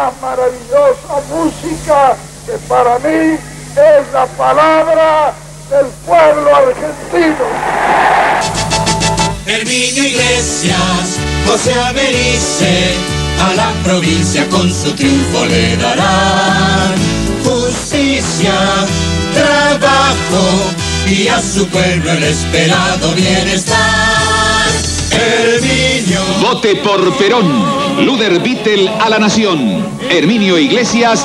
más maravillosa música que para mí es la palabra del pueblo argentino. Herminio Iglesias, José Americe, a la provincia con su triunfo le darán justicia, trabajo y a su pueblo el esperado bienestar. Herminio. Vote por Perón. Luder Vittel a la nación. Herminio Iglesias.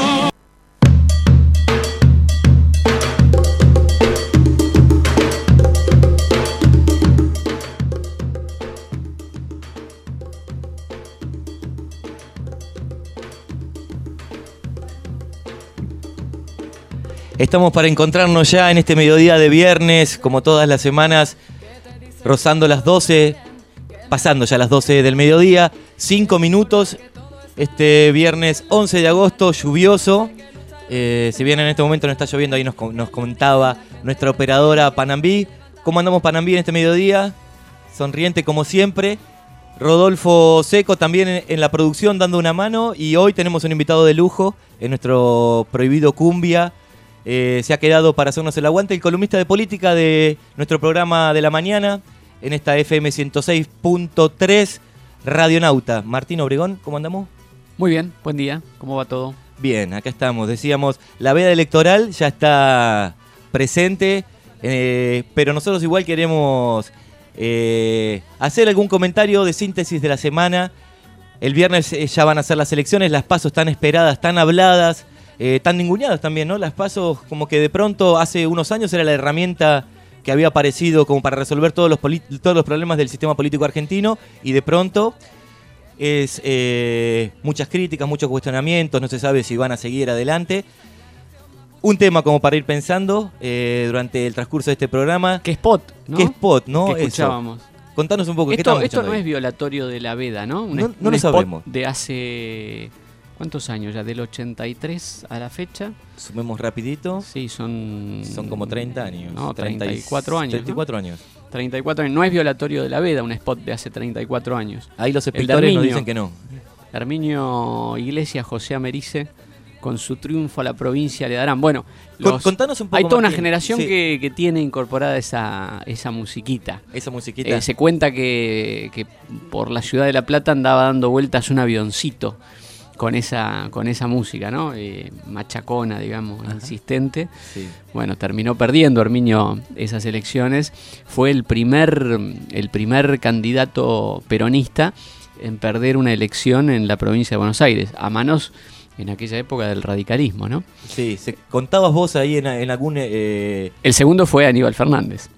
Estamos para encontrarnos ya en este mediodía de viernes, como todas las semanas, rozando las 12, pasando ya las 12 del mediodía, 5 minutos, este viernes 11 de agosto, lluvioso. Si bien en este momento no está lloviendo, ahí nos contaba nuestra operadora Panambí. ¿Cómo andamos, Panambí, en este mediodía? Sonriente como siempre. Rodolfo Seco también en la producción dando una mano, y hoy tenemos un invitado de lujo en nuestro Prohibido Cumbia. Se ha quedado para hacernos el aguante el columnista de política de nuestro programa de la mañana en esta FM 106.3 Radionauta. Martín Obregón, ¿cómo andamos? Muy bien, buen día, ¿cómo va todo? Bien, acá estamos. Decíamos, la veda electoral ya está presente, pero nosotros igual queremos hacer algún comentario de síntesis de la semana. El viernes ya van a ser las elecciones, las PASO están esperadas, tan habladas. Tan ninguneadas también, ¿no? Las PASO, como que de pronto hace unos años era la herramienta que había aparecido como para resolver todos los problemas del sistema político argentino, y de pronto es muchas críticas, muchos cuestionamientos, no se sabe si van a seguir adelante. Un tema como para ir pensando durante el transcurso de este programa. ¿Qué spot, no? ¿Qué spot, no? Que escuchábamos. Eso. Contanos un poco. Esto no ahí? Es violatorio de la veda, ¿no? No un lo spot sabemos. De hace... ¿Cuántos años ya? ¿Del 83 a la fecha? Sumemos rapidito. Sí, son como 30 años. No, 34 años. 34 ¿no? años. 34 años. No es violatorio de la veda, un spot de hace 34 años. Ahí los espectadores nos dicen que no. Herminio Iglesias, José Americe, con su triunfo a la provincia le darán. Bueno, contanos un poco. Hay toda una Martín. generación Sí. que tiene incorporada esa musiquita. Esa musiquita. Se cuenta que por la ciudad de La Plata andaba dando vueltas un avioncito con esa música, ¿no? Machacona, digamos, ajá, insistente. Sí. Bueno, terminó perdiendo Herminio esas elecciones. Fue el primer candidato peronista en perder una elección en la provincia de Buenos Aires, a manos en aquella época del radicalismo, ¿no? Sí, contabas vos ahí en algún... El segundo fue Aníbal Fernández.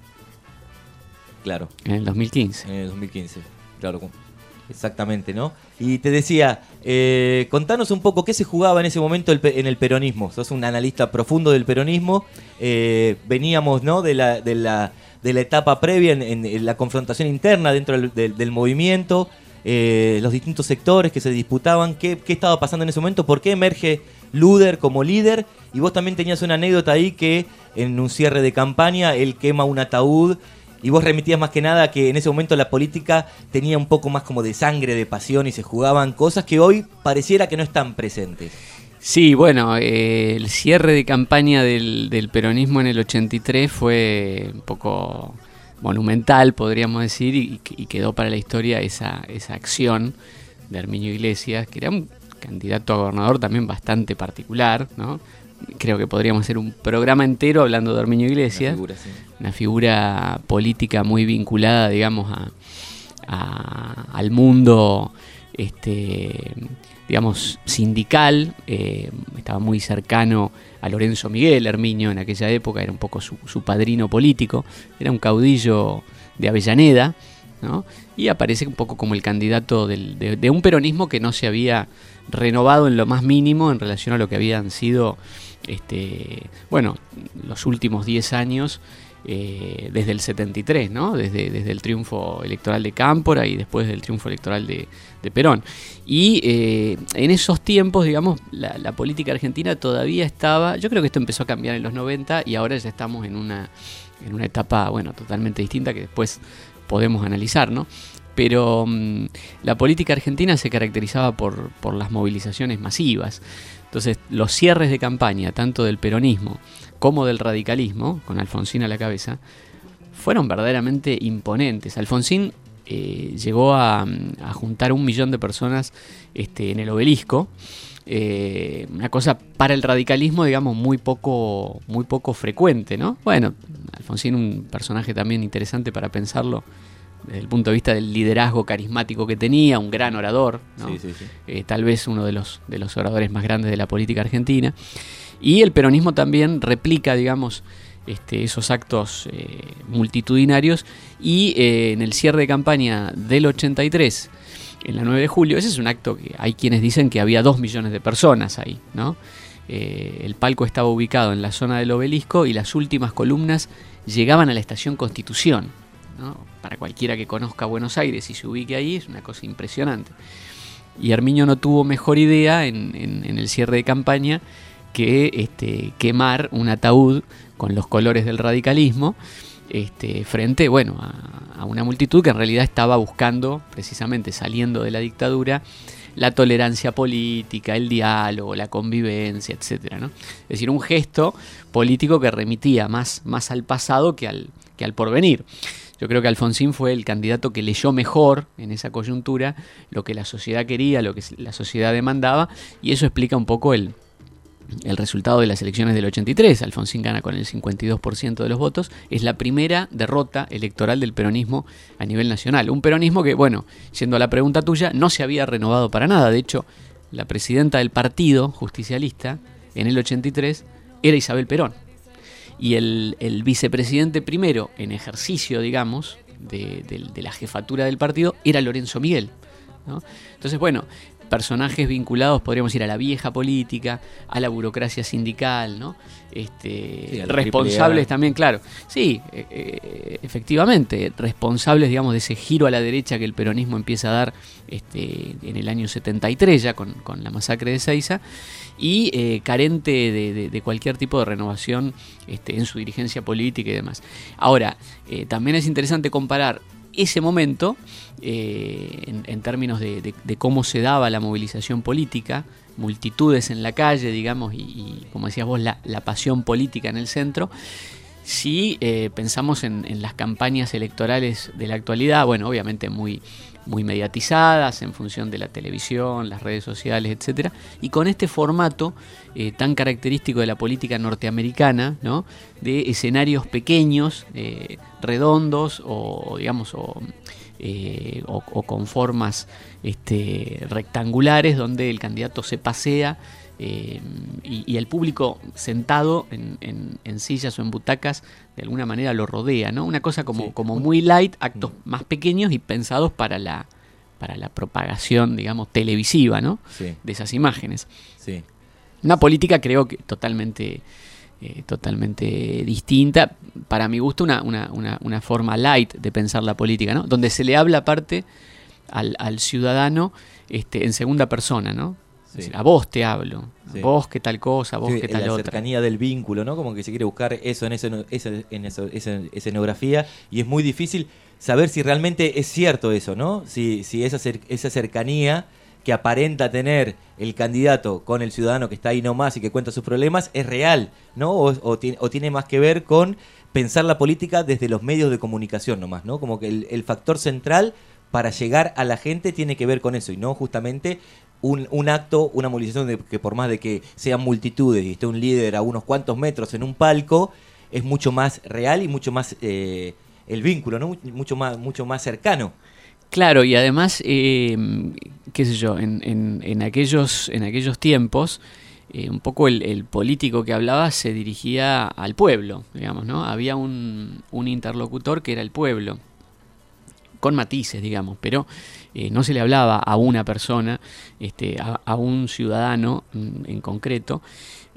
Claro. En el 2015. En el 2015, claro. Exactamente, ¿no? Y te decía, contanos un poco qué se jugaba en ese momento en el peronismo. Sos un analista profundo del peronismo. Veníamos, ¿no?, de la etapa previa en la confrontación interna dentro del movimiento, los distintos sectores que se disputaban. ¿Qué estaba pasando en ese momento? ¿Por qué emerge Luder como líder? Y vos también tenías una anécdota ahí que en un cierre de campaña él quema un ataúd. Y vos remitías más que nada que en ese momento la política tenía un poco más como de sangre, de pasión, y se jugaban cosas que hoy pareciera que no están presentes. Sí, bueno, el cierre de campaña del peronismo en el 83 fue un poco monumental, podríamos decir, y quedó para la historia esa acción de Herminio Iglesias, que era un candidato a gobernador también bastante particular, ¿no? Creo que podríamos hacer un programa entero hablando de Herminio Iglesias, una figura política muy vinculada, digamos, al mundo, digamos, sindical. Estaba muy cercano a Lorenzo Miguel Herminio en aquella época, era un poco su padrino político, era un caudillo de Avellaneda, ¿no? Y aparece un poco como el candidato de un peronismo que no se había renovado en lo más mínimo en relación a lo que habían sido los últimos 10 años, desde el 73, ¿no? Desde el triunfo electoral de Cámpora y después del triunfo electoral de Perón. Y en esos tiempos, digamos, la política argentina todavía estaba... Yo creo que esto empezó a cambiar en los 90 y ahora ya estamos en una etapa, bueno, totalmente distinta que después podemos analizar, ¿no? pero la política argentina se caracterizaba por las movilizaciones masivas. Entonces, los cierres de campaña, tanto del peronismo como del radicalismo, con Alfonsín a la cabeza, fueron verdaderamente imponentes. Alfonsín llegó a juntar 1 millón de personas en el Obelisco. Una cosa para el radicalismo, digamos, muy poco frecuente, ¿no? Bueno, Alfonsín, un personaje también interesante para pensarlo desde el punto de vista del liderazgo carismático que tenía, un gran orador, ¿no? Sí. Tal vez uno de los oradores más grandes de la política argentina. Y el peronismo también replica, digamos, esos actos multitudinarios, y en el cierre de campaña del 83, en la 9 de julio, ese es un acto que hay quienes dicen que había 2 millones de personas ahí, ¿no? El palco estaba ubicado en la zona del Obelisco y las últimas columnas llegaban a la estación Constitución, ¿no? Para cualquiera que conozca Buenos Aires y se ubique ahí, es una cosa impresionante. Y Herminio no tuvo mejor idea en el cierre de campaña que quemar un ataúd con los colores del radicalismo frente, bueno, a una multitud que en realidad estaba buscando, precisamente saliendo de la dictadura, la tolerancia política, el diálogo, la convivencia, etcétera, ¿no? Es decir, un gesto político que remitía más al pasado que al porvenir. Yo creo que Alfonsín fue el candidato que leyó mejor en esa coyuntura lo que la sociedad quería, lo que la sociedad demandaba, y eso explica un poco el resultado de las elecciones del 83. Alfonsín gana con el 52% de los votos. Es la primera derrota electoral del peronismo a nivel nacional. Un peronismo que, bueno, yendo a la pregunta tuya, no se había renovado para nada. De hecho, la presidenta del partido justicialista en el 83 era Isabel Perón. Y el vicepresidente primero en ejercicio, digamos, de la jefatura del partido era Lorenzo Miguel, ¿no? Entonces, bueno, personajes vinculados, podríamos ir a la vieja política, a la burocracia sindical, ¿no? Sí, responsables también, claro. Sí, efectivamente, responsables, digamos, de ese giro a la derecha que el peronismo empieza a dar en el año 73, ya con la masacre de Ezeiza, y carente de cualquier tipo de renovación en su dirigencia política y demás. Ahora, también es interesante comparar ese momento en términos de cómo se daba la movilización política, multitudes en la calle, digamos, y como decías vos, la pasión política en el centro. Si pensamos en las campañas electorales de la actualidad, bueno, obviamente muy mediatizadas en función de la televisión, las redes sociales, etcétera, y con este formato tan característico de la política norteamericana, ¿no? De escenarios pequeños, redondos o digamos o con formas rectangulares, donde el candidato se pasea y el público sentado en sillas o en butacas de alguna manera lo rodea, ¿no? Una cosa como muy light, actos más pequeños y pensados para la propagación, digamos, televisiva, ¿no? Sí. De esas imágenes. Sí. Una política, creo que totalmente distinta, para mi gusto, una forma light de pensar la política, ¿no? Donde se le habla aparte al ciudadano en segunda persona, ¿no? Sí. Es decir, a vos te hablo, a vos qué tal cosa, a vos qué tal otra. La cercanía del vínculo, ¿no? Como que se quiere buscar eso en esa escenografía, y es muy difícil saber si realmente es cierto eso, ¿no? Si esa cercanía que aparenta tener el candidato con el ciudadano que está ahí nomás y que cuenta sus problemas es real, ¿no? O tiene más que ver con pensar la política desde los medios de comunicación nomás, ¿no? Como que el factor central para llegar a la gente tiene que ver con eso, y no justamente un acto, una movilización que por más de que sean multitudes y esté un líder a unos cuantos metros en un palco, es mucho más real y mucho más el vínculo, ¿no? Mucho más cercano. Claro, y además, qué sé yo, en aquellos tiempos, un poco el político que hablaba se dirigía al pueblo, digamos, ¿no? Había un interlocutor que era el pueblo, con matices, digamos, pero no se le hablaba a una persona, a un ciudadano en concreto,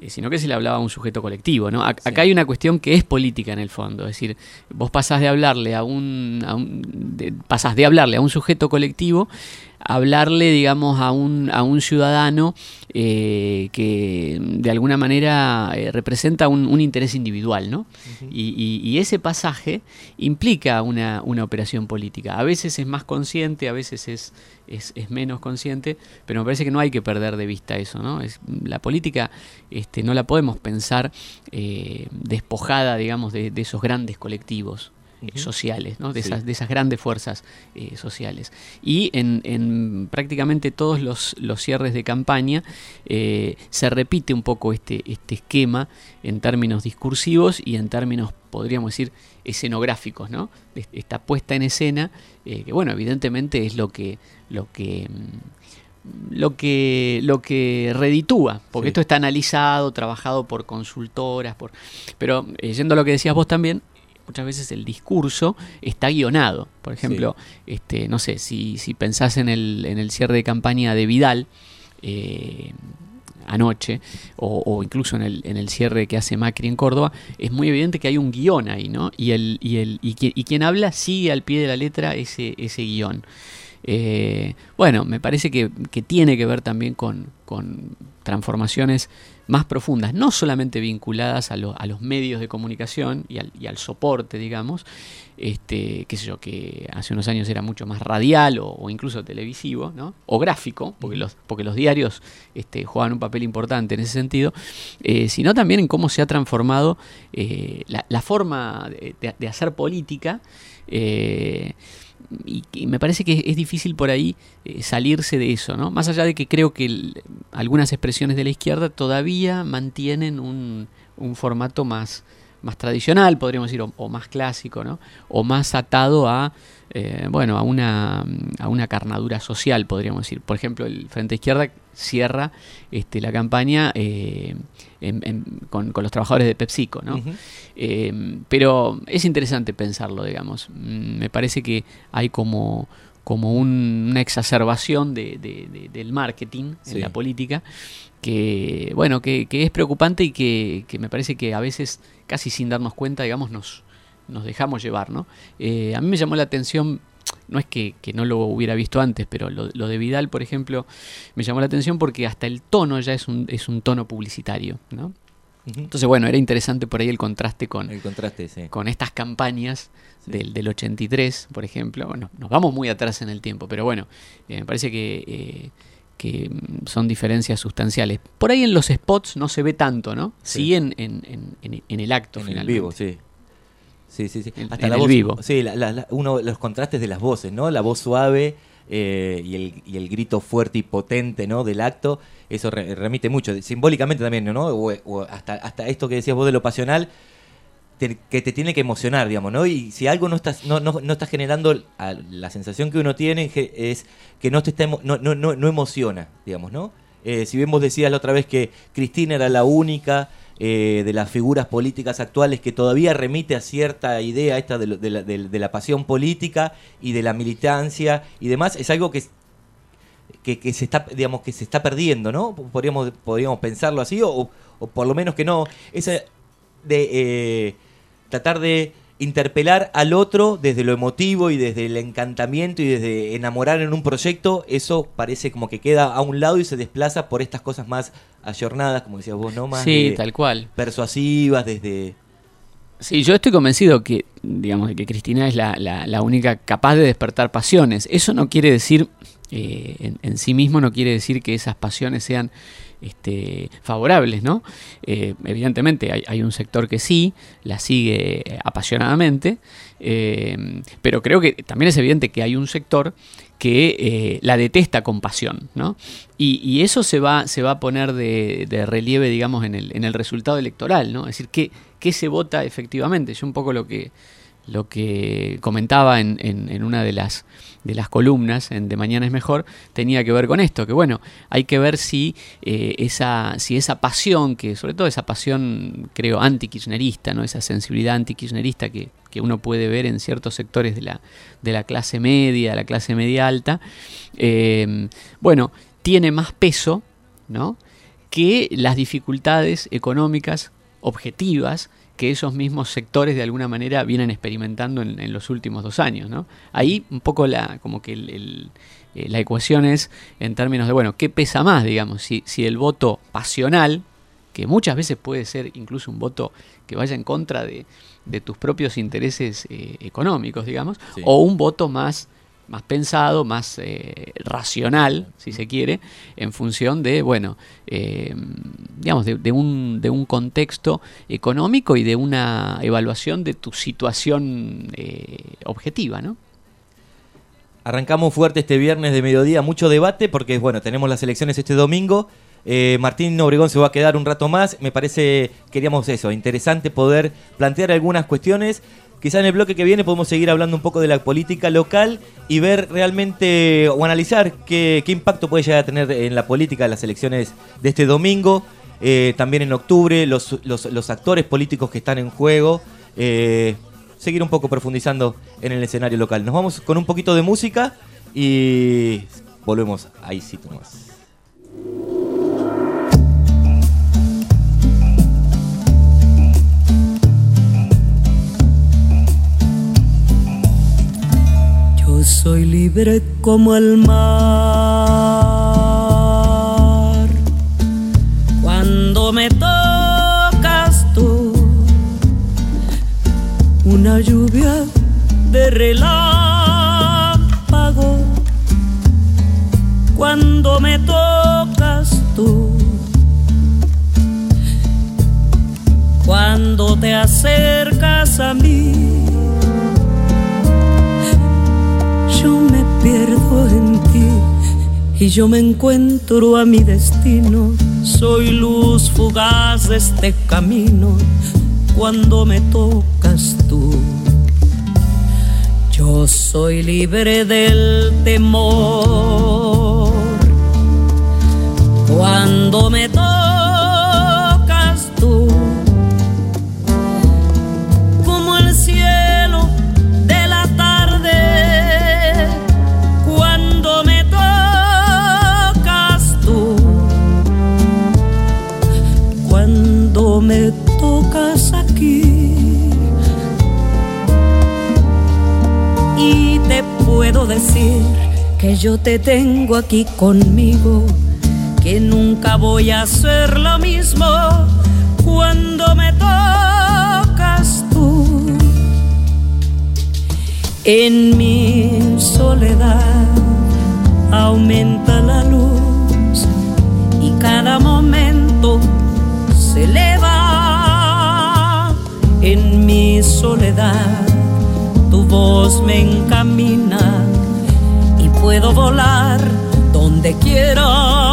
sino que se le hablaba a un sujeto colectivo, ¿no? Acá hay una cuestión que es política en el fondo, es decir, vos pasás de hablarle a un sujeto colectivo a hablarle, digamos, a un ciudadano que de alguna manera representa un interés individual, ¿no? Uh-huh. Y ese pasaje implica una operación política. A veces es más consciente, a veces es menos consciente, pero me parece que no hay que perder de vista eso, ¿no? La política no la podemos pensar despojada, digamos, de esos grandes colectivos sociales, ¿no? De esas grandes fuerzas sociales. Y en prácticamente todos los cierres de campaña se repite un poco este esquema en términos discursivos y en términos, podríamos decir, escenográficos, ¿no? Esta puesta en escena, que bueno, evidentemente es lo que reditúa, porque esto está analizado, trabajado por consultoras, pero yendo a lo que decías vos también, muchas veces el discurso está guionado. Por ejemplo, no sé, si pensás en el cierre de campaña de Vidal anoche, o incluso en el cierre que hace Macri en Córdoba, es muy evidente que hay un guión ahí, ¿no? Y quien habla sigue al pie de la letra ese guión. Bueno, me parece que tiene que ver también con transformaciones más profundas, no solamente vinculadas a los medios de comunicación y al soporte, digamos, qué sé yo, que hace unos años era mucho más radial o incluso televisivo, ¿no? O gráfico, porque los diarios juegan un papel importante en ese sentido, sino también en cómo se ha transformado la forma de hacer política. Y me parece que es difícil por ahí salirse de eso, ¿no? Más allá de que creo que algunas expresiones de la izquierda todavía mantienen un formato más tradicional, podríamos decir, o más clásico, ¿no? O más atado a una carnadura social, podríamos decir. Por ejemplo, el Frente Izquierda cierra la campaña con los trabajadores de PepsiCo, ¿no? Uh-huh. Pero es interesante pensarlo, digamos. Me parece que hay como una exacerbación del marketing en la política que es preocupante y que me parece que a veces, casi sin darnos cuenta, digamos, nos dejamos llevar, ¿no? A mí me llamó la atención, no es que no lo hubiera visto antes, pero lo de Vidal, por ejemplo, me llamó la atención porque hasta el tono ya es un tono publicitario, ¿no? Uh-huh. Entonces, bueno, era interesante por ahí el contraste con estas campañas del 83, por ejemplo. Bueno, nos vamos muy atrás en el tiempo, pero bueno, me parece que son diferencias sustanciales. Por ahí en los spots no se ve tanto, ¿no? Sí, en el acto, en finalmente. el vivo, sí. Sí. Hasta en la el voz, vivo. Sí, los contrastes de las voces, ¿no? La voz suave y el grito fuerte y potente, ¿no? Del acto, eso remite mucho, simbólicamente también, ¿no? O hasta esto que decías vos de lo pasional, que te tiene que emocionar, digamos, ¿no? Y si algo no está generando la sensación que uno tiene es que no emociona, digamos, ¿no? Si bien vos decías la otra vez que Cristina era la única de las figuras políticas actuales que todavía remite a cierta idea esta de la pasión política y de la militancia y demás, es algo que se está, digamos, que se está perdiendo, ¿no? Podríamos pensarlo así, o por lo menos que no, esa de tratar de interpelar al otro desde lo emotivo y desde el encantamiento y desde enamorar en un proyecto, eso parece como que queda a un lado y se desplaza por estas cosas más ayornadas, como decías vos, ¿no? Más tal cual. Persuasivas, desde... Sí, yo estoy convencido que, digamos, de que Cristina es la única capaz de despertar pasiones. Eso no quiere decir, en sí mismo no quiere decir que esas pasiones sean favorables, ¿no? Evidentemente hay un sector que sí, la sigue apasionadamente, pero creo que también es evidente que hay un sector que la detesta con pasión, ¿no? Y eso se va a poner de relieve, digamos, en el resultado electoral, ¿no? Es decir, ¿qué se vota efectivamente? Yo un poco lo que comentaba en una de las columnas en De Mañana es Mejor tenía que ver con esto, que bueno, hay que ver si esa pasión, que sobre todo esa pasión, creo, anti-kirchnerista, ¿no? Esa sensibilidad anti-kirchnerista que uno puede ver en ciertos sectores de la clase media, de la clase media alta, bueno, tiene más peso, ¿no? que las dificultades económicas objetivas que esos mismos sectores de alguna manera vienen experimentando en los últimos 2 años, ¿no? Ahí un poco la ecuación es en términos de, bueno, ¿qué pesa más, digamos? Si el voto pasional, que muchas veces puede ser incluso un voto que vaya en contra de tus propios intereses económicos, digamos, sí, o un voto más pensado, más racional, si se quiere, en función de, bueno, digamos, de un contexto económico y de una evaluación de tu situación objetiva, ¿no? Arrancamos fuerte este viernes de mediodía, mucho debate, porque, bueno, tenemos las elecciones este domingo. Martín Obregón se va a quedar un rato más. Me parece, queríamos eso, interesante poder plantear algunas cuestiones. Quizá en el bloque que viene podemos seguir hablando un poco de la política local y ver realmente o analizar qué impacto puede llegar a tener en la política las elecciones de este domingo, también en octubre, los actores políticos que están en juego, seguir un poco profundizando en el escenario local. Nos vamos con un poquito de música y volvemos ahí sí, Tomás. Soy libre como el mar cuando me tocas tú, una lluvia de relámpago cuando me tocas tú, cuando te acercas a mí. Yo me pierdo en ti y yo me encuentro a mi destino. Soy luz fugaz de este camino cuando me tocas tú. Yo soy libre del temor cuando me tocas tú, como el cielo de la tarde. Me tocas aquí y te puedo decir que yo te tengo aquí conmigo, que nunca voy a hacer lo mismo cuando me tocas tú. En mi soledad aumenta la luz y cada momento se eleva. En mi soledad tu voz me encamina y puedo volar donde quiera.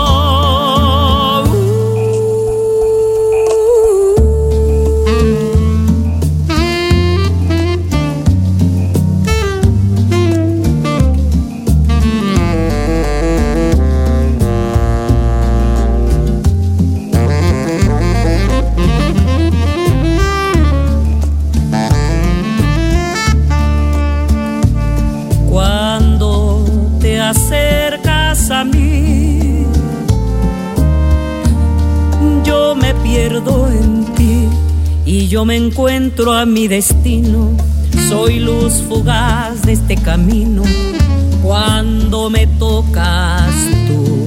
Acercas a mí, yo me pierdo en ti y yo me encuentro a mi destino. Soy luz fugaz de este camino cuando me tocas tú.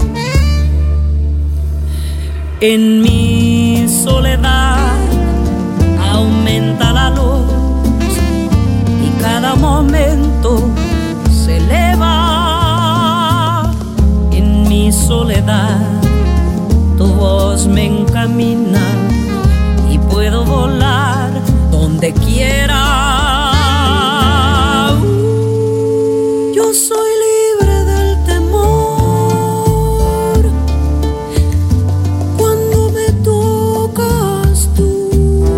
En mi soledad aumenta la luz y cada momento se eleva. En mi soledad tu voz me encamina y puedo volar donde quiera. Yo soy libre del temor cuando me tocas tú,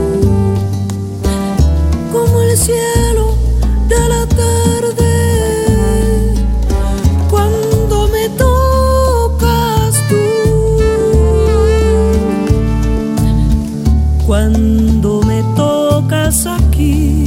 como el cielo de la tarde. Cuando me tocas aquí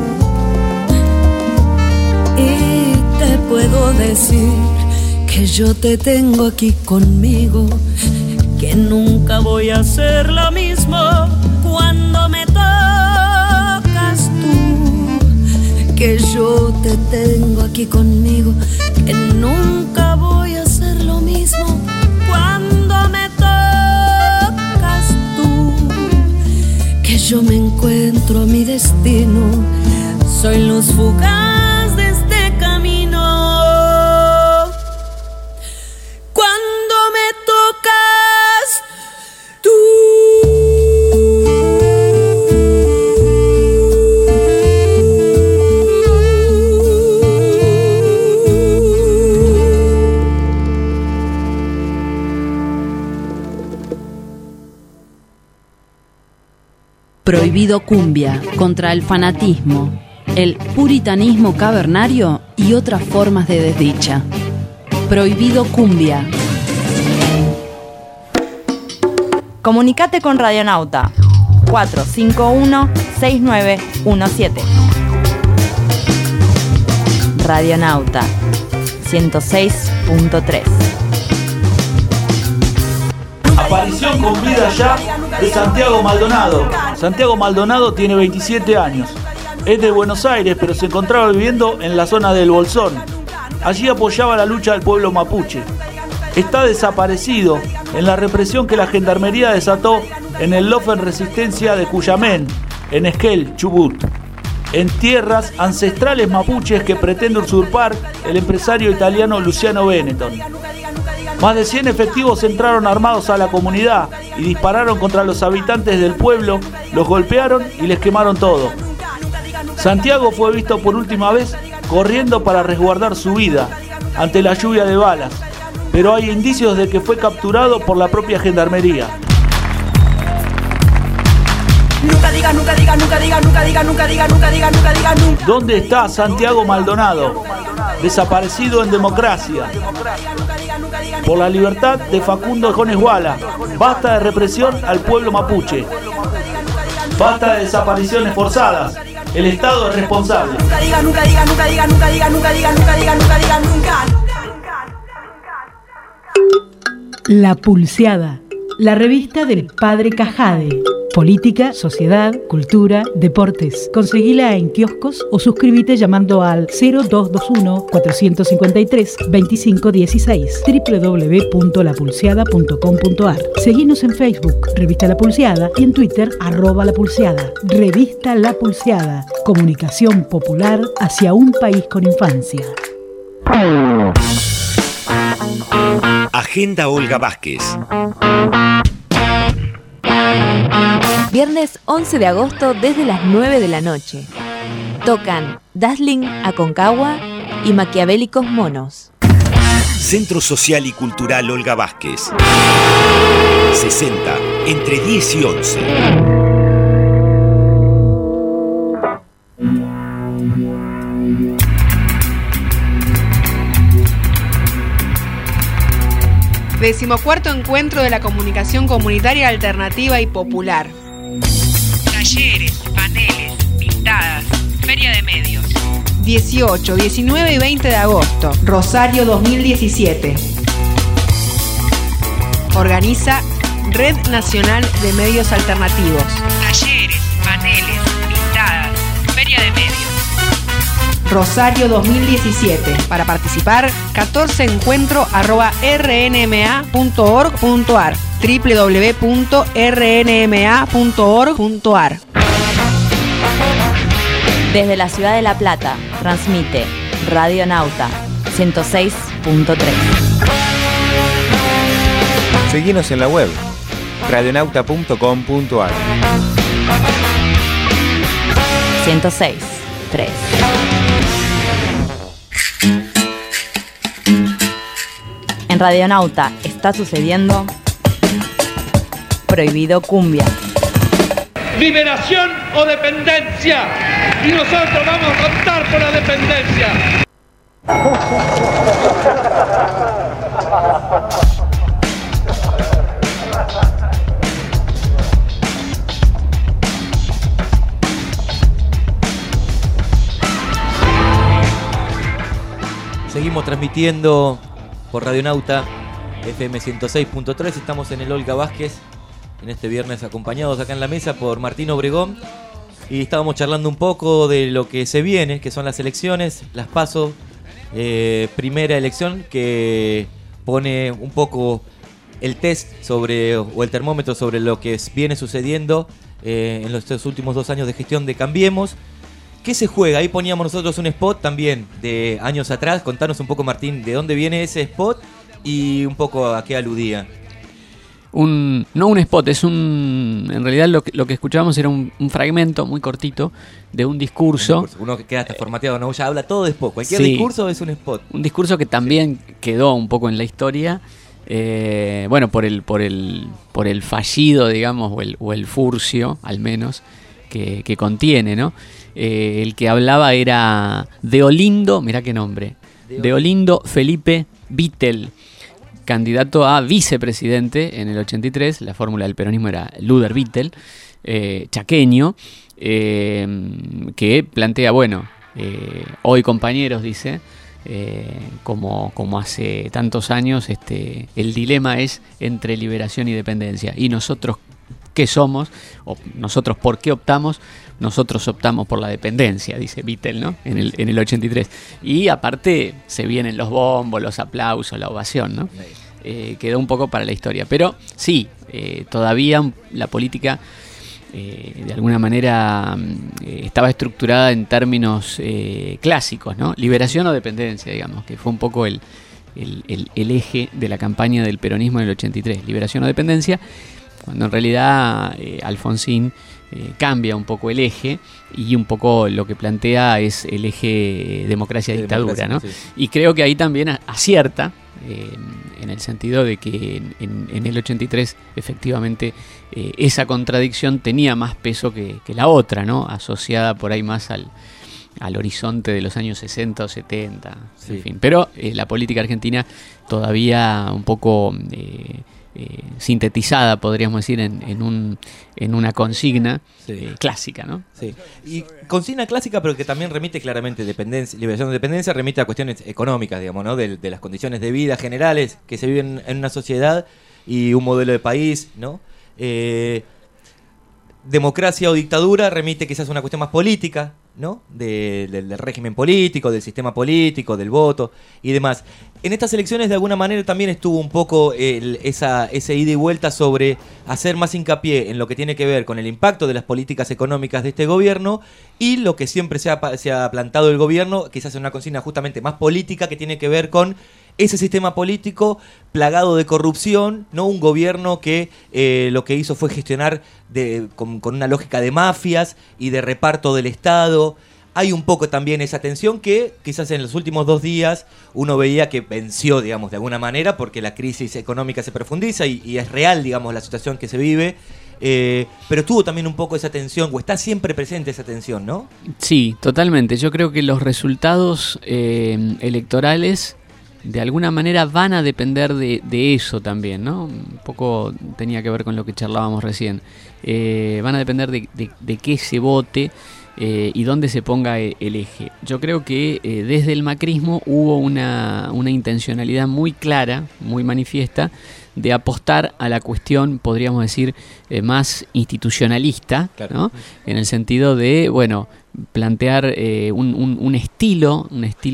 y te puedo decir que yo te tengo aquí conmigo, que nunca voy a ser la misma cuando me tocas tú, que yo te tengo aquí conmigo, que nunca voy a ser lo mismo cuando me tocas tú, que yo me encuentro a mi destino, soy luz fugaz de este camino. Cuando me tocas tú. Prohibido cumbia, contra el fanatismo, el puritanismo cavernario y otras formas de desdicha. Prohibido cumbia. Comunicate con Radionauta 451-6917. Radionauta 106.3. Aparición con vida ya de Santiago Maldonado. Santiago Maldonado tiene 27 años. Es de Buenos Aires, pero se encontraba viviendo en la zona del Bolsón. Allí apoyaba la lucha del pueblo mapuche. Está desaparecido en la represión que la gendarmería desató en el Lofen Resistencia de Cuyamén, en Esquel, Chubut, en tierras ancestrales mapuches que pretende usurpar el empresario italiano Luciano Benetton. Más de 100 efectivos entraron armados a la comunidad y dispararon contra los habitantes del pueblo, los golpearon y les quemaron todo. Santiago fue visto por última vez corriendo para resguardar su vida ante la lluvia de balas, pero hay indicios de que fue capturado por la propia gendarmería. Nunca diga, nunca diga, nunca diga, nunca diga, nunca diga, nunca diga, nunca diga, nunca. ¿Dónde está Santiago Maldonado? Desaparecido en democracia. Por la libertad de Facundo Jones Guala. Basta de represión al pueblo mapuche. Basta de desapariciones forzadas. El Estado es responsable. Nunca diga, nunca diga, nunca diga, nunca diga, nunca diga, nunca diga, nunca diga, nunca. La Pulseada, la revista del Padre Cajade. Política, sociedad, cultura, deportes. Conseguila en kioscos o suscríbete llamando al 0221-453-2516 www.lapulseada.com.ar. Seguinos en Facebook, Revista La Pulseada, y en Twitter, @lapulseada. Revista La Pulseada. Comunicación popular hacia un país con infancia. Agenda Olga Vázquez. Viernes 11 de agosto desde las 9 de la noche. Tocan Dazzling Aconcagua y Maquiavélicos Monos. Centro Social y Cultural Olga Vázquez. 60, entre 10 y 11. Decimocuarto encuentro de la comunicación comunitaria alternativa y popular. Talleres, paneles, pintadas, feria de medios. 18, 19 y 20 de agosto, Rosario 2017. Organiza Red Nacional de Medios Alternativos. Talleres, paneles, pintadas, feria de medios. Rosario 2017. Para participar, 14encuentro@rnma.org.ar, www.rnma.org.ar. Desde la ciudad de La Plata, transmite Radionauta 106.3. Seguinos en la web, radionauta.com.ar. 106.3. En Radionauta está sucediendo Prohibido Cumbia. Liberación o dependencia. Y nosotros vamos a optar por la dependencia. Seguimos transmitiendo por Radionauta FM 106.3. Estamos en el Olga Vázquez en este viernes, acompañados acá en la mesa por Martín Obregón. Y estábamos charlando un poco de lo que se viene, que son las elecciones, las PASO, primera elección que pone un poco el test sobre, o el termómetro sobre lo que viene sucediendo en los últimos 2 años de gestión de Cambiemos. ¿Qué se juega? Ahí poníamos nosotros un spot también de años atrás. Contanos un poco, Martín, de dónde viene ese spot y un poco a qué aludía. No un spot, en realidad lo que escuchábamos era un fragmento muy cortito de un discurso. Uno que queda hasta formateado, ¿no? Ya habla todo de spot. Cualquier discurso es un spot. Un discurso que también quedó un poco en la historia. Bueno, por el fallido, digamos, o el furcio, al menos, que contiene, ¿no? El que hablaba era Deolindo, mirá qué nombre, Deolindo Felipe Vittel, candidato a vicepresidente en el 83, la fórmula del peronismo era Luder Vittel, chaqueño, que plantea, bueno, hoy compañeros, dice, como hace tantos años, el dilema es entre liberación y dependencia, y nosotros, ¿qué somos? O nosotros, ¿por qué optamos? Nosotros optamos por la dependencia, dice Vittel, ¿no? En el 83. Y aparte se vienen los bombos, los aplausos, la ovación, ¿no? Quedó un poco para la historia. Pero sí, todavía la política de alguna manera estaba estructurada en términos clásicos, ¿no? Liberación o dependencia, digamos, que fue un poco el eje de la campaña del peronismo en el 83. Liberación o dependencia, cuando en realidad Alfonsín cambia un poco el eje y un poco lo que plantea es el eje democracia-dictadura, ¿no? Sí. Y creo que ahí también acierta, en el sentido de que en el 83 efectivamente esa contradicción tenía más peso que la otra, ¿no? Asociada por ahí más al horizonte de los años 60 o 70, sí. En fin. Pero la política argentina todavía un poco sintetizada, podríamos decir, en una consigna clásica, ¿no? Sí. Y consigna clásica, pero que también remite claramente liberación de dependencia, remite a cuestiones económicas, digamos, ¿no? De las condiciones de vida generales que se viven en una sociedad y un modelo de país, ¿no? Democracia o dictadura remite quizás a una cuestión más política, ¿no? Del régimen político, del sistema político, del voto y demás. En estas elecciones de alguna manera también estuvo un poco ese ida y vuelta sobre hacer más hincapié en lo que tiene que ver con el impacto de las políticas económicas de este gobierno y lo que siempre se ha plantado el gobierno, quizás en una consigna justamente más política que tiene que ver con ese sistema político plagado de corrupción, ¿no? Un gobierno que lo que hizo fue gestionar con una lógica de mafias y de reparto del Estado. Hay un poco también esa tensión que quizás en los últimos 2 días uno veía que venció, digamos, de alguna manera, porque la crisis económica se profundiza y es real, digamos, la situación que se vive. Pero tuvo también un poco esa tensión, o está siempre presente esa tensión, ¿no? Sí, totalmente. Yo creo que los resultados electorales de alguna manera van a depender de eso también, ¿no? Un poco tenía que ver con lo que charlábamos recién. Van a depender de qué se vote y dónde se ponga el eje. Yo creo que desde el macrismo hubo una intencionalidad muy clara, muy manifiesta, de apostar a la cuestión, podríamos decir, más institucionalista, claro, ¿no? En el sentido de, bueno, plantear un estilo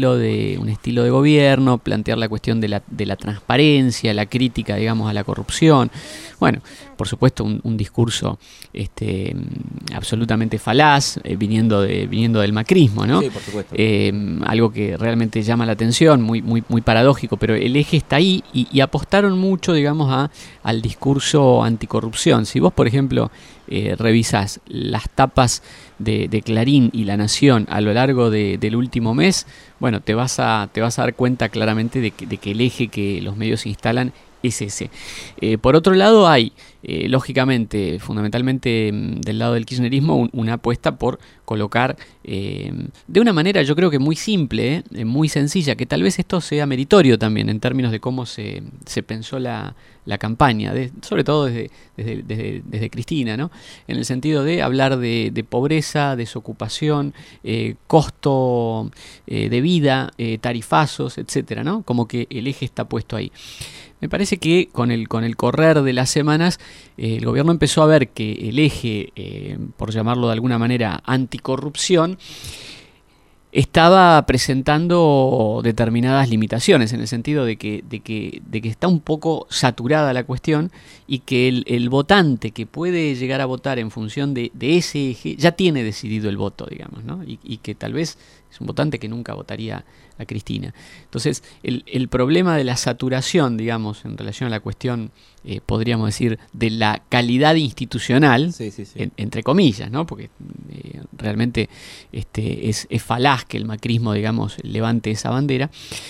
de gobierno, plantear la cuestión de la transparencia, la crítica, digamos, a la corrupción. Bueno, por supuesto, un discurso absolutamente falaz, viniendo del macrismo, ¿no? Sí, por supuesto. Algo que realmente llama la atención, muy paradójico, pero el eje está ahí y apostaron mucho, digamos, al discurso anticorrupción. Si vos, por ejemplo, revisás las tapas de Clarín y La Nación a lo largo del último mes, bueno, te vas a dar cuenta claramente de que el eje que los medios instalan es ese. Por otro lado hay, lógicamente, fundamentalmente del lado del kirchnerismo, una apuesta por colocar de una manera, yo creo que muy simple, muy sencilla, que tal vez esto sea meritorio también en términos de cómo se pensó la campaña, sobre todo desde Cristina, ¿no? En el sentido de hablar de pobreza, desocupación, costo de vida, tarifazos, etcétera, ¿no? Como que el eje está puesto ahí. Me parece que con el correr de las semanas el gobierno empezó a ver que el eje, por llamarlo de alguna manera, anticorrupción, estaba presentando determinadas limitaciones, en el sentido de que está un poco saturada la cuestión y que el votante que puede llegar a votar en función de ese eje ya tiene decidido el voto, digamos, ¿no? Y que tal vez es un votante que nunca votaría a Cristina. Entonces, el problema de la saturación, digamos, en relación a la cuestión, podríamos decir, de la calidad institucional, sí. Entre comillas, ¿no? Porque realmente es falaz que el macrismo, digamos, levante esa bandera.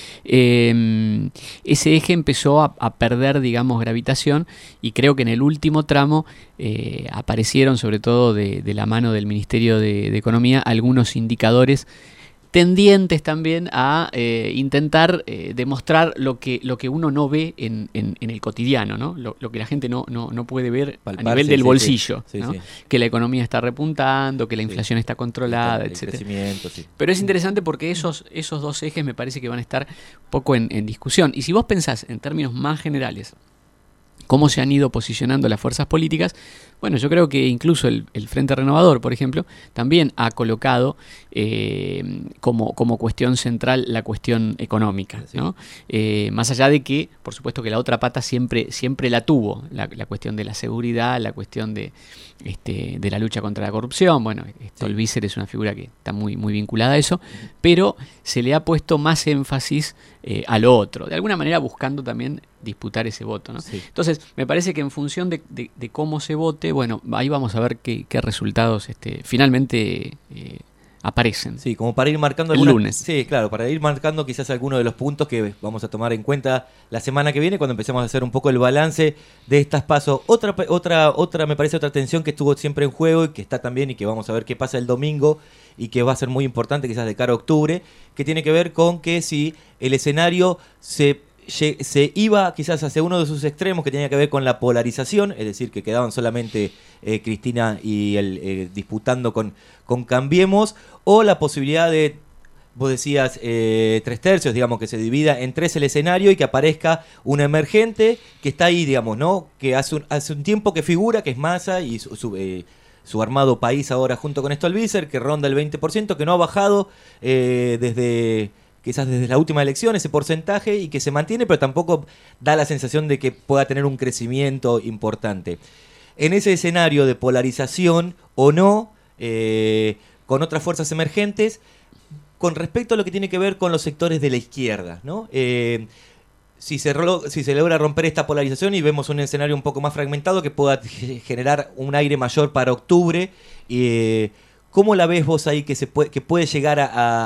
Ese eje empezó a perder, digamos, gravitación, y creo que en el último tramo aparecieron, sobre todo de la mano del Ministerio de Economía, algunos indicadores tendientes también a intentar demostrar lo que uno no ve en el cotidiano, ¿no? Lo que la gente no puede ver a nivel del bolsillo, ¿no? Sí. Que la economía está repuntando, que la inflación está controlada, etc. Pero es interesante porque esos dos ejes me parece que van a estar un poco en discusión. Y si vos pensás en términos más generales cómo se han ido posicionando las fuerzas políticas, bueno, yo creo que incluso el Frente Renovador, por ejemplo, también ha colocado como cuestión central la cuestión económica, ¿no? Más allá de que, por supuesto, que la otra pata siempre la tuvo, la cuestión de la seguridad, la cuestión de la lucha contra la corrupción. Bueno, Stolbizer es una figura que está muy, muy vinculada a eso, pero se le ha puesto más énfasis a lo otro, de alguna manera buscando también disputar ese voto, ¿no? Sí. Entonces, me parece que en función de cómo se vote, bueno, ahí vamos a ver qué resultados finalmente aparecen. Sí, como para ir marcando el lunes. Sí, claro, para ir marcando quizás algunos de los puntos que vamos a tomar en cuenta la semana que viene, cuando empecemos a hacer un poco el balance de estas pasos. Otra me parece otra tensión que estuvo siempre en juego y que está también, y que vamos a ver qué pasa el domingo y que va a ser muy importante quizás de cara a octubre, que tiene que ver con que si el escenario se iba quizás hacia uno de sus extremos, que tenía que ver con la polarización, es decir, que quedaban solamente Cristina y él disputando con Cambiemos, o la posibilidad de, vos decías, 3/3, digamos, que se divida en tres el escenario y que aparezca un emergente que está ahí, digamos, ¿no? Que hace un tiempo que figura, que es Massa y su armado país ahora junto con Stolbizer, que ronda el 20%, que no ha bajado quizás desde la última elección ese porcentaje, y que se mantiene, pero tampoco da la sensación de que pueda tener un crecimiento importante. En ese escenario de polarización o no, con otras fuerzas emergentes, con respecto a lo que tiene que ver con los sectores de la izquierda, ¿no? Si se logra romper esta polarización y vemos un escenario un poco más fragmentado que pueda generar un aire mayor para octubre, ¿cómo la ves vos ahí que puede llegar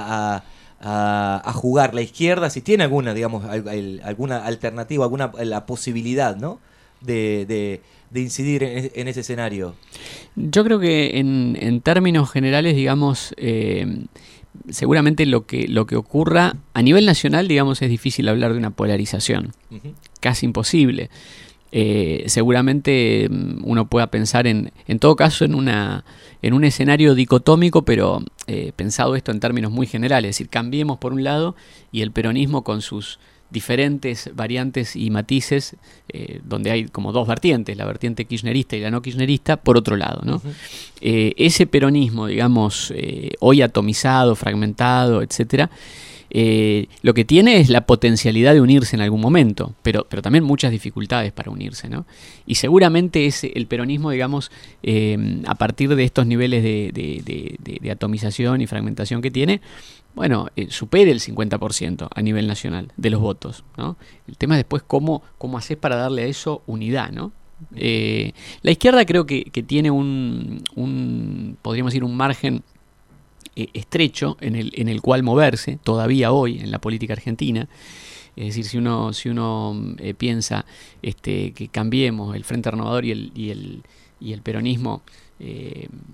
a jugar la izquierda, si tiene alguna, digamos, alguna alternativa, la posibilidad, ¿no? de incidir en ese escenario? Yo creo que en términos generales, digamos, seguramente lo que ocurra a nivel nacional, digamos, es difícil hablar de una polarización, casi imposible. Seguramente uno pueda pensar en todo caso en un escenario dicotómico, pero pensado esto en términos muy generales, es decir, Cambiemos por un lado y el peronismo con sus diferentes variantes y matices, donde hay como dos vertientes, la vertiente kirchnerista y la no kirchnerista, por otro lado, ¿no? Ese peronismo, digamos, hoy atomizado, fragmentado, etcétera, lo que tiene es la potencialidad de unirse en algún momento, pero también muchas dificultades para unirse, ¿no? Y seguramente el peronismo, digamos, a partir de estos niveles de atomización y fragmentación que tiene, bueno, supere el 50% a nivel nacional de los votos, ¿no? El tema es después cómo haces para darle a eso unidad, ¿no? La izquierda creo que tiene podríamos decir, un margen estrecho en el cual moverse todavía hoy en la política argentina. Es decir, si uno piensa que Cambiemos, el Frente Renovador y el peronismo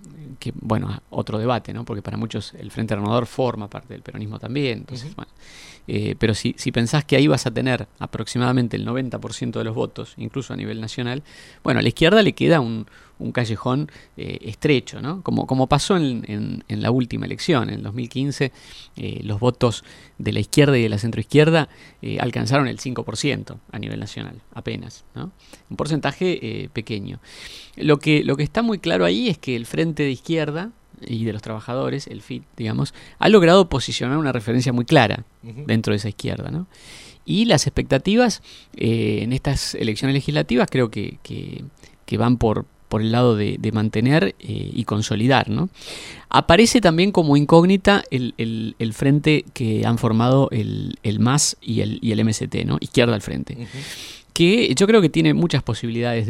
bueno, otro debate, ¿no? Porque para muchos el Frente Renovador forma parte del peronismo también. Entonces, bueno, pero si pensás que ahí vas a tener aproximadamente el 90% de los votos, incluso a nivel nacional, bueno, a la izquierda le queda un callejón estrecho, ¿no? Como pasó en la última elección, en 2015, los votos de la izquierda y de la centroizquierda alcanzaron el 5% a nivel nacional, apenas, ¿no? Un porcentaje pequeño. Lo que está muy claro ahí es que el Frente de Izquierda y de los Trabajadores, el FIT, digamos, ha logrado posicionar una referencia muy clara dentro de esa izquierda, ¿no? Y las expectativas en estas elecciones legislativas creo que van por el lado de mantener y consolidar, ¿no? Aparece también como incógnita el frente que han formado el MAS y el MST, ¿no? Izquierda al Frente. Que yo creo que tiene muchas posibilidades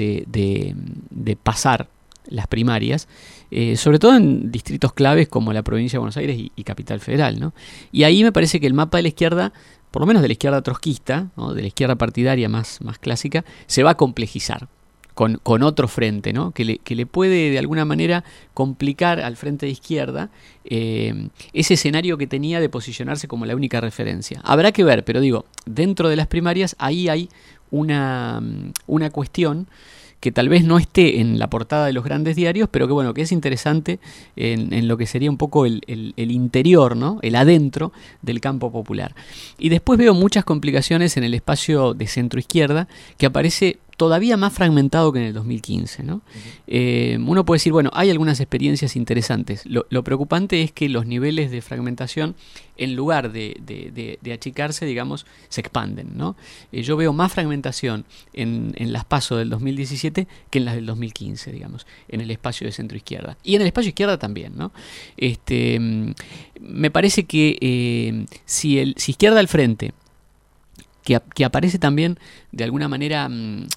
de pasar las primarias, sobre todo en distritos claves como la provincia de Buenos Aires y Capital Federal, ¿no? Y ahí me parece que el mapa de la izquierda, por lo menos de la izquierda trotskista, ¿no? De la izquierda partidaria más clásica, se va a complejizar con otro frente, ¿no? Que le puede de alguna manera complicar al frente de izquierda ese escenario que tenía de posicionarse como la única referencia. Habrá que ver, pero digo, dentro de las primarias ahí hay una cuestión que tal vez no esté en la portada de los grandes diarios, pero que bueno, que es interesante en lo que sería un poco el interior, ¿no? El adentro del campo popular. Y después veo muchas complicaciones en el espacio de centro-izquierda, que aparece todavía más fragmentado que en el 2015, ¿no? Uno puede decir, bueno, hay algunas experiencias interesantes. Lo preocupante es que los niveles de fragmentación, en lugar de achicarse, digamos, se expanden, ¿no? Yo veo más fragmentación en las PASO del 2017 que en las del 2015, digamos, en el espacio de centro-izquierda. Y en el espacio izquierda también, ¿no? Me parece que si Izquierda al Frente, que aparece también de alguna manera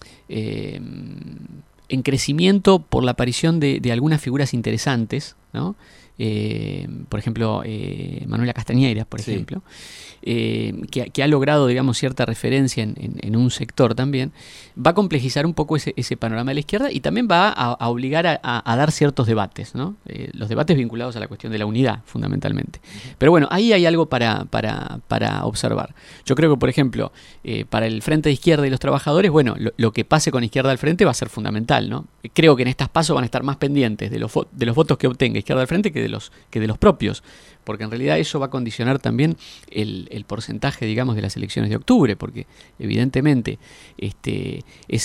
en crecimiento por la aparición de algunas figuras interesantes, ¿no? Por ejemplo, Manuela Castañeira, por ejemplo, que ha logrado, digamos, cierta referencia en un sector también, va a complejizar un poco ese panorama de la izquierda y también va a obligar a dar ciertos debates, ¿no? Los debates vinculados a la cuestión de la unidad, fundamentalmente. Pero bueno, ahí hay algo para observar. Yo creo que, por ejemplo, para el Frente de Izquierda y los Trabajadores, bueno, lo que pase con Izquierda al Frente va a ser fundamental, ¿no? Creo que en estas PASO van a estar más pendientes de los votos que obtenga Izquierda al Frente que de los propios, porque en realidad eso va a condicionar también el porcentaje, digamos, de las elecciones de octubre, porque evidentemente ese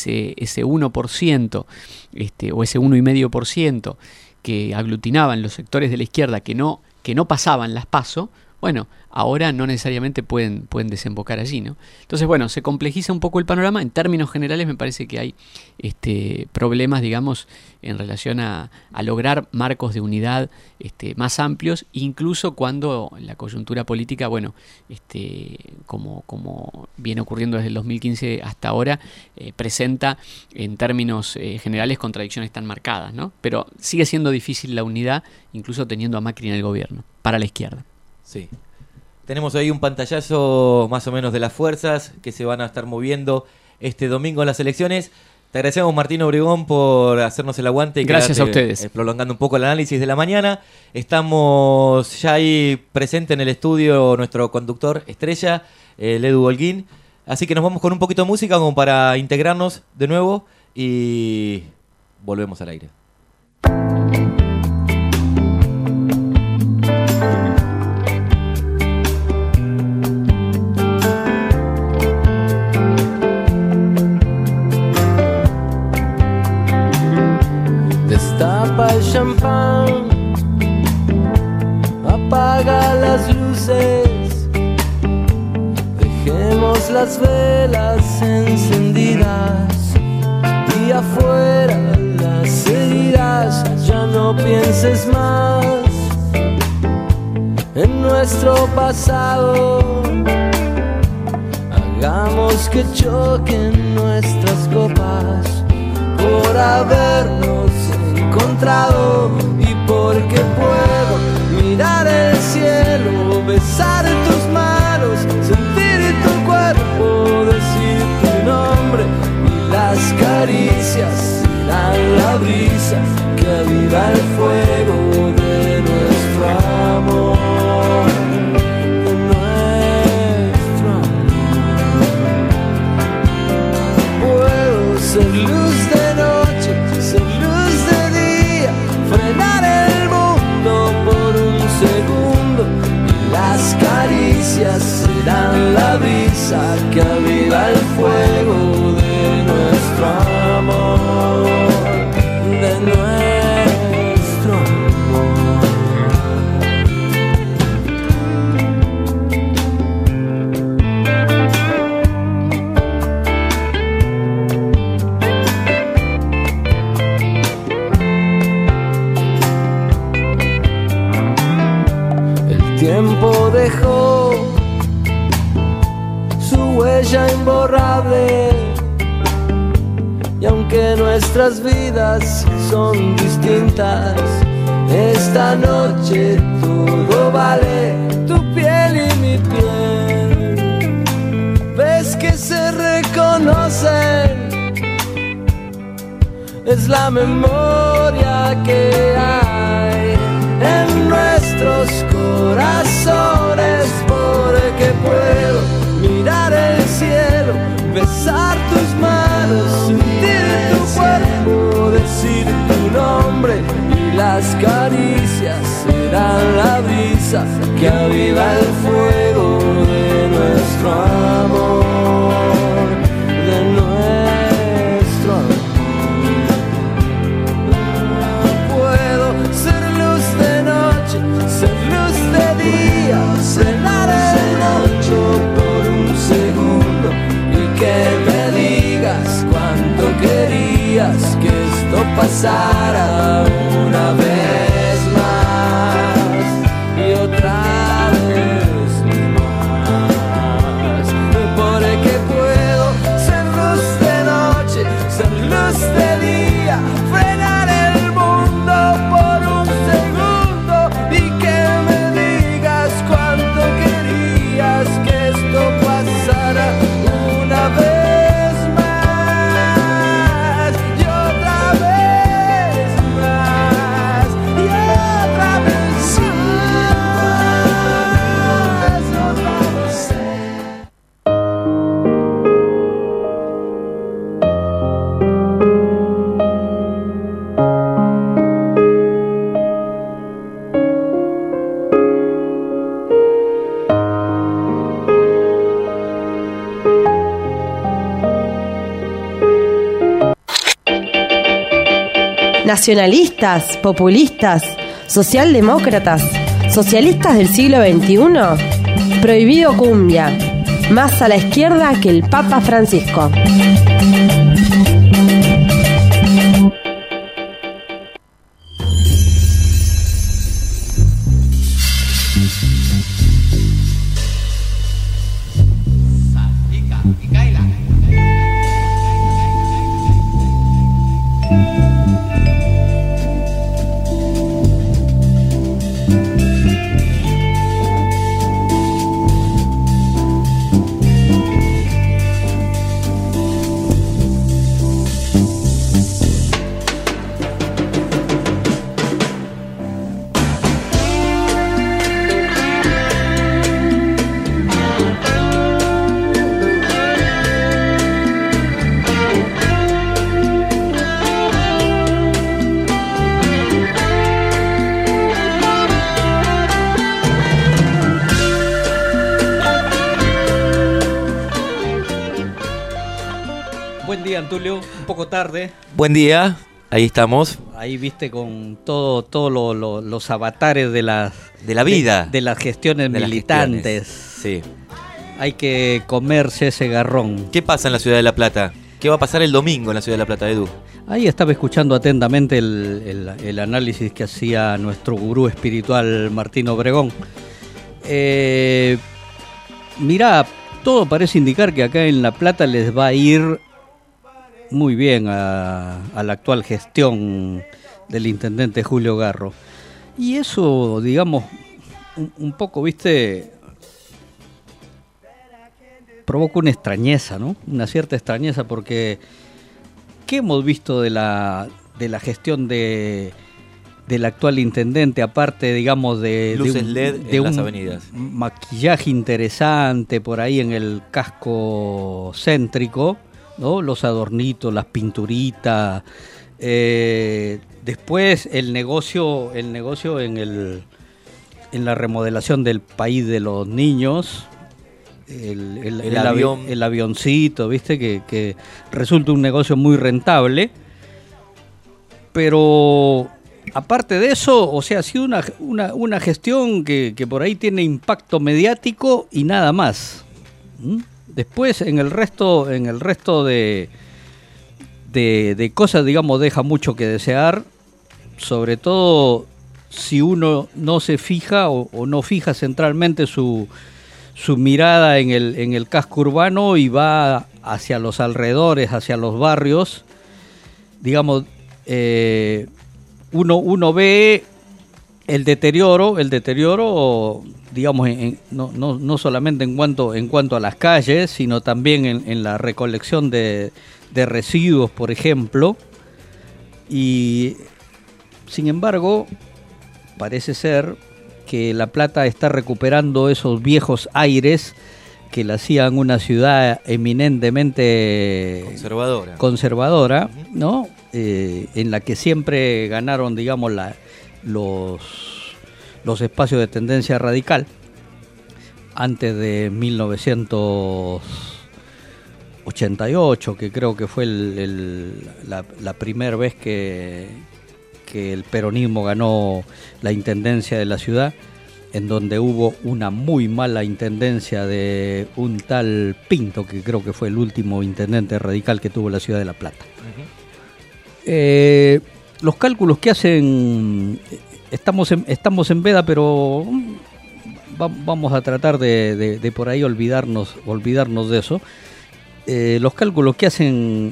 1% o ese 1,5% que aglutinaban los sectores de la izquierda que no pasaban las PASO, bueno, ahora no necesariamente pueden desembocar allí, ¿no? Entonces, bueno, se complejiza un poco el panorama. En términos generales me parece que hay problemas, digamos, en relación a lograr marcos de unidad más amplios, incluso cuando la coyuntura política, bueno, como viene ocurriendo desde el 2015 hasta ahora, presenta en términos generales contradicciones tan marcadas, ¿no? Pero sigue siendo difícil la unidad, incluso teniendo a Macri en el gobierno, para la izquierda. Sí. Tenemos ahí un pantallazo más o menos de las fuerzas que se van a estar moviendo este domingo en las elecciones. Te agradecemos, Martín Obregón, por hacernos el aguante y gracias a ustedes. Prolongando un poco el análisis de la mañana. Estamos ya ahí presente en el estudio nuestro conductor estrella, Edu Holguín. Así que nos vamos con un poquito de música como para integrarnos de nuevo y volvemos al aire. Destapa el champán, apaga las luces, dejemos las velas encendidas y afuera las heridas. Ya no pienses más en nuestro pasado, hagamos que choquen nuestras copas por habernos encontrado y porque puedo mirar el cielo, besar tus manos, sentir tu cuerpo, decir tu nombre y las caricias serán la brisa que aviva el fuego brisa que aviva el fuego de nuestro amor, de nuestro amor. El tiempo dejó su huella imborrable, y aunque nuestras vidas son distintas, esta noche todo vale, tu piel y mi piel. Ves que se reconocen, es la memoria que hay en nuestros corazones, porque puedo mirar el cielo, besar tus manos, sentir tu cuerpo, decir tu nombre, y las caricias serán la brisa que aviva el fuego de nuestro amor, de nuestro amor. Puedo ser luz de noche, ser luz de día, cenar el mundo por un segundo, y que me digas cuánto querías que esto pasara una vez más y otra vez más, porque puedo ser luz de noche, ser luz de día, frenar el mundo por un segundo, y que me digas cuánto querías que esto pasara una vez más y otra vez más y otra vez más, otra vez. Nacionalistas, populistas, socialdemócratas, socialistas del siglo XXI. Prohibido cumbia, más a la izquierda que el Papa Francisco. Tulio, un poco tarde. Buen día, ahí estamos. Ahí viste con todos los avatares de la vida. De las gestiones de militantes. Las gestiones. Sí. Hay que comerse ese garrón. ¿Qué pasa en la ciudad de La Plata? ¿Qué va a pasar el domingo en la ciudad de La Plata, Edu? Ahí estaba escuchando atentamente el análisis que hacía nuestro gurú espiritual Martín Obregón. Mirá, todo parece indicar que acá en La Plata les va a ir muy bien a la actual gestión del intendente Julio Garro. Y eso, digamos, un poco, viste, provoca una extrañeza, ¿no? Una cierta extrañeza, porque ¿qué hemos visto de la gestión del actual intendente, aparte, digamos, de luces LED de en las un avenidas, maquillaje interesante por ahí en el casco céntrico, ¿no? Los adornitos, las pinturitas, después el negocio en la remodelación del país de los niños, el avioncito, ¿viste? Que resulta un negocio muy rentable. Pero aparte de eso, o sea, ha sido una gestión que por ahí tiene impacto mediático y nada más. Después, en el resto de cosas, digamos, deja mucho que desear, sobre todo si uno no se fija o no fija centralmente su mirada en el casco urbano y va hacia los alrededores, hacia los barrios. Digamos, uno ve el deterioro, digamos, no solamente en cuanto a las calles, sino también en la recolección de residuos, por ejemplo. Y sin embargo, parece ser que La Plata está recuperando esos viejos aires que la hacían una ciudad eminentemente conservadora, ¿no? En la que siempre ganaron, digamos, los espacios de tendencia radical antes de 1988, que creo que fue la primera vez que el peronismo ganó la intendencia de la ciudad, en donde hubo una muy mala intendencia de un tal Pinto, que creo que fue el último intendente radical que tuvo la ciudad de La Plata. Los cálculos que hacen, estamos en veda, pero vamos a tratar de por ahí olvidarnos de eso. Los cálculos que hacen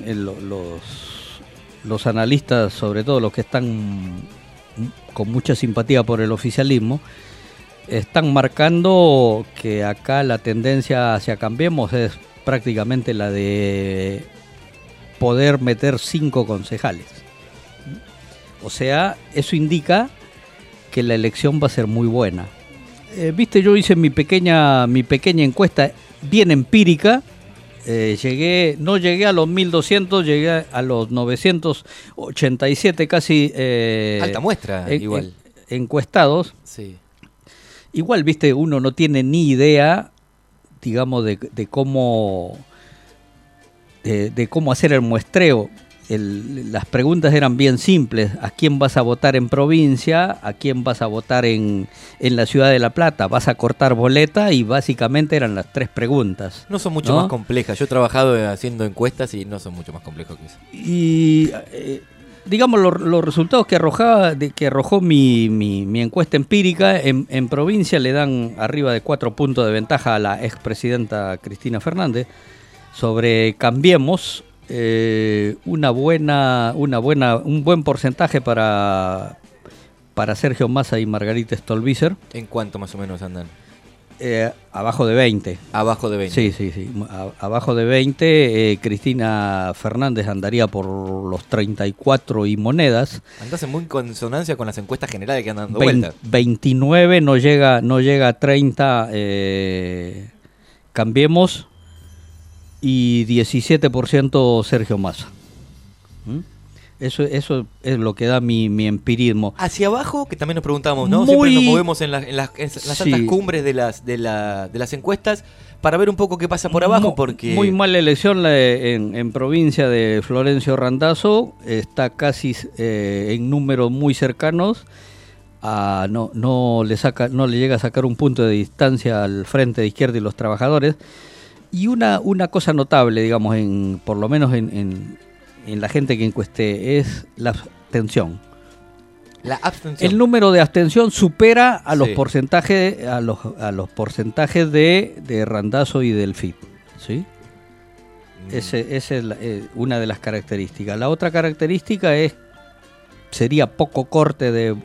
los analistas, sobre todo los que están con mucha simpatía por el oficialismo, están marcando que acá la tendencia hacia Cambiemos es prácticamente la de poder meter 5 concejales. O sea, eso indica que la elección va a ser muy buena. Viste, yo hice mi pequeña encuesta bien empírica. No llegué a los 1200, llegué a los 987 casi. Alta muestra, igual. Encuestados. Sí. Igual, viste, uno no tiene ni idea, digamos, de cómo hacer el muestreo. Las preguntas eran bien simples. ¿A quién vas a votar en provincia? ¿A quién vas a votar en la ciudad de La Plata? ¿Vas a cortar boleta? Y básicamente eran las 3 preguntas. No son mucho más complejas. Yo he trabajado haciendo encuestas y no son mucho más complejos que eso. Y digamos, los resultados que arrojó mi encuesta empírica en provincia le dan arriba de 4 puntos de ventaja a la expresidenta Cristina Fernández. Sobre Cambiemos, un buen porcentaje para Sergio Massa y Margarita Stolbizer. ¿En cuánto más o menos andan? Abajo de 20. Abajo de 20. Sí. Abajo de 20. Cristina Fernández andaría por los 34 y monedas. Andás en muy consonancia con las encuestas generales que andan dando vueltas. 29, no llega a 30. Cambiemos. Y 17% Sergio Massa. Eso es lo que da mi empirismo. Hacia abajo, que también nos preguntamos, ¿no? Siempre nos movemos en las altas cumbres de las encuestas para ver un poco qué pasa por abajo, porque... Muy mala elección en provincia de Florencio Randazzo, está casi en números muy cercanos. No le llega a sacar un punto de distancia al Frente de Izquierda y los Trabajadores. Y una cosa notable, digamos, por lo menos en la gente que encuesté, es la abstención. La abstención. El número de abstención supera a los porcentajes de Randazzo y del FIT, ¿sí? Esa es una de las características. La otra característica sería poco corte de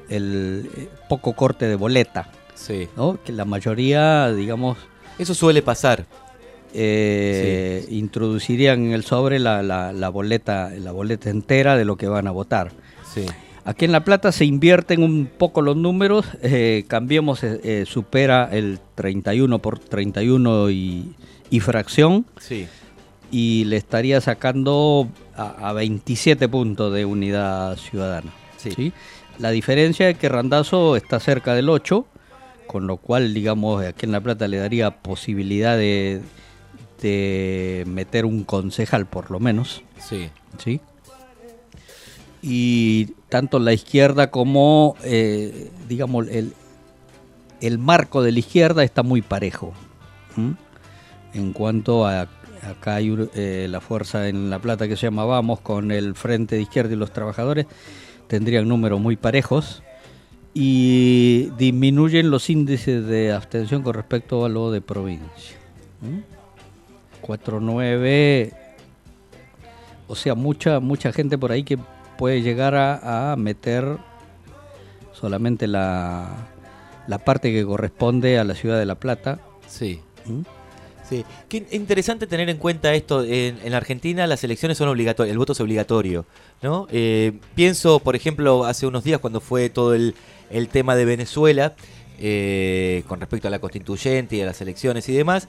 boleta, sí, ¿no? Que la mayoría, digamos, eso suele pasar. Introducirían en el sobre la boleta entera de lo que van a votar. Sí. Aquí en La Plata se invierten un poco los números. Cambiemos supera el 31 por 31 y fracción. Sí. Y le estaría sacando a 27 puntos de Unidad Ciudadana. Sí. ¿Sí? La diferencia es que Randazzo está cerca del 8, con lo cual, digamos, aquí en La Plata le daría posibilidad de meter un concejal, por lo menos. Sí. ¿Sí? Y tanto la izquierda como, digamos, el marco de la izquierda está muy parejo. En cuanto a, acá hay la fuerza en La Plata que se llama Vamos, con el Frente de Izquierda y los Trabajadores, tendrían números muy parejos y disminuyen los índices de abstención con respecto a lo de provincia. 4-9, o sea, mucha gente por ahí que puede llegar a meter solamente la parte que corresponde a la ciudad de La Plata. Sí. Sí. Qué interesante tener en cuenta esto. En la Argentina las elecciones son obligatorias, el voto es obligatorio, ¿no? Pienso, por ejemplo, hace unos días cuando fue todo el tema de Venezuela, con respecto a la constituyente y a las elecciones y demás,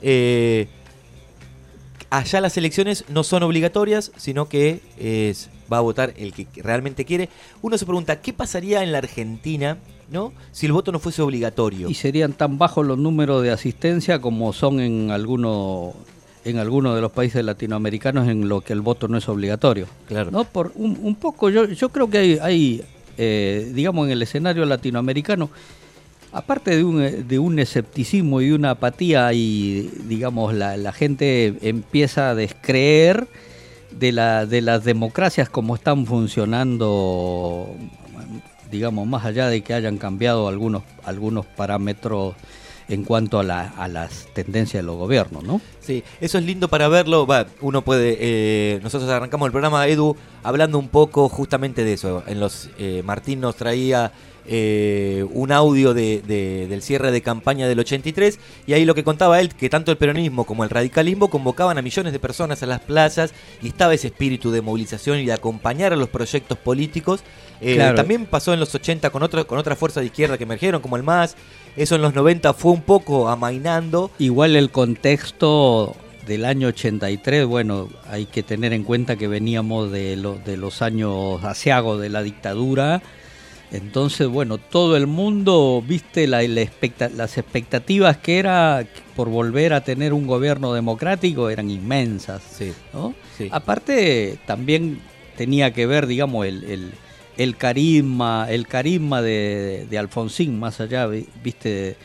allá las elecciones no son obligatorias, sino que va a votar el que realmente quiere. Uno se pregunta, ¿qué pasaría en la Argentina, ¿no?, si el voto no fuese obligatorio? Y serían tan bajos los números de asistencia como son en algunos de los países latinoamericanos en lo que el voto no es obligatorio. Claro. ¿No? Por un poco, yo creo que hay digamos, en el escenario latinoamericano, aparte de un escepticismo y de una apatía, y digamos la gente empieza a descreer de las democracias como están funcionando, digamos, más allá de que hayan cambiado algunos parámetros en cuanto a las tendencias de los gobiernos, ¿no? Sí, eso es lindo para verlo. Uno puede, nosotros arrancamos el programa, Edu, hablando un poco justamente de eso. Martín nos traía un audio del cierre de campaña del 83, y ahí lo que contaba él, que tanto el peronismo como el radicalismo convocaban a millones de personas a las plazas, y estaba ese espíritu de movilización y de acompañar a los proyectos políticos. Claro. También pasó en los 80 con otras fuerzas de izquierda que emergieron, como el MAS. Eso en los 90 fue un poco amainando. Igual el contexto del año 83, bueno, hay que tener en cuenta que veníamos de los años aciagos de la dictadura. Entonces, bueno, todo el mundo, viste, las expectativas que era por volver a tener un gobierno democrático eran inmensas, sí, ¿no? Sí. Aparte, también tenía que ver, digamos, el carisma de Alfonsín, más allá, viste,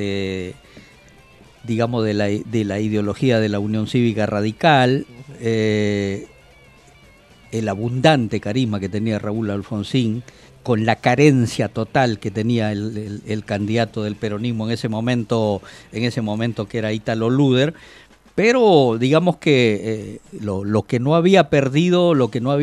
digamos, de la ideología de la Unión Cívica Radical, el abundante carisma que tenía Raúl Alfonsín, con la carencia total que tenía el candidato del peronismo en ese momento que era Ítalo Luder. Pero digamos que lo que no había perdido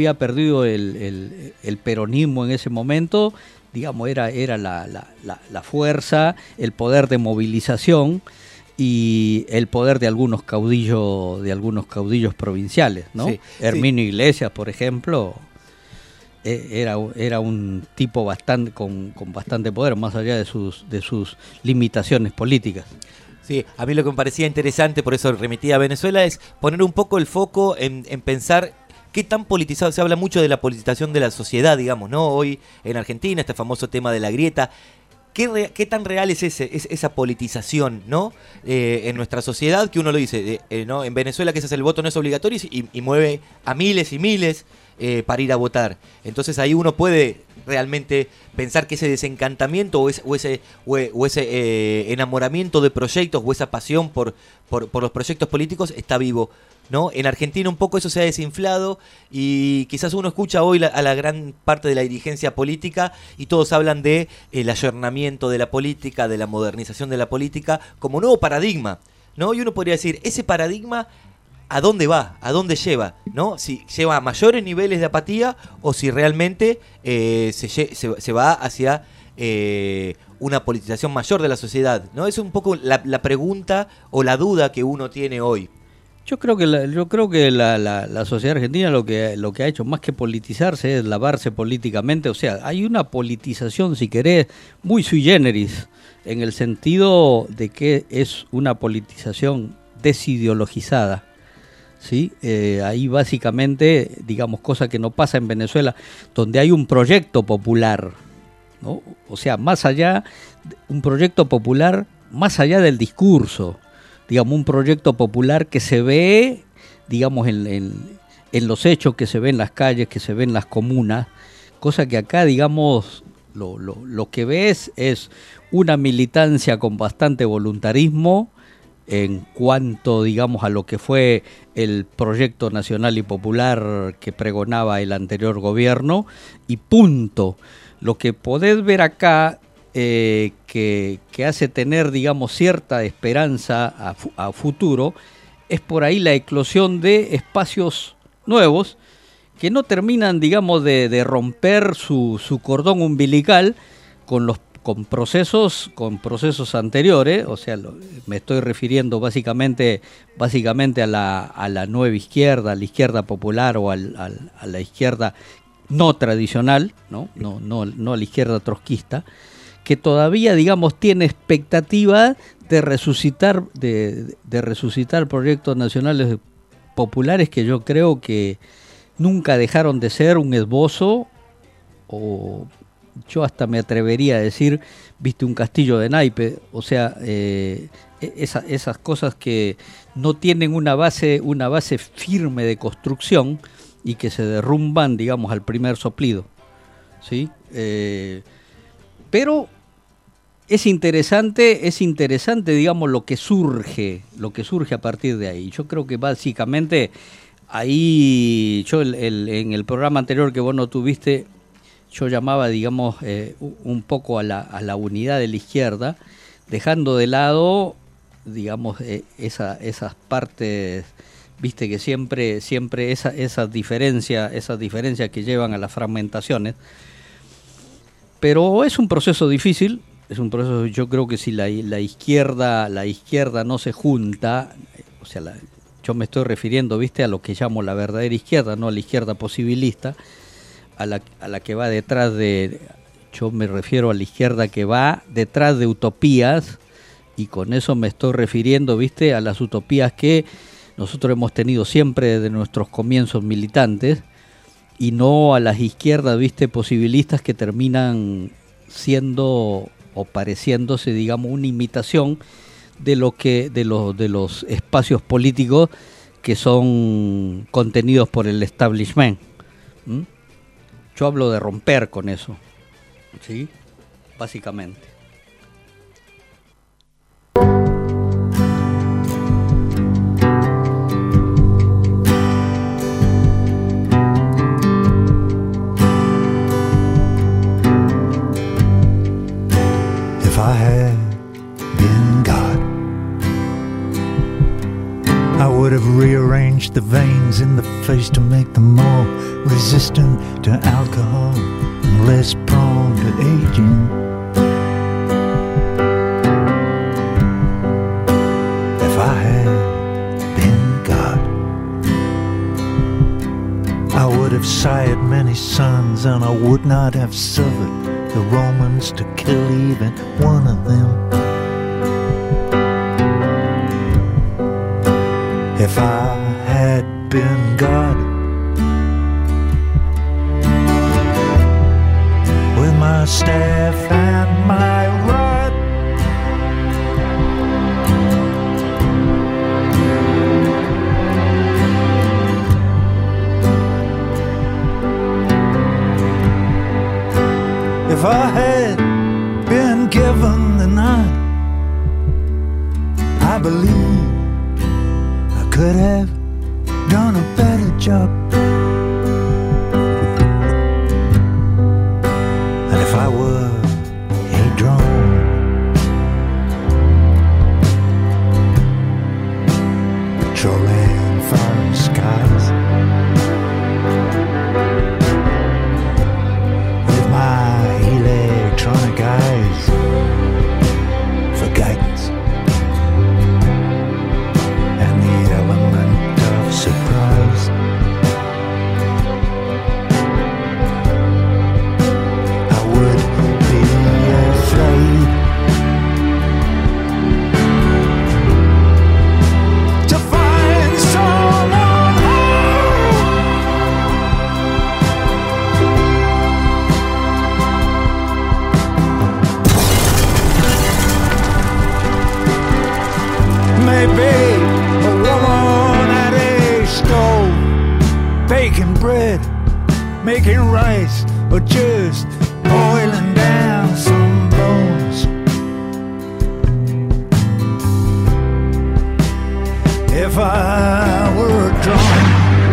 el peronismo en ese momento, digamos, era la fuerza, el poder de movilización y el poder de algunos caudillos provinciales, ¿no? Sí, Herminio Iglesias, por ejemplo, era un tipo con bastante poder, más allá de sus limitaciones políticas. Sí, a mí lo que me parecía interesante, por eso remití a Venezuela, es poner un poco el foco en pensar qué tan politizado. Se habla mucho de la politización de la sociedad, digamos, ¿no? Hoy en Argentina, este famoso tema de la grieta. ¿Qué tan real es esa politización, ¿no? En nuestra sociedad, que uno lo dice, ¿no? En Venezuela, que el voto no es obligatorio y mueve a miles y miles para ir a votar. Entonces ahí uno puede realmente pensar que ese desencantamiento o ese enamoramiento de proyectos o esa pasión por los proyectos políticos está vivo, ¿no? En Argentina un poco eso se ha desinflado y quizás uno escucha hoy a la gran parte de la dirigencia política y todos hablan de el ayornamiento de la política, de la modernización de la política como nuevo paradigma, ¿no? Y uno podría decir, ese paradigma, ¿a dónde va? ¿A dónde lleva? ¿No? Si lleva a mayores niveles de apatía o si realmente se va hacia una politización mayor de la sociedad, ¿no? Es un poco la pregunta o la duda que uno tiene hoy. Yo creo que la sociedad argentina lo que ha hecho más que politizarse es lavarse políticamente. O sea, hay una politización, si querés, muy sui generis, en el sentido de que es una politización desideologizada. ¿Sí? Ahí básicamente, digamos, cosa que no pasa en Venezuela, donde hay un proyecto popular, ¿no? O sea, más allá, un proyecto popular, más allá del discurso, digamos, un proyecto popular que se ve, digamos, en los hechos, que se ve en las calles, que se ve en las comunas, cosa que acá, digamos, lo que ves es una militancia con bastante voluntarismo en cuanto, digamos, a lo que fue el proyecto nacional y popular que pregonaba el anterior gobierno, y punto. Lo que podés ver acá, que hace tener, digamos, cierta esperanza a futuro, es por ahí la eclosión de espacios nuevos que no terminan, digamos, de romper su cordón umbilical con procesos anteriores. O sea, me estoy refiriendo básicamente a la nueva izquierda, a la izquierda popular o a la izquierda no tradicional, no a la izquierda trotskista, que todavía, digamos, tiene expectativa de resucitar proyectos nacionales populares que yo creo que nunca dejaron de ser un esbozo, o yo hasta me atrevería a decir, viste, un castillo de naipe. O sea, esas cosas que no tienen una base firme de construcción y que se derrumban, digamos, al primer soplido, ¿sí? Pero es interesante, digamos, lo que surge a partir de ahí. Yo creo que básicamente ahí, yo en el programa anterior que vos no tuviste, yo llamaba, digamos, un poco a la unidad de la izquierda, dejando de lado, digamos, esas partes, viste, que siempre esas diferencias que llevan a las fragmentaciones. Pero es un proceso difícil. Es un proceso, yo creo que si la izquierda no se junta, o sea, yo me estoy refiriendo, viste, a lo que llamo la verdadera izquierda, no a la izquierda posibilista, a la que va detrás yo me refiero a la izquierda que va detrás de utopías, y con eso me estoy refiriendo, viste, a las utopías que nosotros hemos tenido siempre desde nuestros comienzos militantes, y no a las izquierdas, viste, posibilistas que terminan siendo o pareciéndose, digamos, una imitación de los espacios políticos que son contenidos por el establishment. Yo hablo de romper con eso, ¿sí? Básicamente. I had been God, I would have rearranged the veins in the face to make them more resistant to alcohol and less prone to aging. If I had been God, I would have sired many sons, and I would not have suffered the Romans to kill even one of them. If I had been God, with my staff and my rod, if I had been given the nod, I believe I could have done a better job. And if I were a drone, patrolling foreign skies, electronic eyes for guidance and the element of surprise, I would be afraid to find someone who making rice or just boiling down some bones. If I were a drum,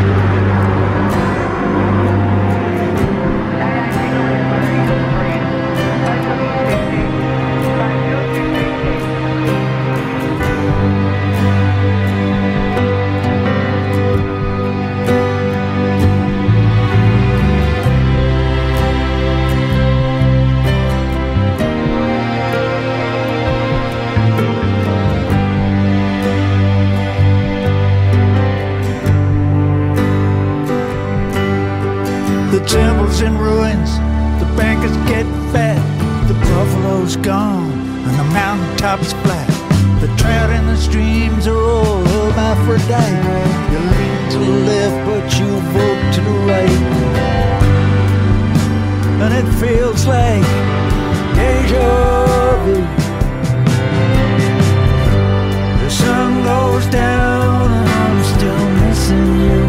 the temple's in ruins, the bankers get fat, the buffalo's gone, and the mountaintop's flat. The trout in the streams are all hermaphrodite. You lean to the left, but you vote to the right. And it feels like deja vu. The sun goes down, and I'm still missing you.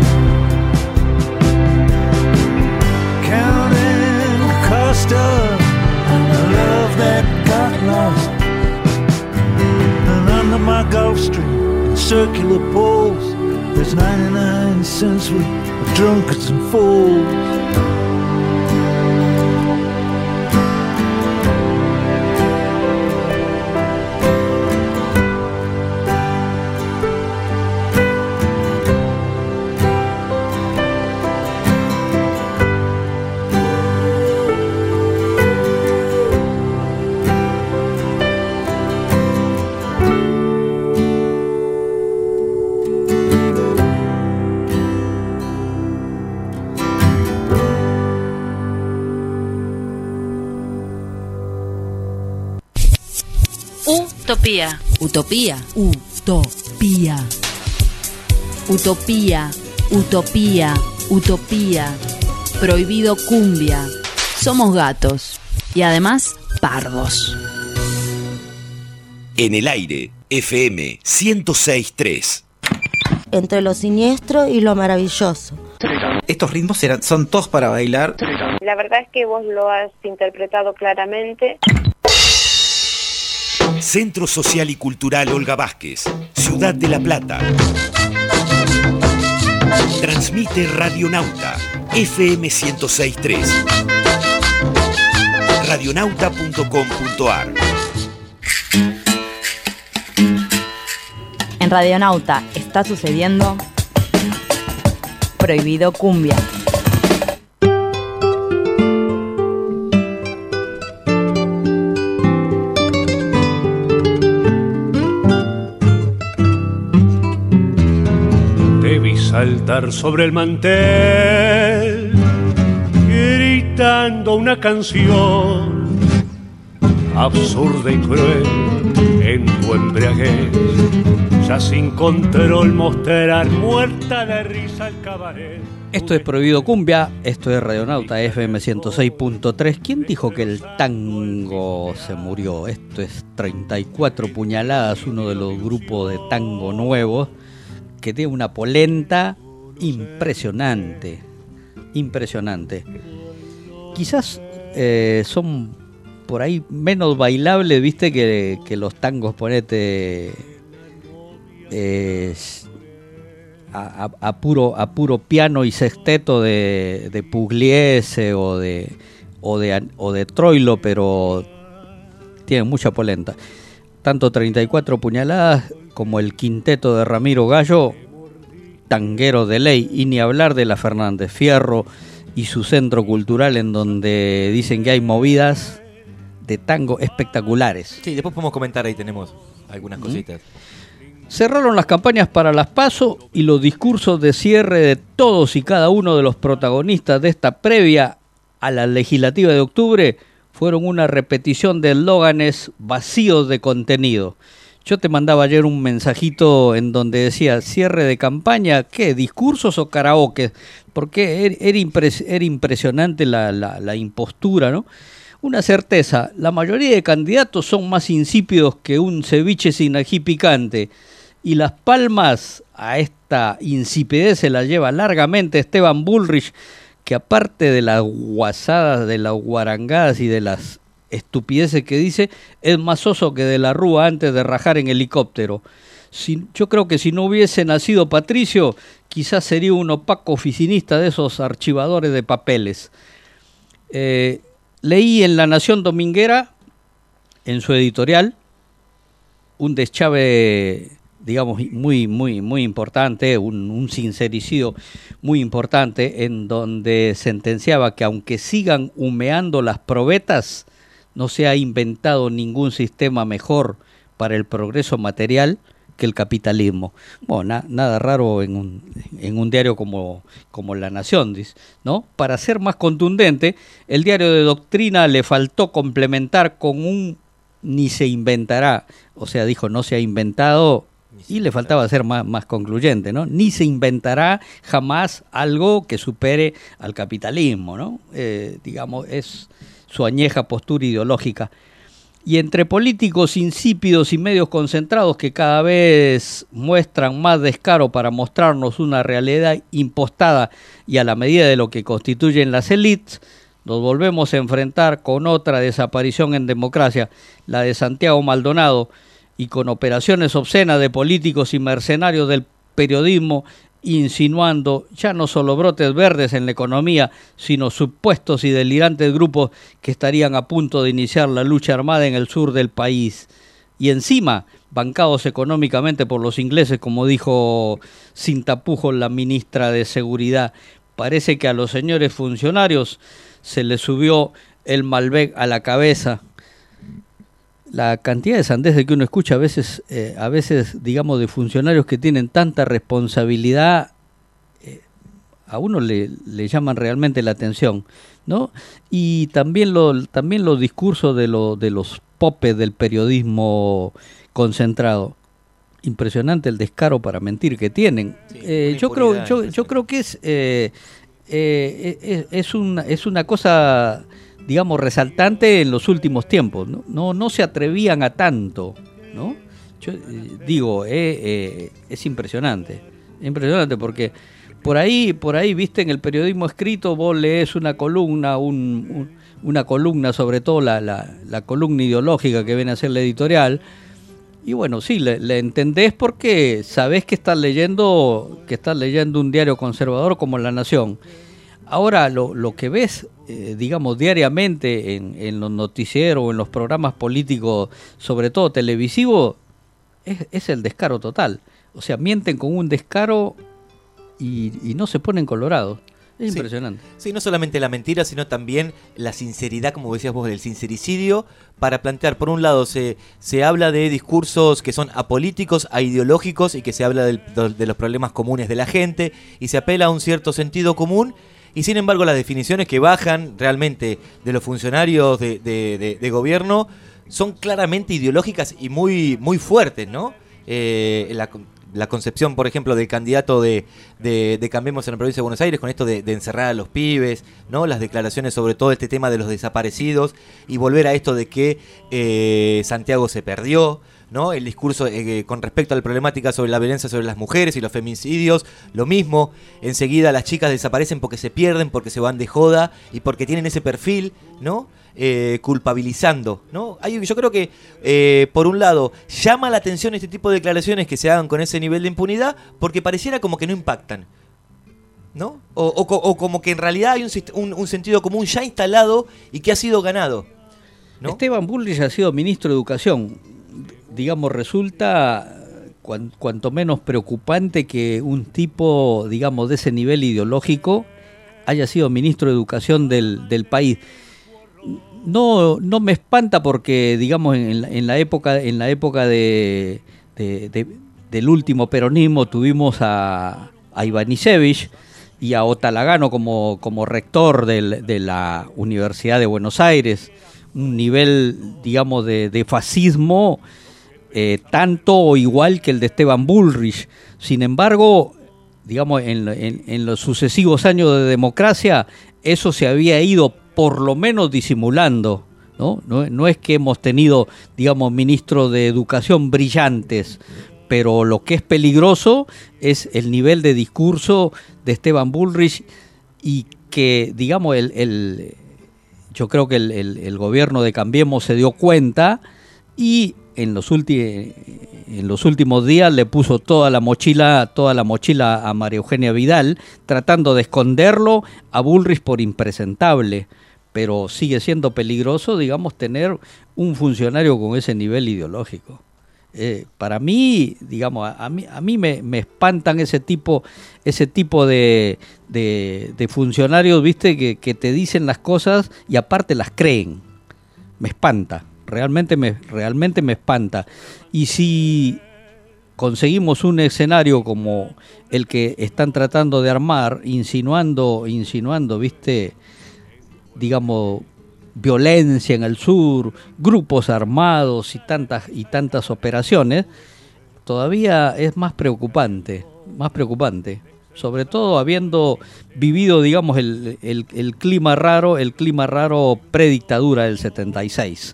Counting the cost of the love that got lost. And under my Gulf Stream, in circular poles, there's 99 cents worth of drunkards and fools. Utopía. Utopía. Utopía. Utopía. Utopía. Utopía. Prohibido cumbia. Somos gatos. Y además, pardos. En el aire, FM 106.3. Entre lo siniestro y lo maravilloso. Estos ritmos son todos para bailar. La verdad es que vos lo has interpretado claramente. Centro Social y Cultural Olga Vázquez, Ciudad de La Plata. Transmite Radionauta, FM 106.3. Radionauta.com.ar. En Radionauta está sucediendo Prohibido Cumbia. Saltar sobre el mantel, gritando una canción absurda y cruel en tu embriaguez, ya sin control mostrar muerta de risa el cabaret. Esto es Prohibido Cumbia, esto es Radionauta FM 106.3. ¿Quién dijo que el tango se murió? Esto es 34 puñaladas, uno de los grupos de tango nuevos que tiene una polenta impresionante, impresionante. Quizás son por ahí menos bailables, viste, que los tangos, ponete, a puro piano y sexteto de Pugliese o de Troilo, pero tienen mucha polenta. Tanto 34 puñaladas como el quinteto de Ramiro Gallo, tanguero de ley, y ni hablar de la Fernández Fierro y su centro cultural, en donde dicen que hay movidas de tango espectaculares. Sí, después podemos comentar, ahí tenemos algunas cositas. Cerraron las campañas para las PASO y los discursos de cierre de todos y cada uno de los protagonistas de esta previa a la legislativa de octubre fueron una repetición de eslóganes vacíos de contenido. Yo te mandaba ayer un mensajito en donde decía, cierre de campaña, ¿qué? ¿Discursos o karaoke? Porque era impresionante la impostura, ¿no? Una certeza, la mayoría de candidatos son más insípidos que un ceviche sin ají picante, y las palmas a esta insipidez se las lleva largamente Esteban Bullrich, que aparte de las guasadas, de las guarangadas y de las estupideces que dice, es más oso que de la Rúa antes de rajar en helicóptero. Yo creo que si no hubiese nacido Patricio, quizás sería un opaco oficinista de esos archivadores de papeles. Leí en La Nación Dominguera, en su editorial, un deschave, digamos, muy importante, un sincericidio muy importante, en donde sentenciaba que aunque sigan humeando las probetas, no se ha inventado ningún sistema mejor para el progreso material que el capitalismo. Bueno, nada raro en un diario como La Nación, ¿no? Para ser más contundente, el diario de doctrina le faltó complementar con un ni se inventará, o sea, dijo no se ha inventado, y le faltaba ser más concluyente, ¿no? Ni se inventará jamás algo que supere al capitalismo, ¿no? Digamos, es su añeja postura ideológica. Y entre políticos insípidos y medios concentrados que cada vez muestran más descaro para mostrarnos una realidad impostada y a la medida de lo que constituyen las élites, nos volvemos a enfrentar con otra desaparición en democracia, la de Santiago Maldonado, y con operaciones obscenas de políticos y mercenarios del periodismo insinuando ya no solo brotes verdes en la economía, sino supuestos y delirantes grupos que estarían a punto de iniciar la lucha armada en el sur del país. Y encima, bancados económicamente por los ingleses, como dijo sin tapujos la ministra de Seguridad. Parece que a los señores funcionarios se les subió el Malbec a la cabeza. La cantidad de sandeces que uno escucha a veces, digamos, de funcionarios que tienen tanta responsabilidad, a uno le llaman realmente la atención, ¿no? Y también los discursos de los popes del periodismo concentrado. Impresionante el descaro para mentir que tienen. Sí, yo creo que es una cosa, digamos, resaltante en los últimos tiempos, ¿no? No se atrevían a tanto, ¿no? Yo digo, es impresionante porque por ahí, viste, en el periodismo escrito vos lees una columna, una columna, sobre todo la columna ideológica que viene a ser la editorial, y bueno, sí, le entendés porque sabés que estás leyendo un diario conservador como La Nación. Ahora, lo que ves, digamos, diariamente en los noticieros o en los programas políticos, sobre todo televisivos, es el descaro total. O sea, mienten con un descaro y no se ponen colorados. Es impresionante. Sí, no solamente la mentira, sino también la sinceridad, como decías vos, del sincericidio, para plantear, por un lado, se habla de discursos que son apolíticos, aideológicos, y que se habla de los problemas comunes de la gente, y se apela a un cierto sentido común, y sin embargo las definiciones que bajan realmente de los funcionarios de gobierno son claramente ideológicas y muy fuertes, ¿no? La concepción, por ejemplo, del candidato de Cambiemos en la provincia de Buenos Aires con esto de encerrar a los pibes, ¿no? Las declaraciones sobre todo este tema de los desaparecidos y volver a esto de que Santiago se perdió, ¿no? El discurso con respecto a la problemática sobre la violencia sobre las mujeres y los feminicidios, lo mismo. Enseguida las chicas desaparecen porque se pierden, porque se van de joda y porque tienen ese perfil, ¿no? Culpabilizando, ¿no? Yo creo que, por un lado, llama la atención este tipo de declaraciones que se hagan con ese nivel de impunidad porque pareciera como que no impactan, ¿no? O como que en realidad hay un sentido común ya instalado y que ha sido ganado, ¿no? Esteban Bullrich ha sido ministro de Educación. Digamos, resulta cuanto menos preocupante que un tipo, digamos, de ese nivel ideológico haya sido ministro de Educación del país. No me espanta porque, digamos, en la época del último peronismo tuvimos a Ivanišević y a Otalagano como rector de la Universidad de Buenos Aires, un nivel, digamos, de fascismo tanto o igual que el de Esteban Bullrich. Sin embargo, digamos, en los sucesivos años de democracia, eso se había ido por lo menos disimulando, ¿no? No es que hemos tenido, digamos, ministros de educación brillantes, pero lo que es peligroso es el nivel de discurso de Esteban Bullrich y que, digamos, yo creo que el gobierno de Cambiemos se dio cuenta y en los últimos días le puso toda la mochila a María Eugenia Vidal, tratando de esconderlo a Bullrich por impresentable. Pero sigue siendo peligroso, digamos, tener un funcionario con ese nivel ideológico. Para mí, digamos, a mí me espantan ese tipo de funcionarios, ¿viste? Que te dicen las cosas y aparte las creen. Me espanta, realmente me espanta. Y si conseguimos un escenario como el que están tratando de armar, insinuando, ¿viste? Digamos, violencia en el sur, grupos armados y tantas operaciones, todavía es más preocupante, sobre todo habiendo vivido, digamos, el clima raro predictadura del 76.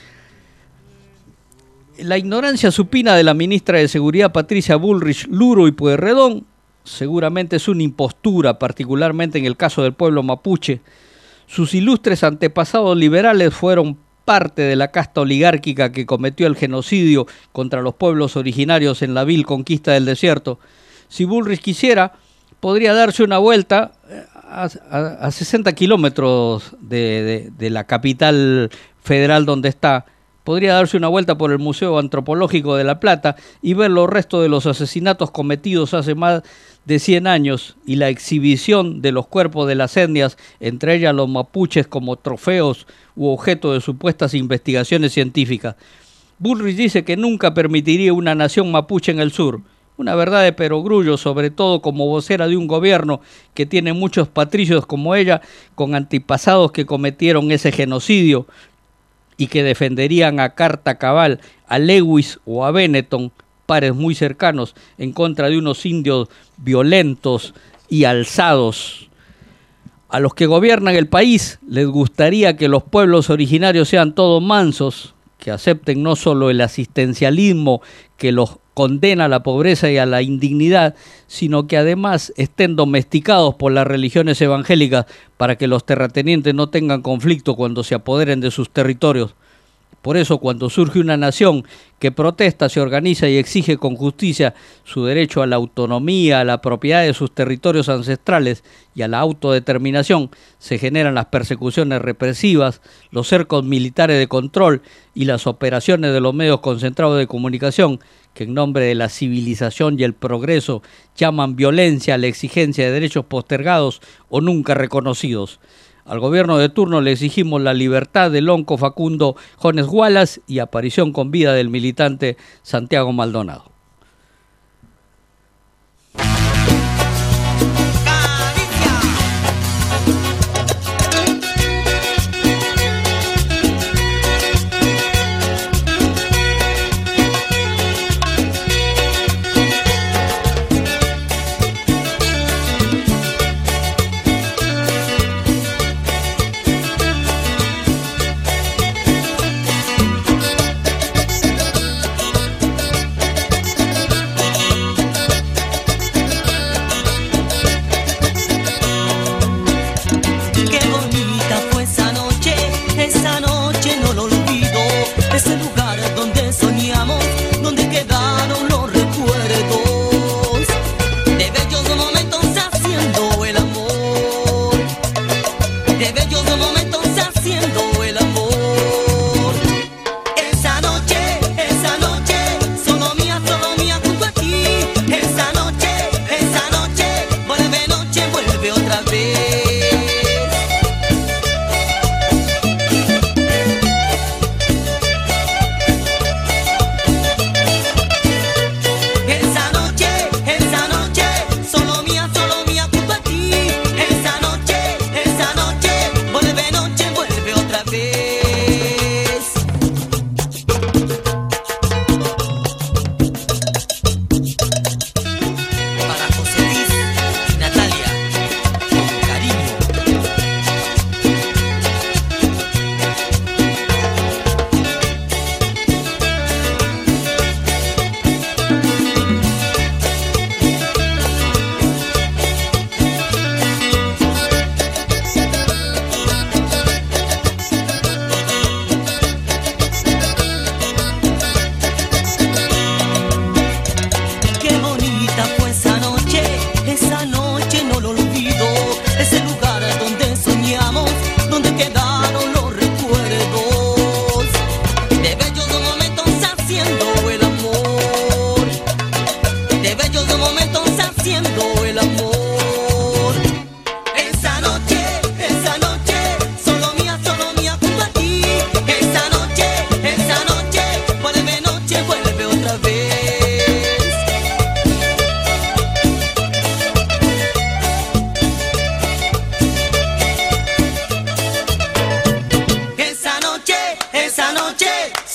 La ignorancia supina de la ministra de Seguridad Patricia Bullrich, Luro y Pueyrredón seguramente es una impostura, particularmente en el caso del pueblo mapuche. Sus ilustres antepasados liberales fueron parte de la casta oligárquica que cometió el genocidio contra los pueblos originarios en la vil conquista del desierto. Si Bullrich quisiera, podría darse una vuelta a 60 kilómetros de la capital federal donde está. Podría darse una vuelta por el Museo Antropológico de La Plata y ver los restos de los asesinatos cometidos hace más de 100 años y la exhibición de los cuerpos de las etnias, entre ellas los mapuches, como trofeos u objeto de supuestas investigaciones científicas. Bullrich dice que nunca permitiría una nación mapuche en el sur. Una verdad de perogrullo, sobre todo como vocera de un gobierno que tiene muchos patricios como ella, con antepasados que cometieron ese genocidio y que defenderían a carta cabal a Lewis o a Benetton, pares muy cercanos, en contra de unos indios violentos y alzados. A los que gobiernan el país les gustaría que los pueblos originarios sean todos mansos, que acepten no solo el asistencialismo que los condena a la pobreza y a la indignidad, sino que además estén domesticados por las religiones evangélicas para que los terratenientes no tengan conflicto cuando se apoderen de sus territorios. Por eso, cuando surge una nación que protesta, se organiza y exige con justicia su derecho a la autonomía, a la propiedad de sus territorios ancestrales y a la autodeterminación, se generan las persecuciones represivas, los cercos militares de control y las operaciones de los medios concentrados de comunicación, que en nombre de la civilización y el progreso llaman violencia a la exigencia de derechos postergados o nunca reconocidos. Al gobierno de turno le exigimos la libertad del onco Facundo Jones Wallace y aparición con vida del militante Santiago Maldonado.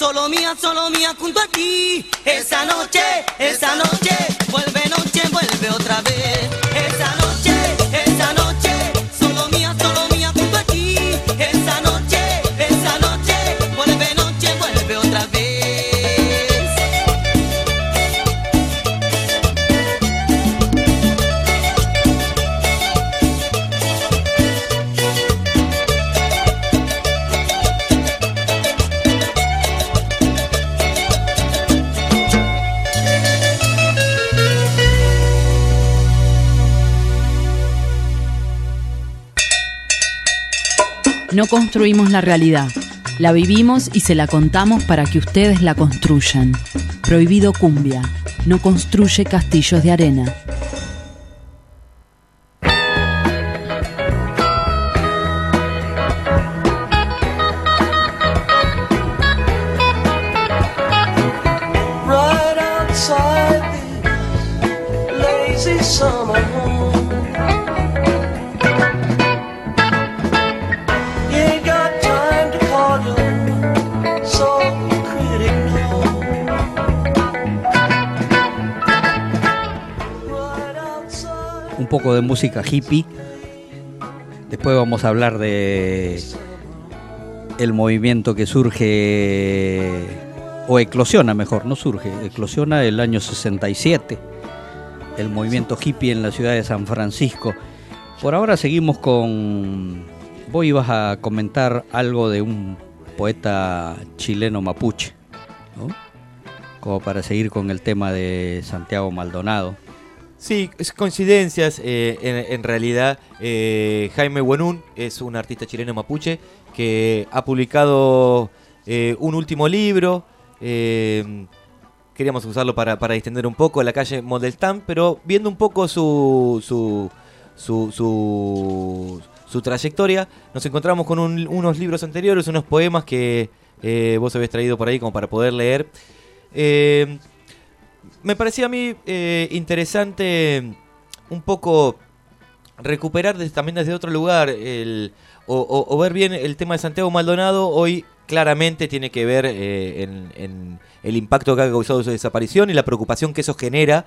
solo mía junto a ti. Esa noche, vuelve otra vez. Esa noche, solo mía junto a ti. Esa noche, vuelve otra vez. No construimos la realidad, la vivimos y se la contamos para que ustedes la construyan. Prohibido Cumbia, no construye castillos de arena. Right outside this lazy summer home. You ain't got time to call your soul critic no. Right outside. Un poco de música hippie. Después vamos a hablar de el movimiento que surge, o eclosiona mejor, no surge, eclosiona el año 67, el movimiento hippie en la ciudad de San Francisco. Por ahora seguimos con... Vos ibas a comentar algo de un poeta chileno mapuche, ¿no? Como para seguir con el tema de Santiago Maldonado. Sí, es coincidencias. En realidad, Jaime Buenún es un artista chileno mapuche que ha publicado un último libro. Queríamos usarlo para distender un poco La calle Modeltán, pero viendo un poco su trayectoria, nos encontramos con unos libros anteriores, unos poemas que vos habéis traído por ahí como para poder leer. Me parecía a mí interesante un poco recuperar también desde otro lugar o ver bien el tema de Santiago Maldonado. Hoy claramente tiene que ver en el impacto que ha causado su desaparición y la preocupación que eso genera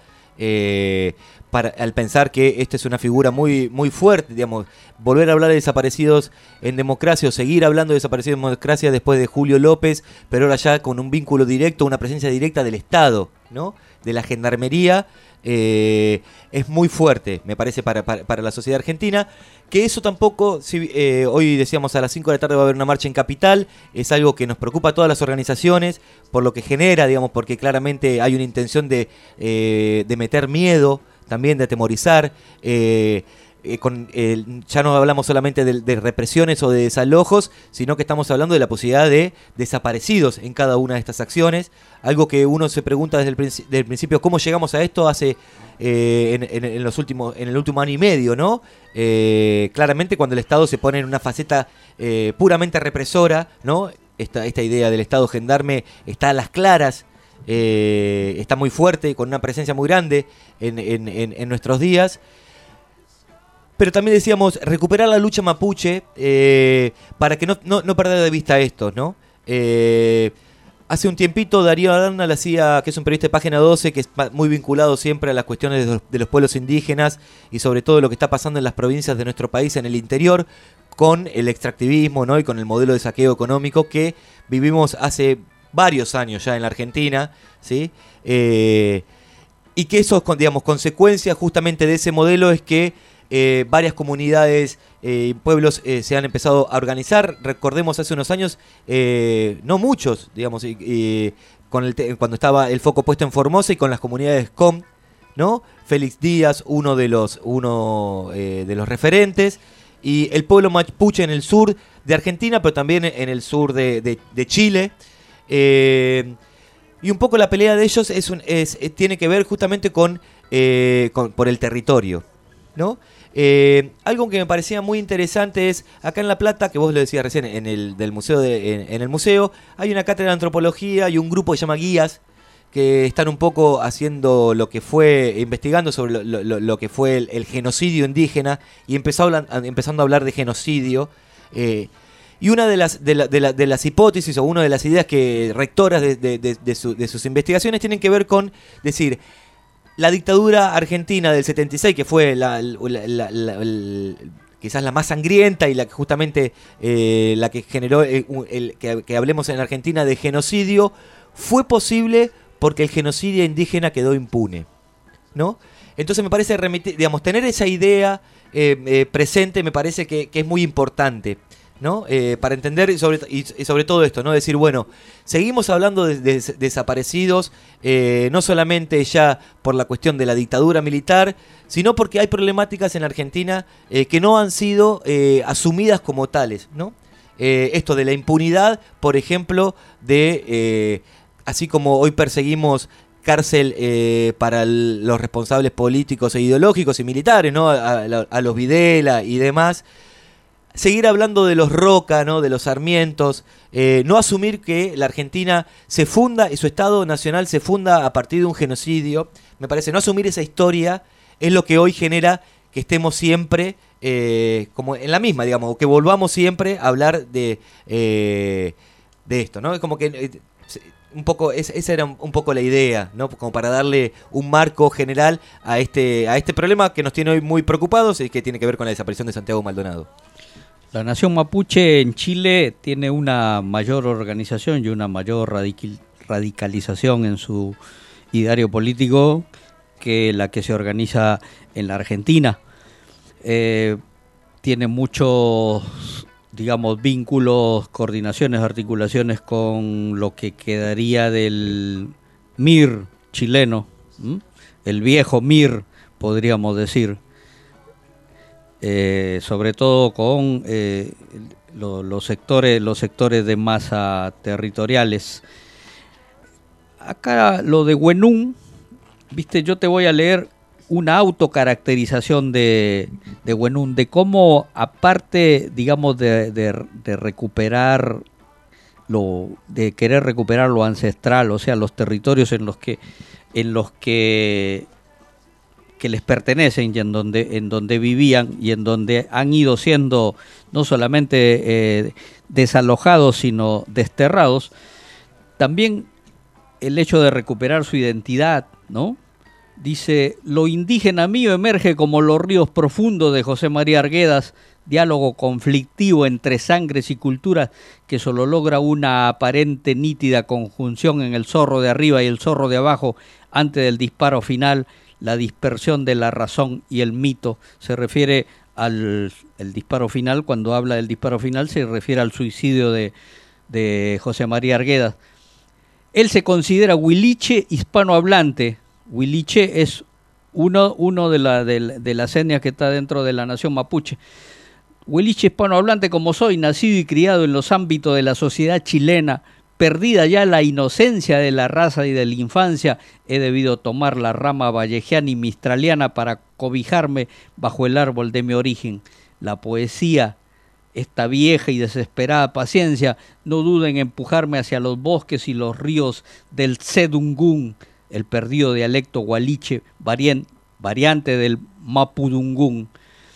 al pensar que esta es una figura muy, muy fuerte, digamos, volver a hablar de desaparecidos en democracia o seguir hablando de desaparecidos en democracia después de Julio López, pero ahora ya con un vínculo directo, una presencia directa del Estado, ¿no? De la gendarmería, es muy fuerte, me parece, para la sociedad argentina. Que eso tampoco, hoy decíamos a las 5 de la tarde va a haber una marcha en Capital, es algo que nos preocupa a todas las organizaciones, por lo que genera, digamos, porque claramente hay una intención de meter miedo, también de atemorizar. Ya no hablamos solamente de represiones o de desalojos, sino que estamos hablando de la posibilidad de desaparecidos en cada una de estas acciones. Algo que uno se pregunta desde el principio, ¿cómo llegamos a esto en el último año y medio, ¿no? Claramente cuando el Estado se pone en una faceta puramente represora, ¿no? Esta idea del Estado gendarme está a las claras, está muy fuerte, con una presencia muy grande en nuestros días. Pero también decíamos, recuperar la lucha mapuche para que no perder de vista esto, ¿no? Hace un tiempito Darío Aranda que es un periodista de Página 12, que es muy vinculado siempre a las cuestiones de los pueblos indígenas y sobre todo lo que está pasando en las provincias de nuestro país, en el interior, con el extractivismo, ¿no? Y con el modelo de saqueo económico que vivimos hace varios años ya en la Argentina, ¿sí? Y que eso, digamos, consecuencia justamente de ese modelo es que varias comunidades y pueblos se han empezado a organizar. Recordemos hace unos años, no muchos, digamos, cuando estaba el foco puesto en Formosa y con las comunidades COM, ¿no? Félix Díaz, uno de los referentes, y el pueblo mapuche en el sur de Argentina, pero también en el sur de Chile. Y un poco la pelea de ellos tiene que ver justamente por el territorio, ¿no? Algo que me parecía muy interesante es, acá en La Plata, que vos lo decías recién, en el museo hay una cátedra de antropología y un grupo que se llama Guías, que están un poco haciendo investigando sobre lo que fue el genocidio indígena y empezando a hablar de genocidio. Y Y una de las hipótesis o una de las ideas rectoras de sus investigaciones tienen que ver con decir, la dictadura argentina del 76, que fue quizás la más sangrienta y la que justamente la que generó que hablemos en Argentina de genocidio, fue posible porque el genocidio indígena quedó impune, ¿no? Entonces me parece tener esa idea presente me parece que es muy importante, ¿no? Para entender y sobre todo esto, ¿no? Decir, bueno, seguimos hablando de desaparecidos, no solamente ya por la cuestión de la dictadura militar, sino porque hay problemáticas en Argentina que no han sido asumidas como tales, ¿no? Esto de la impunidad, por ejemplo, así como hoy perseguimos cárcel para los responsables políticos e ideológicos y militares, ¿no? A los Videla y demás. Seguir hablando de los Roca, ¿no? De los Sarmientos, no asumir que la Argentina se funda y su Estado Nacional se funda a partir de un genocidio. Me parece, no asumir esa historia es lo que hoy genera que estemos siempre como en la misma, digamos, o que volvamos siempre a hablar de esto, ¿no? Es como que un poco esa era un poco la idea, ¿no? Como para darle un marco general a este problema que nos tiene hoy muy preocupados y que tiene que ver con la desaparición de Santiago Maldonado. La nación mapuche en Chile tiene una mayor organización y una mayor radicalización en su ideario político que la que se organiza en la Argentina. Tiene muchos, digamos, vínculos, coordinaciones, articulaciones con lo que quedaría del MIR chileno, el viejo MIR, podríamos decir. Sobre todo con los sectores de masa territoriales. Acá lo de Huenún, viste, yo te voy a leer una autocaracterización de Huenún, de cómo, aparte, digamos, de recuperar de querer recuperar lo ancestral, o sea, los territorios en los que les pertenecen y en donde vivían y en donde han ido siendo no solamente desalojados, sino desterrados. También el hecho de recuperar su identidad, ¿no? Dice, lo indígena mío emerge como los ríos profundos de José María Arguedas, diálogo conflictivo entre sangres y culturas que solo logra una aparente nítida conjunción en el zorro de arriba y el zorro de abajo antes del disparo final, la dispersión de la razón y el mito. Se refiere al disparo final, cuando habla del disparo final se refiere al suicidio de José María Arguedas. Él se considera huiliche hispanohablante. Huiliche es uno de las etnias que está dentro de la nación mapuche. Huiliche hispanohablante como soy, nacido y criado en los ámbitos de la sociedad chilena, perdida ya la inocencia de la raza y de la infancia, he debido tomar la rama vallejiana y mistraliana para cobijarme bajo el árbol de mi origen. La poesía, esta vieja y desesperada paciencia, no duda en empujarme hacia los bosques y los ríos del Cedungún, el perdido dialecto gualiche, variante del Mapudungún.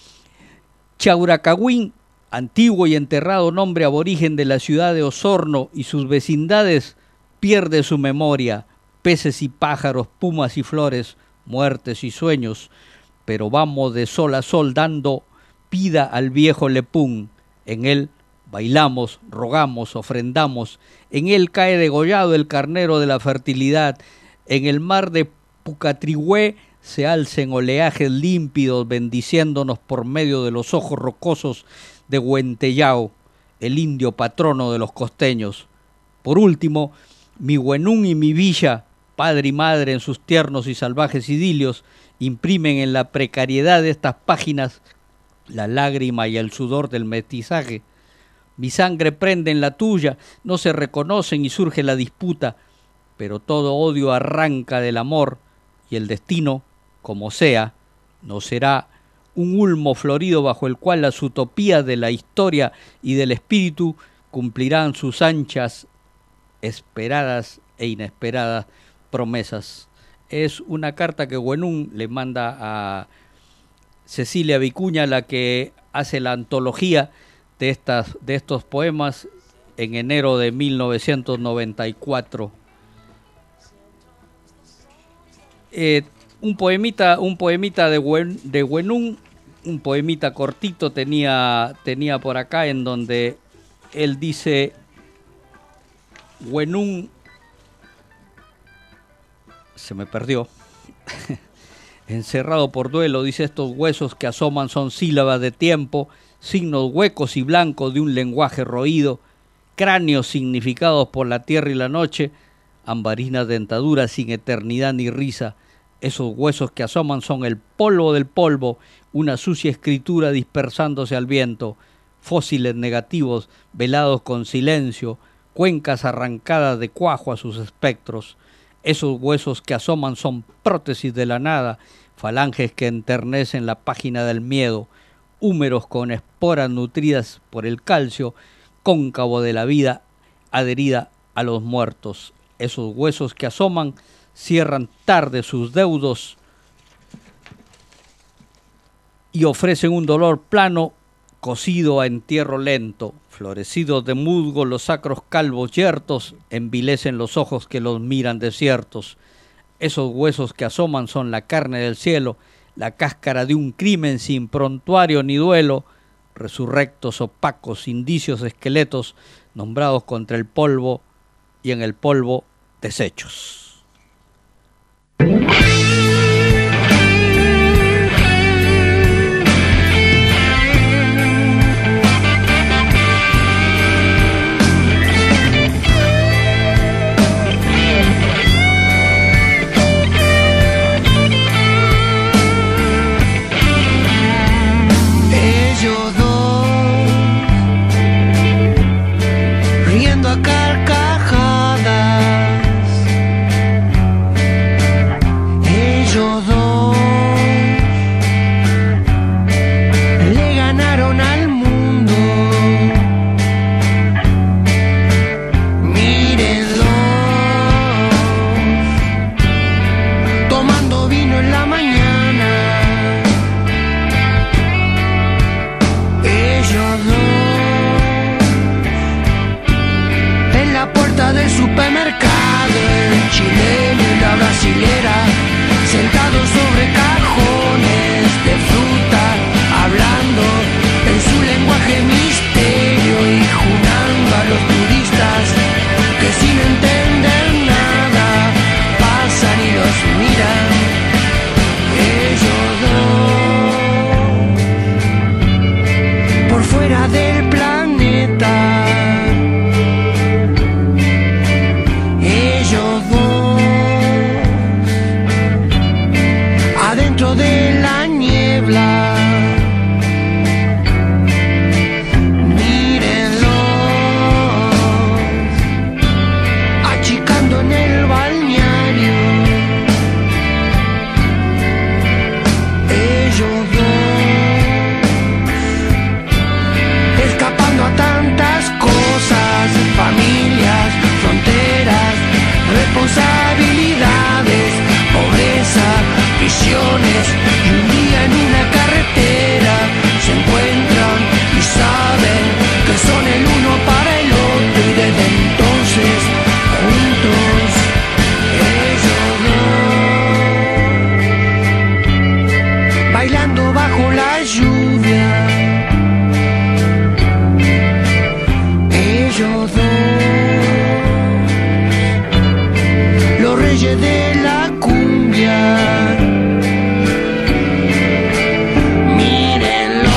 Chauracahuín, antiguo y enterrado nombre aborigen de la ciudad de Osorno y sus vecindades, pierde su memoria. Peces y pájaros, pumas y flores, muertes y sueños, pero vamos de sol a sol dando vida al viejo Lepún. En él bailamos, rogamos, ofrendamos, en él cae degollado el carnero de la fertilidad. En el mar de Pucatrihue se alcen oleajes límpidos bendiciéndonos por medio de los ojos rocosos de Huentellao, el indio patrono de los costeños. Por último, mi Huenún y mi villa, padre y madre en sus tiernos y salvajes idilios, imprimen en la precariedad de estas páginas la lágrima y el sudor del mestizaje. Mi sangre prende en la tuya, no se reconocen y surge la disputa, pero todo odio arranca del amor y el destino, como sea, no será un ulmo florido bajo el cual las utopías de la historia y del espíritu cumplirán sus anchas, esperadas e inesperadas promesas. Es una carta que Huenún le manda a Cecilia Vicuña, la que hace la antología de estos poemas en enero de 1994. Un poemita de Huenún, un poemita cortito tenía por acá, en donde él dice: Huenún, se me perdió, encerrado por duelo, dice: estos huesos que asoman son sílabas de tiempo, signos huecos y blancos de un lenguaje roído, cráneos significados por la tierra y la noche, ambarinas dentaduras sin eternidad ni risa. Esos huesos que asoman son el polvo del polvo, una sucia escritura dispersándose al viento, fósiles negativos velados con silencio, cuencas arrancadas de cuajo a sus espectros. Esos huesos que asoman son prótesis de la nada, falanges que enternecen la página del miedo, húmeros con esporas nutridas por el calcio, cóncavo de la vida adherida a los muertos. Esos huesos que asoman cierran tarde sus deudos y ofrecen un dolor plano cocido a entierro lento. Florecidos de musgo los sacros calvos yertos envilecen los ojos que los miran desiertos. Esos huesos que asoman son la carne del cielo, la cáscara de un crimen sin prontuario ni duelo, resurrectos, opacos, indicios, esqueletos, nombrados contra el polvo y en el polvo desechos. Ellos dos riendo a carcajadas, ellos dos le ganaron al mundo. Mírenlos tomando vino en la mañana. Ellos dos en la puerta del supermercado, el chileno y la brasilera, sentados sobre cajones de fruta, hablando en su lenguaje misterio y junando a los turistas que sin entender nada pasan y los miran. Ellos dos por fuera del planeta, ellos dos adentro de la niebla. Mírenlos achicando en el balneario. Ellos dos escapando a tantas cosas, familias, fronteras, responsabilidades, pobreza, visiones, y un día en una carretera se encuentran y saben que son el uno para el otro, y desde entonces juntos ellos dos bailando bajo la lluvia. Ellos dos los reyes de la cumbia. Mírenlos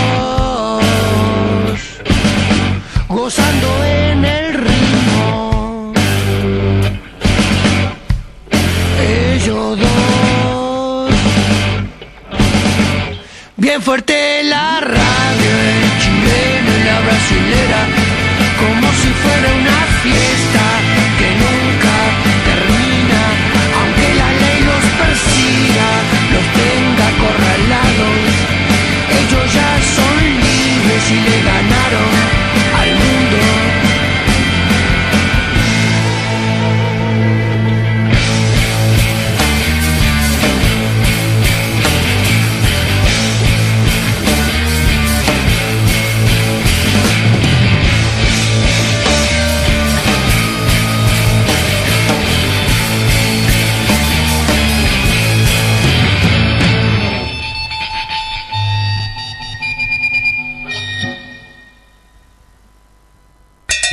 gozando en el ritmo. Ellos dos bien fuerte la radio, el chileno y la brasilera, como si fuera una fiesta que nunca termina, aunque la ley los persiga, los tenga acorralados. Ellos ya son libres y le ganaron al mundo.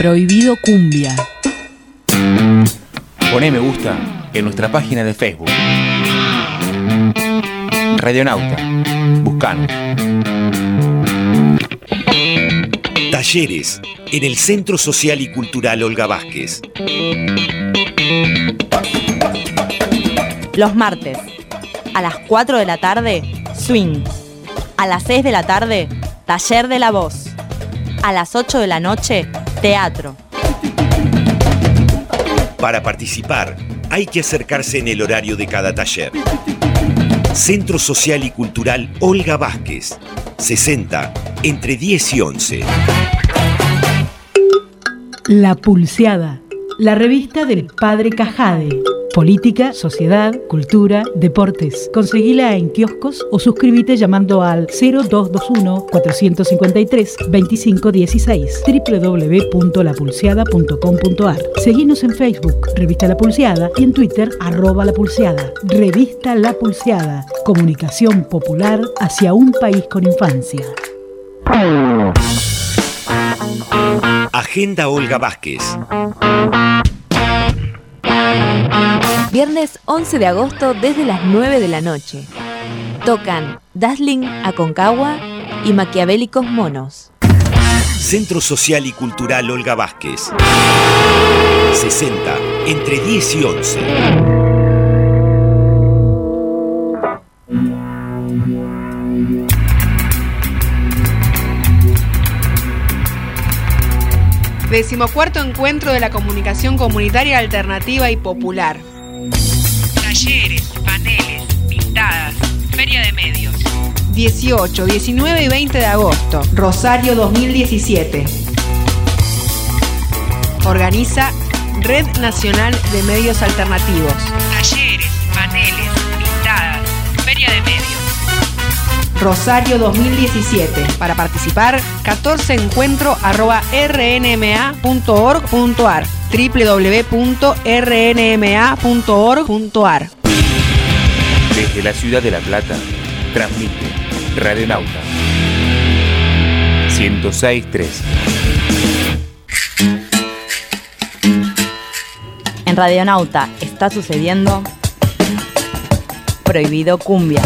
Prohibido Cumbia. Poné me gusta en nuestra página de Facebook. Radionauta. Buscanos. Talleres en el Centro Social y Cultural Olga Vázquez. Los martes, a las 4 de la tarde, swing. A las 6 de la tarde, taller de la voz. A las 8 de la noche, teatro. Para participar, hay que acercarse en el horario de cada taller. Centro Social y Cultural Olga Vázquez, 60, entre 10 y 11. La Pulseada, la revista del Padre Cajade. Política, sociedad, cultura, deportes. Conseguila en kioscos o suscríbete llamando al 0221-453-2516 www.lapulseada.com.ar. Seguinos en Facebook, Revista La Pulseada, y en Twitter, @lapulseada. Revista La Pulseada. Comunicación popular hacia un país con infancia. Agenda Olga Vázquez. Viernes 11 de agosto desde las 9 de la noche. Tocan Dazzling Aconcagua y Maquiavélicos Monos. Centro Social y Cultural Olga Vázquez, 60, entre 10 y 11. Decimocuarto encuentro de la comunicación comunitaria alternativa y popular. Talleres, paneles, pintadas, feria de medios. 18, 19 y 20 de agosto, Rosario 2017. Organiza Red Nacional de Medios Alternativos. Talleres, paneles, pintadas, feria de medios. Rosario 2017. Para participar, 14encuentro@rnma.org.ar www.rnma.org.ar. Desde la ciudad de La Plata, transmite Radionauta 106.3. En Radionauta está sucediendo Prohibido Cumbia.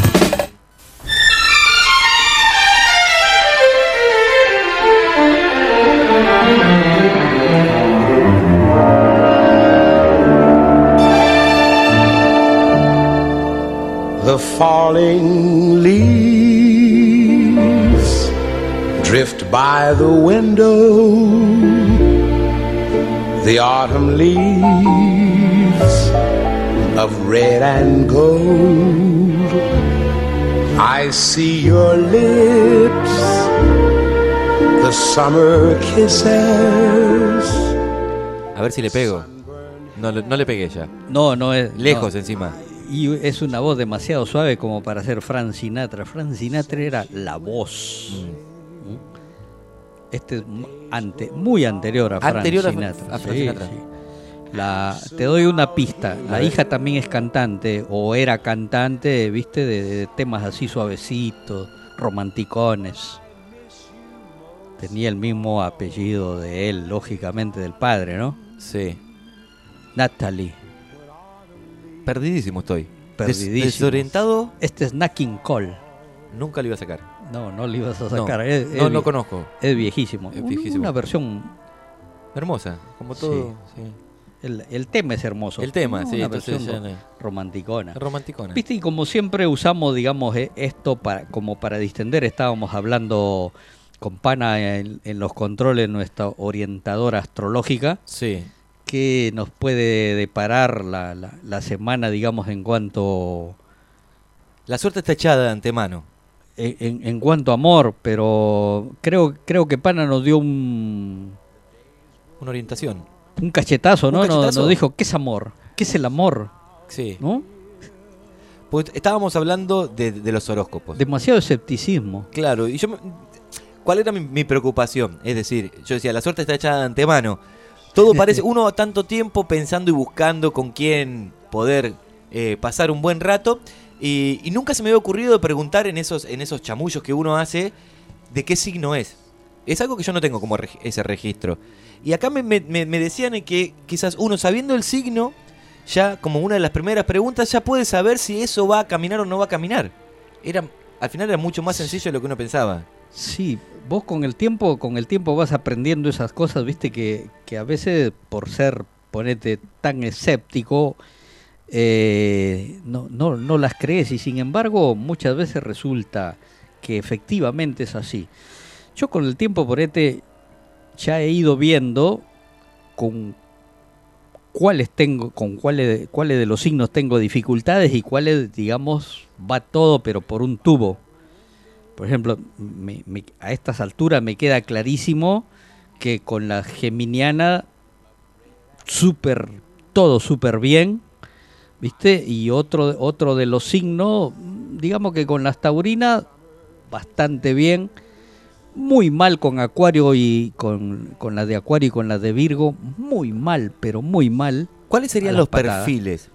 The falling leaves drift by the window. The autumn leaves of red and gold. I see your lips, the summer kisses. A ver si le pego. No le pegué ya. No es... Lejos no. Encima. Y es una voz demasiado suave como para ser Frank Sinatra. Frank Sinatra era la voz. Este es muy anterior a Frank Sinatra. Sinatra. Sí. Te doy una pista. La hija también es cantante, o era cantante, viste, de temas así suavecitos, romanticones. Tenía el mismo apellido de él, lógicamente, del padre, ¿no? Sí. Natalie. Perdidísimo estoy. Perdidísimo. Desorientado. Este es Nat King Cole. Nunca lo iba a sacar. No lo ibas a sacar. No lo conozco. Es viejísimo. Es viejísimo. Una versión hermosa, como todo. Sí. El tema es hermoso. El tema, sí. Una versión romanticona. Romanticona. Viste, y como siempre usamos, digamos, esto como para distender. Estábamos hablando con Pana en los controles, nuestra orientadora astrológica. Sí. ¿Qué nos puede deparar la semana, digamos, en cuanto... La suerte está echada de antemano. En cuanto a amor, pero creo que Pana nos dio una orientación. Un cachetazo, ¿no? ¿Un cachetazo? Nos dijo, ¿qué es amor? ¿Qué es el amor? Sí. ¿No? Pues estábamos hablando de los horóscopos. Demasiado escepticismo. Claro, y ¿cuál era mi preocupación? Es decir, yo decía, la suerte está echada de antemano. Todo parece, uno tanto tiempo pensando y buscando con quién poder pasar un buen rato, y nunca se me había ocurrido preguntar en esos chamullos que uno hace de qué signo es. Es algo que yo no tengo como ese registro. Y acá me decían que quizás uno sabiendo el signo, ya como una de las primeras preguntas, ya puede saber si eso va a caminar o no va a caminar. Al final era mucho más sencillo de lo que uno pensaba. Sí, vos con el tiempo vas aprendiendo esas cosas, viste, que a veces por ser, ponete, tan escéptico, no las crees, y sin embargo muchas veces resulta que efectivamente es así. Yo con el tiempo, ponete, ya he ido viendo con cuáles de los signos tengo dificultades y cuáles, digamos, va todo pero por un tubo. Por ejemplo, a estas alturas me queda clarísimo que con la geminiana todo súper bien, ¿viste? Y otro de los signos, digamos que con las taurinas bastante bien, muy mal con Acuario y con las de Acuario y con las de Virgo, muy mal, pero muy mal. ¿Cuáles serían los perfiles?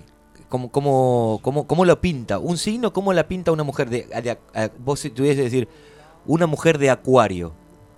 ¿Cómo lo pinta? ¿Un signo? ¿Cómo la pinta una mujer vos si tuvieses que decir, una mujer de Acuario?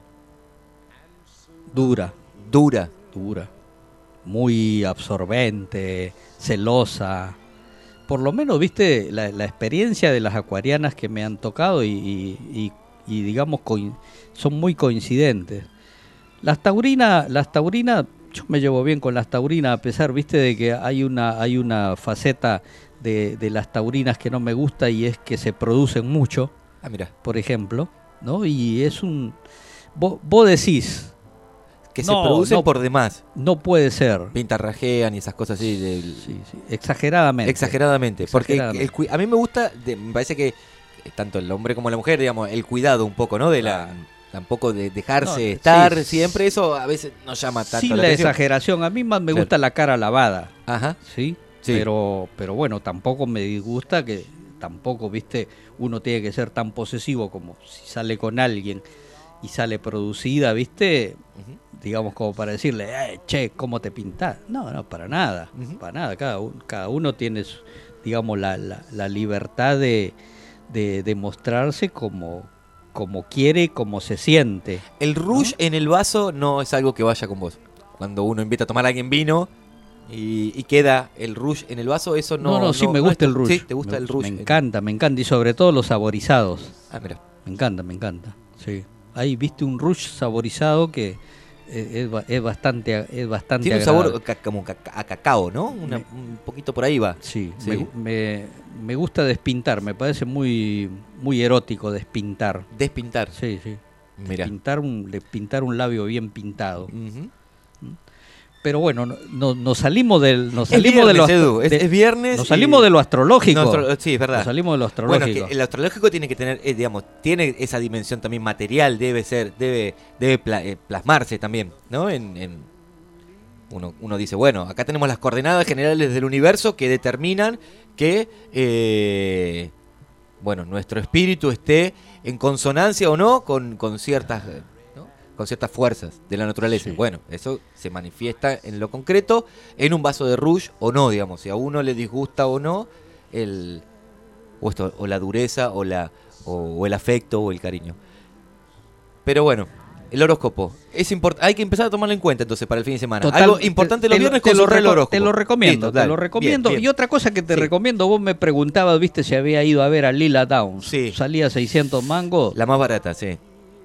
Dura. Dura. Muy absorbente, celosa. Por lo menos, viste, la experiencia de las acuarianas que me han tocado y digamos son muy coincidentes. Las taurinas, yo me llevo bien con las taurinas, a pesar, viste, de que hay una faceta de las taurinas que no me gusta, y es que se producen mucho. Mira. Por ejemplo, ¿no? Y es vos decís que se producen por demás. No puede ser. Pintarrajean y esas cosas así. Sí. Exageradamente. Porque a mí me gusta, me parece que tanto el hombre como la mujer, digamos, el cuidado un poco, ¿no? Tampoco de dejarse estar siempre, eso a veces no llama tanto la atención. Exageración. A mí más me gusta la cara lavada. Ajá. ¿Sí? Pero bueno, tampoco me disgusta que tampoco, viste, uno tiene que ser tan posesivo como si sale con alguien y sale producida, viste, digamos, como para decirle, che, ¿cómo te pintás? No, para nada, para nada. Cada uno tiene, digamos, la libertad de mostrarse como quiere, como se siente. El rouge en el vaso no es algo que vaya con vos. Cuando uno invita a tomar a alguien vino y queda el rouge en el vaso, eso no. Sí, me gusta el rouge. Sí, te gusta el rouge. Me encanta, y sobre todo los saborizados. Mira. Me encanta, sí. Ahí viste un rouge saborizado que es bastante tiene agradable. Un sabor como a cacao, ¿no? Un poquito por ahí va. Sí. Me gusta despintar, me parece muy erótico despintar. Despintar. Sí. Mira. Pintar un labio bien pintado. Pero bueno, nos salimos del... Es viernes, Edu, es viernes. Nos salimos de lo astrológico. Sí, es verdad. Nos salimos de lo astrológico. Bueno, que el astrológico tiene que tener, tiene esa dimensión también material, debe plasmarse también, ¿no? Uno dice, bueno, acá tenemos las coordenadas generales del universo que determinan que, nuestro espíritu esté en consonancia o no con ciertas fuerzas de la naturaleza. Sí. Bueno, eso se manifiesta en lo concreto, en un vaso de rouge o no, digamos, si a uno le disgusta o no o la dureza o el afecto o el cariño. Pero bueno, el horóscopo es hay que empezar a tomarlo en cuenta entonces para el fin de semana. Algo importante los viernes consultar el horóscopo. Te lo recomiendo, Bien. Y otra cosa que te recomiendo, vos me preguntabas, viste, si había ido a ver a Lila Downs. Sí. Salía 600 mangos. La más barata, sí.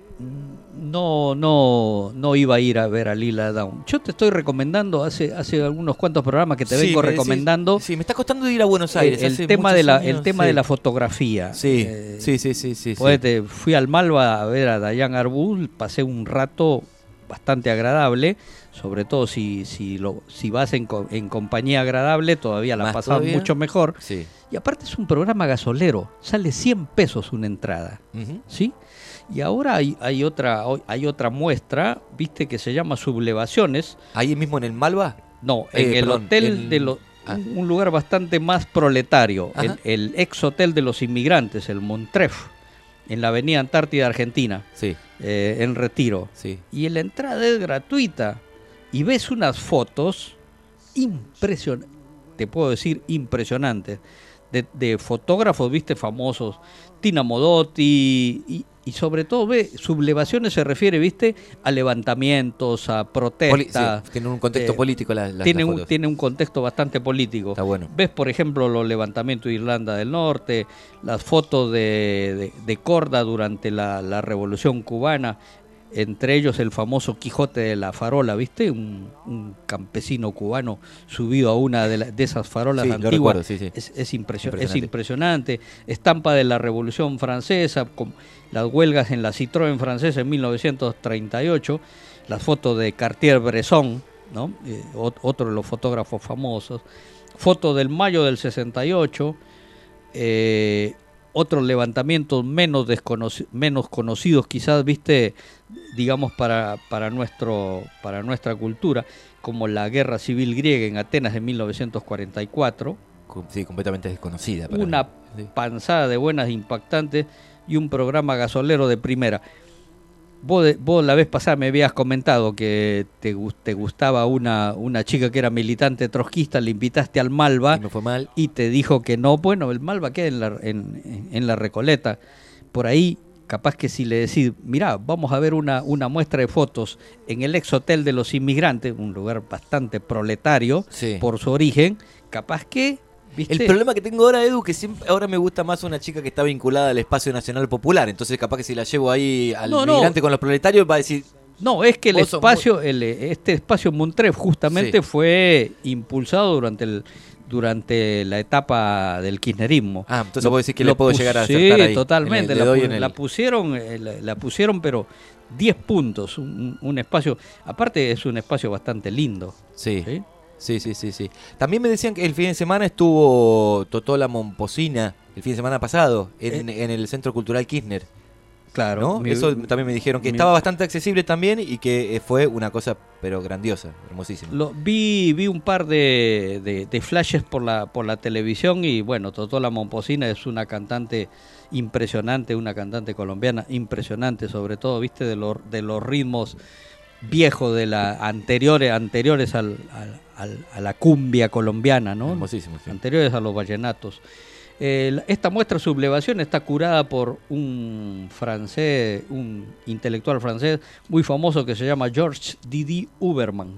No iba a ir a ver a Lila Downs. Yo te estoy recomendando hace algunos cuantos programas que te vengo recomendando. Sí, me está costando ir a Buenos Aires. El tema de la fotografía. Sí. Fui al Malva a ver a Dayan Arbul, pasé un rato bastante agradable, sobre todo si vas en compañía agradable, todavía la pasas mucho mejor. Sí. Y aparte es un programa gasolero, sale 100 pesos una entrada, ¿sí? Y ahora hay otra muestra, viste, que se llama Sublevaciones. ¿Ahí mismo en el Malva? No, en el hotel un lugar bastante más proletario, el ex hotel de los inmigrantes, el Montref, en la avenida Antártida Argentina, sí. En Retiro. Sí. Y la entrada es gratuita. Y ves unas fotos impresionantes, te puedo decir impresionantes, de fotógrafos, viste, famosos, Tina Modotti, Y sobre todo, sublevaciones se refiere, ¿viste? A levantamientos, a protestas. Sí, tiene un contexto político las tiene fotos. Tiene un contexto bastante político. Está bueno. Ves, por ejemplo, los levantamientos de Irlanda del Norte, las fotos de Corda durante la Revolución Cubana, entre ellos el famoso Quijote de la Farola, ¿viste? Un campesino cubano subido a una de esas farolas antiguas. Recuerdo, sí. Es impresionante. Estampa de la Revolución Francesa, con las huelgas en la Citroën francesa en 1938, las fotos de Cartier-Bresson, ¿no? Otro de los fotógrafos famosos. Fotos del mayo del 68, otros levantamientos menos conocidos quizás, ¿viste? Digamos para nuestra cultura, como la Guerra Civil Griega en Atenas de 1944. Sí, completamente desconocida. Una panzada de buenas impactantes y un programa gasolero de primera. Vos la vez pasada me habías comentado que te gustaba una chica que era militante trotskista, le invitaste al Malva y me fue mal. Y te dijo que no. Bueno, el Malva queda en la Recoleta. Por ahí, capaz que si le decís, mirá, vamos a ver una muestra de fotos en el ex hotel de los inmigrantes, un lugar bastante proletario por su origen, capaz que... ¿viste? El problema que tengo ahora, Edu, que ahora me gusta más una chica que está vinculada al espacio nacional popular. Entonces, capaz que si la llevo ahí al migrante con los proletarios, va a decir. No, es que este espacio Montref justamente fue impulsado durante la etapa del kirchnerismo. Entonces vos decís que le puedo llegar a acertar ahí. Sí, totalmente. La pusieron, pero 10 puntos. Un espacio. Aparte, es un espacio bastante lindo. Sí. Sí. También me decían que el fin de semana estuvo Totola Momposina, el fin de semana pasado, en el Centro Cultural Kirchner. Claro. ¿No? Eso también me dijeron, que estaba bastante accesible también y que fue una cosa, pero grandiosa, hermosísima. Vi un par de flashes por la televisión y bueno, Totola Momposina es una cantante impresionante, una cantante colombiana impresionante, sobre todo, viste, de los ritmos viejos de anteriores a la cumbia colombiana, ¿no? Hermosísimo, sí. Anteriores a los vallenatos. Esta muestra Sublevación está curada por un intelectual francés muy famoso que se llama Georges Didi Huberman.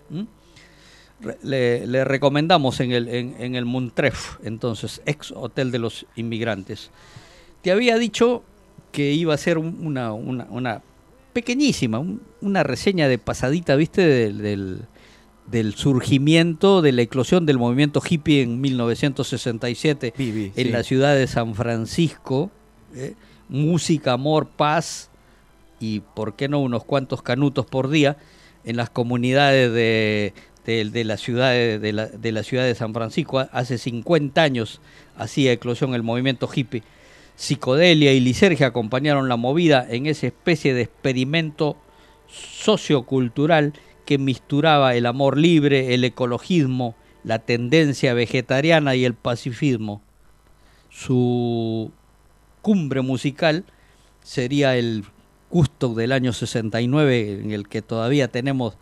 Le recomendamos en el Montref, entonces, ex Hotel de los Inmigrantes. Te había dicho que iba a ser una pequeñísima, una reseña de pasadita, ¿viste? Del surgimiento, de la eclosión del movimiento hippie en 1967 en la ciudad de San Francisco. Música, amor, paz y, ¿por qué no?, unos cuantos canutos por día en las comunidades de la ciudad de San Francisco. Hace 50 años hacía eclosión el movimiento hippie. Psicodelia y lisergia acompañaron la movida en esa especie de experimento sociocultural que misturaba el amor libre, el ecologismo, la tendencia vegetariana y el pacifismo. Su cumbre musical sería el Woodstock del año 69, del que todavía tenemos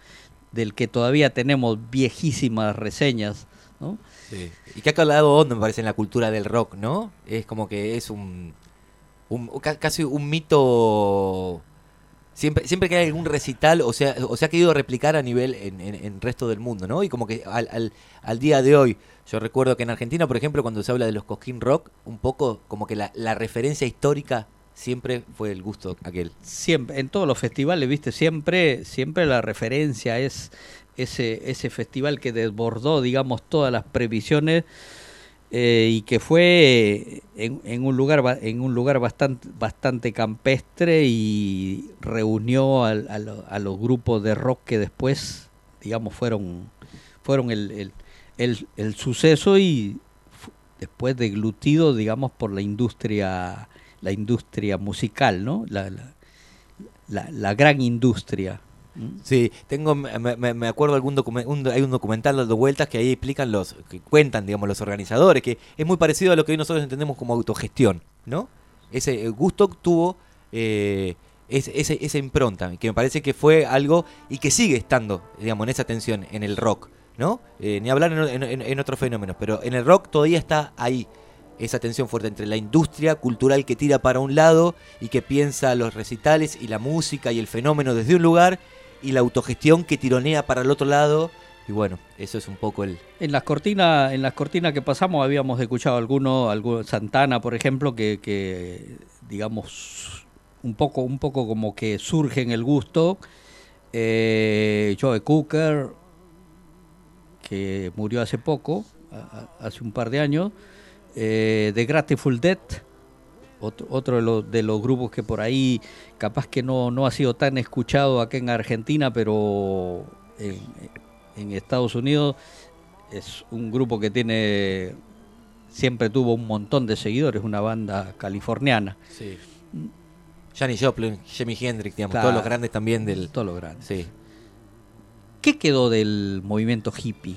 viejísimas reseñas, ¿no? Sí. Y que ha calado hondo, me parece, en la cultura del rock, ¿no? Es como que es casi un mito. Siempre que hay algún recital, o sea, se ha querido replicar a nivel en resto del mundo, ¿no? Y como que al día de hoy, yo recuerdo que en Argentina, por ejemplo, cuando se habla de los Cosquín Rock, un poco como que la referencia histórica siempre fue el gusto aquel. Siempre, en todos los festivales, viste, siempre la referencia es ese festival que desbordó, digamos, todas las previsiones, y que fue en un lugar bastante campestre y reunió a los grupos de rock que después, digamos, fueron el suceso y después deglutido, digamos, por la industria musical, ¿no? La gran industria. Sí, me acuerdo hay un documental dando vueltas que ahí explican que cuentan, digamos, los organizadores, que es muy parecido a lo que hoy nosotros entendemos como autogestión, ¿no? Ese gusto tuvo esa impronta, que me parece que fue algo y que sigue estando, digamos, en esa tensión en el rock, ¿no? Ni hablar en otros fenómenos, pero en el rock todavía está ahí. esa tensión fuerte entre la industria cultural que tira para un lado y que piensa los recitales y la música y el fenómeno desde un lugar, y la autogestión que tironea para el otro lado. Y bueno, eso es un poco el... En las cortinas que pasamos habíamos escuchado alguno Santana, por ejemplo, que digamos un poco como que surge en el gusto. Joe Cooker, que murió hace poco, hace un par de años. The Grateful Dead, otro de los grupos que por ahí capaz que no ha sido tan escuchado acá en Argentina, pero en Estados Unidos es un grupo que siempre tuvo un montón de seguidores, una banda californiana. Sí. Janis Joplin, Jimi Hendrix, digamos, Claro, todos los grandes también del... Todos los grandes. Sí. ¿Qué quedó del movimiento hippie?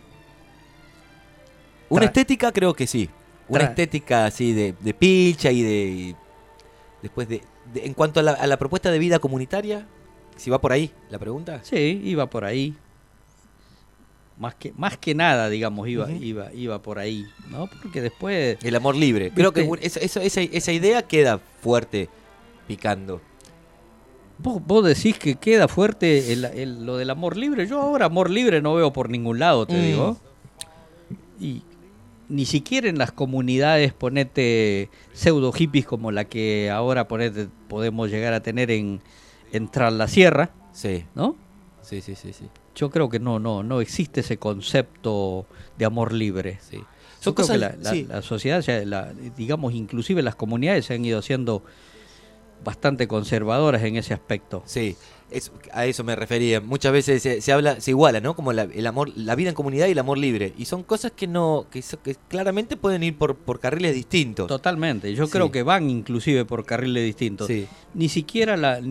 Una estética, creo que sí. Una estética así de pilcha y después en cuanto a la propuesta de vida comunitaria, si va por ahí la pregunta. Sí, iba por ahí. Más que nada, digamos, iba por ahí, ¿no? Porque después... El amor libre. Creo que esa idea queda fuerte picando. ¿Vos decís que queda fuerte lo del amor libre? Yo ahora amor libre no veo por ningún lado, te digo. Y ni siquiera en las comunidades, ponete pseudo hippies como la que ahora podemos llegar a tener en Tras la Sierra. Sí. ¿No? Sí. Yo creo que no existe ese concepto de amor libre. Sí. Yo creo que la sociedad, digamos, inclusive las comunidades se han ido haciendo bastante conservadoras en ese aspecto. Sí, a eso me refería. Muchas veces se iguala, ¿no? Como el amor, la vida en comunidad y el amor libre. Y son cosas que claramente pueden ir por carriles distintos. Totalmente. Yo creo que van inclusive por carriles distintos. Sí. Ni siquiera la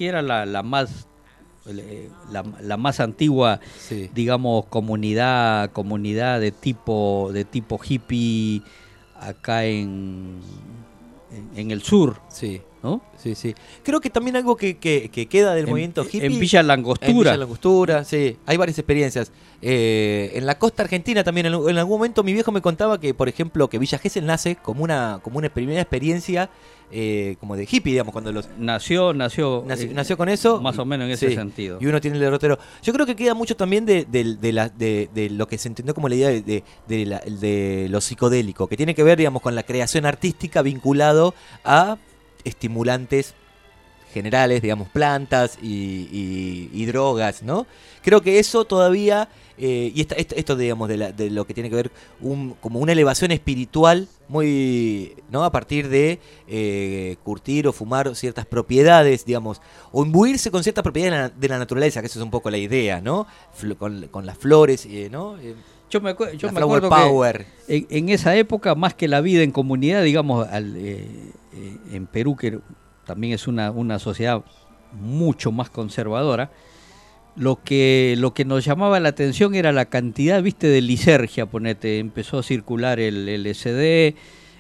más antigua, digamos, comunidad de tipo hippie acá en el sur. Sí. ¿No? Sí. Creo que también algo que queda del movimiento hippie... En Villa Langostura. En Villa Langostura, sí. Hay varias experiencias. En la costa argentina también, en algún momento mi viejo me contaba que, por ejemplo, que Villa Gesell nace como una primera experiencia como de hippie, digamos, cuando nació con eso. Más o menos en ese sentido. Y uno tiene el derrotero. Yo creo que queda mucho también de lo que se entendió como la idea de lo psicodélico, que tiene que ver, digamos, con la creación artística vinculado a estimulantes generales, digamos, plantas y drogas, ¿no? Creo que eso todavía, y esto digamos, de lo que tiene que ver como una elevación espiritual muy, ¿no? A partir de curtir o fumar ciertas propiedades, digamos, o imbuirse con ciertas propiedades de la naturaleza, que eso es un poco la idea, ¿no? Con las flores, ¿no? Yo me acuerdo power. Que en esa época, más que la vida en comunidad, digamos, en Perú, que también es una sociedad mucho más conservadora, lo que nos llamaba la atención era la cantidad, viste, de lisergia, ponete, empezó a circular el LSD,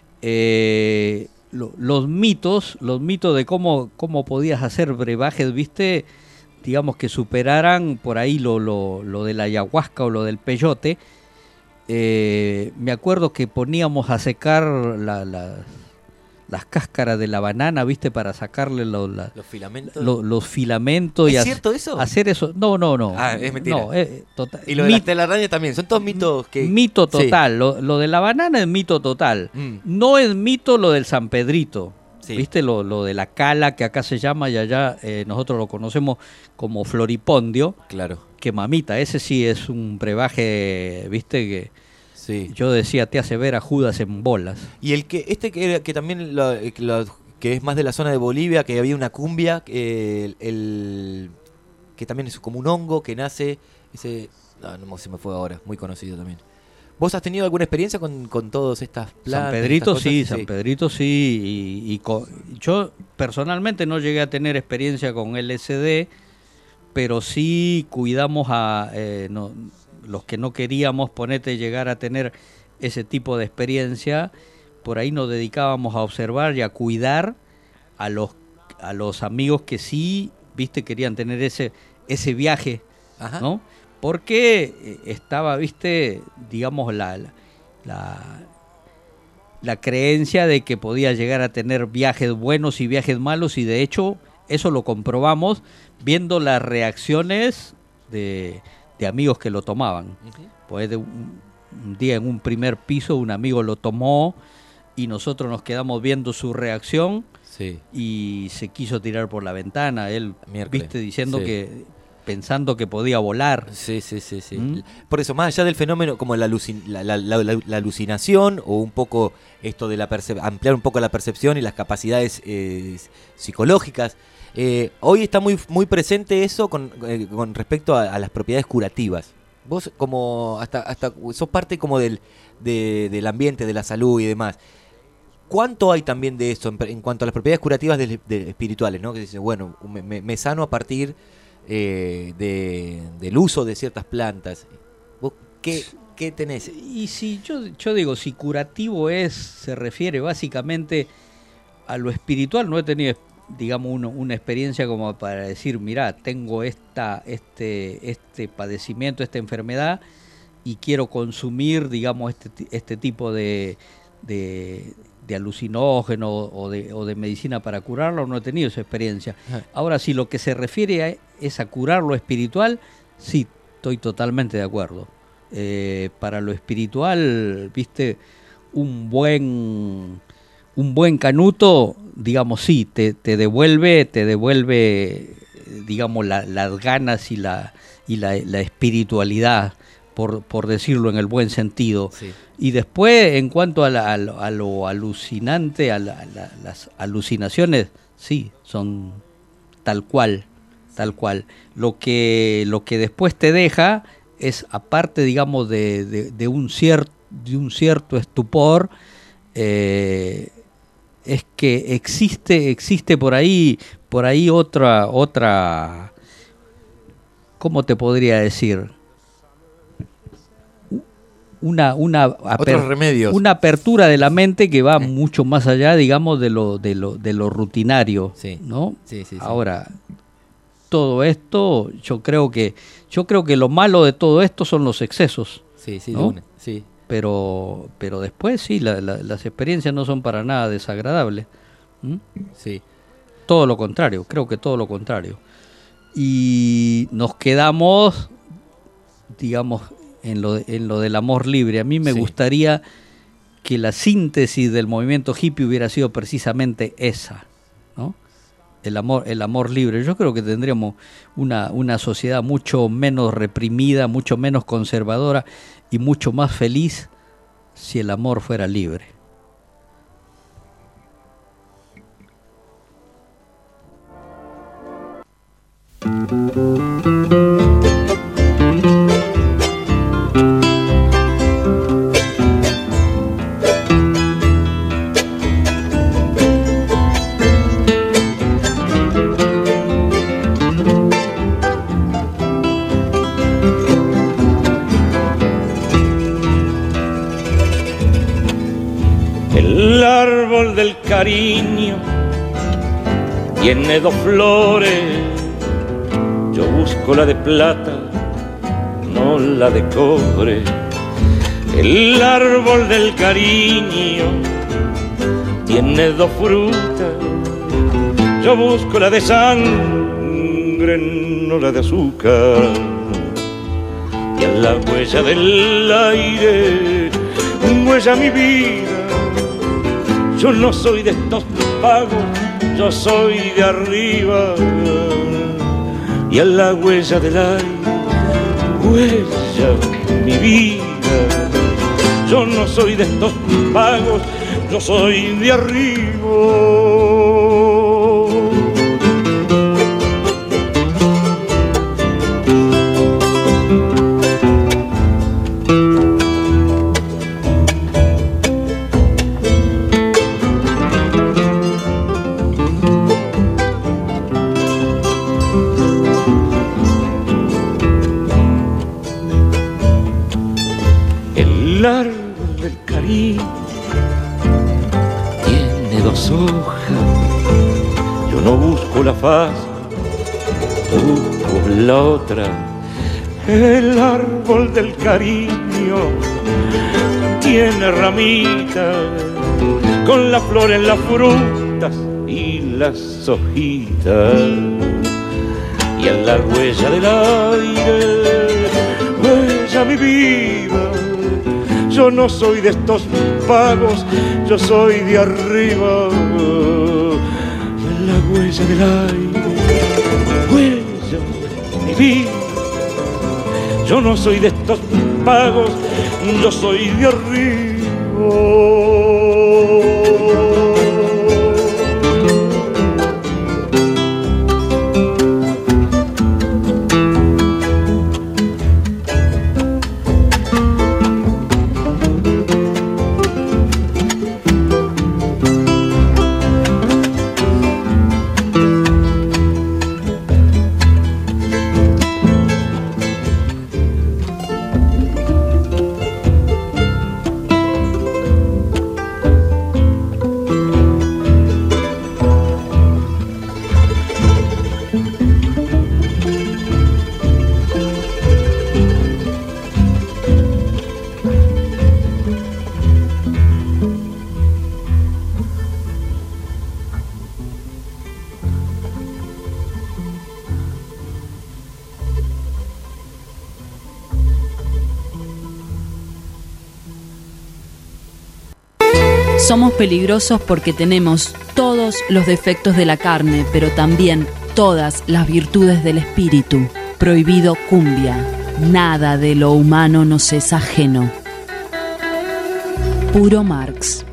los mitos de cómo podías hacer brebajes, viste, digamos, que superaran por ahí lo de la ayahuasca o lo del peyote. Me acuerdo que poníamos a secar las cáscaras de la banana, viste, para sacarle los filamentos. Los filamentos. ¿Es cierto eso? Hacer eso. No. Ah, es mentira. No, total. Y lo de las telarañas también, son todos mitos que... Mito total. Sí. Lo de la banana es mito total. No es mito lo del San Pedrito. Sí. ¿Viste? Lo de la cala, que acá se llama, y allá nosotros lo conocemos como floripondio. Claro. Que mamita, ese sí es un brebaje, ¿viste? Que sí. Yo decía, te hace ver a Judas en bolas. Y que también que es más de la zona de Bolivia, que había una cumbia, que también es como un hongo que nace, no se me fue ahora, muy conocido también. ¿Vos has tenido alguna experiencia con todas estas plantas? San Pedrito sí, y yo personalmente no llegué a tener experiencia con LSD, pero sí cuidamos a los que no queríamos llegar a tener ese tipo de experiencia. Por ahí nos dedicábamos a observar y a cuidar a los amigos que sí, viste, querían tener ese viaje. Ajá. ¿No? Porque estaba, viste, digamos, la creencia de que podía llegar a tener viajes buenos y viajes malos, y de hecho eso lo comprobamos viendo las reacciones de amigos que lo tomaban. Pues un día en un primer piso un amigo lo tomó y nosotros nos quedamos viendo su reacción. Sí. Y se quiso tirar por la ventana, él, viste, diciendo sí. que, pensando que podía volar. Sí. Por eso, más allá del fenómeno como la alucinación, o un poco esto de ampliar un poco la percepción y las capacidades psicológicas, hoy está muy presente eso con respecto a las propiedades curativas. Vos como hasta sos parte como del ambiente, de la salud y demás. ¿Cuánto hay también de eso en cuanto a las propiedades curativas de espirituales, ¿no? Que dice, bueno, me sano a partir del uso de ciertas plantas. ¿Vos qué tenés? Y si yo digo, si curativo se refiere básicamente a lo espiritual, no he tenido, digamos, una experiencia como para decir, mirá, tengo este padecimiento, esta enfermedad, y quiero consumir, digamos, este tipo de alucinógeno o de medicina para curarlo. No he tenido esa experiencia. Ahora, si lo que se refiere es a curar lo espiritual, sí, estoy totalmente de acuerdo. Para lo espiritual, viste, un buen canuto, digamos, sí, te devuelve, digamos, las ganas y la espiritualidad, por decirlo en el buen sentido. Sí. Y después, en cuanto a lo alucinante, a las alucinaciones, sí, son tal cual. Lo que después te deja es, aparte, digamos, de un cierto estupor, es que existe por ahí otra, ¿cómo te podría decir? Otros remedios. Una apertura de la mente que va mucho más allá, digamos, de lo rutinario, sí. ¿No? Sí. Ahora, todo esto, yo creo que lo malo de todo esto son los excesos. Sí, ¿no? Sí. Pero después sí, las experiencias no son para nada desagradables. Sí. Todo lo contrario, creo que todo lo contrario. Y nos quedamos, digamos, en lo del amor libre. A mí me gustaría que la síntesis del movimiento hippie hubiera sido precisamente esa, ¿no? El amor libre. Yo creo que tendríamos una sociedad mucho menos reprimida, mucho menos conservadora y mucho más feliz si el amor fuera libre. El árbol del cariño tiene dos flores, yo busco la de plata, no la de cobre. El árbol del cariño tiene dos frutas, yo busco la de sangre, no la de azúcar. Y a la huella del aire, huella mi vida. Yo no soy de estos pagos, yo soy de arriba. Y a la huella del aire, huella mi vida. Yo no soy de estos pagos, yo soy de arriba. El árbol del cariño tiene dos hojas, yo no busco la faz, busco la otra. El árbol del cariño tiene ramitas, con la flor en las frutas y las hojitas, y en la huella del aire, huella mi vida. Yo no soy de estos vagos, yo soy de arriba, y en la huella del aire, huella mi vida. Yo no soy de estos vagos, yo soy de arriba. Somos peligrosos porque tenemos todos los defectos de la carne, pero también todas las virtudes del espíritu. Prohibido cumbia. Nada de lo humano nos es ajeno. Puro Marx.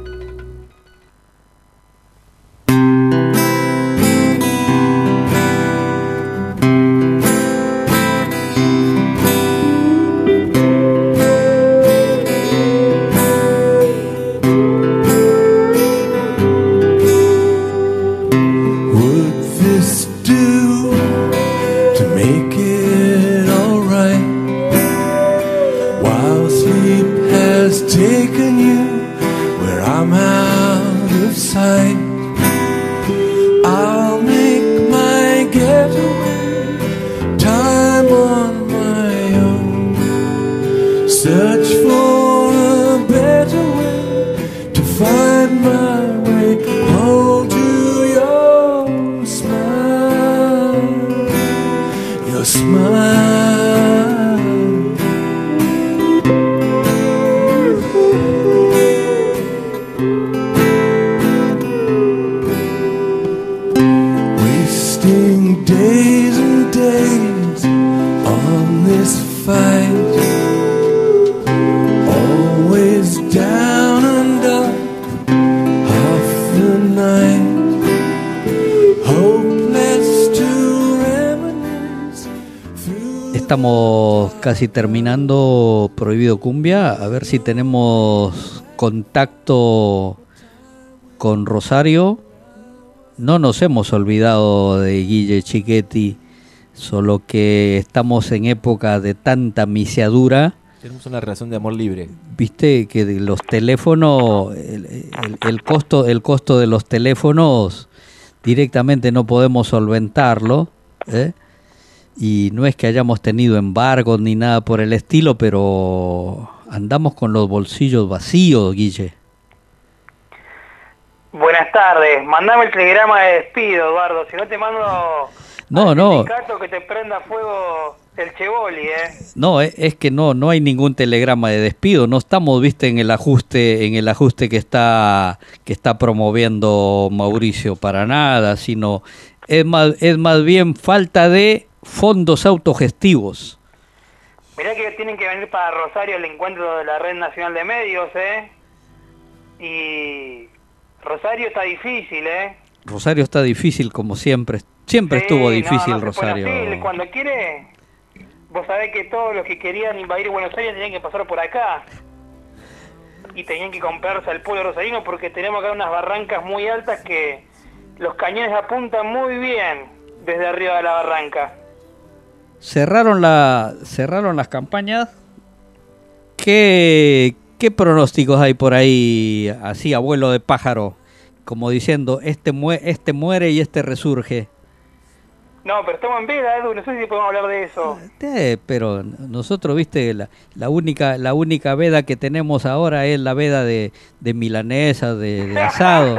Estamos casi terminando Prohibido Cumbia, a ver si tenemos contacto con Rosario. No nos hemos olvidado de Guille Chiquetti, solo que estamos en época de tanta misiadura. Tenemos una relación de amor libre. Viste que de los teléfonos, el costo de los teléfonos directamente no podemos solventarlo, ¿eh? Y no es que hayamos tenido embargos ni nada por el estilo, pero andamos con los bolsillos vacíos, Guille. Buenas tardes, mandame el telegrama de despido, Eduardo, si no te mando no que te prenda fuego el Chevoli, No, es que no hay ningún telegrama de despido, no estamos, viste, en el ajuste que está promoviendo Mauricio para nada, sino es más bien falta de fondos autogestivos. Mirá que tienen que venir para Rosario el encuentro de la Red Nacional de Medios, y Rosario está difícil, Rosario está difícil como siempre estuvo difícil, no Rosario. Cuando quiere, vos sabés que todos los que querían invadir Buenos Aires tenían que pasar por acá y tenían que comprarse al pueblo rosarino porque tenemos acá unas barrancas muy altas que los cañones apuntan muy bien desde arriba de la barranca. Cerraron las campañas. ¿Qué pronósticos hay por ahí, así a vuelo de pájaro, como diciendo este muere y este resurge? No, pero estamos en veda, Edu, no sé si podemos hablar de eso. Pero nosotros, viste, la única veda que tenemos ahora es la veda de milanesa, de asado.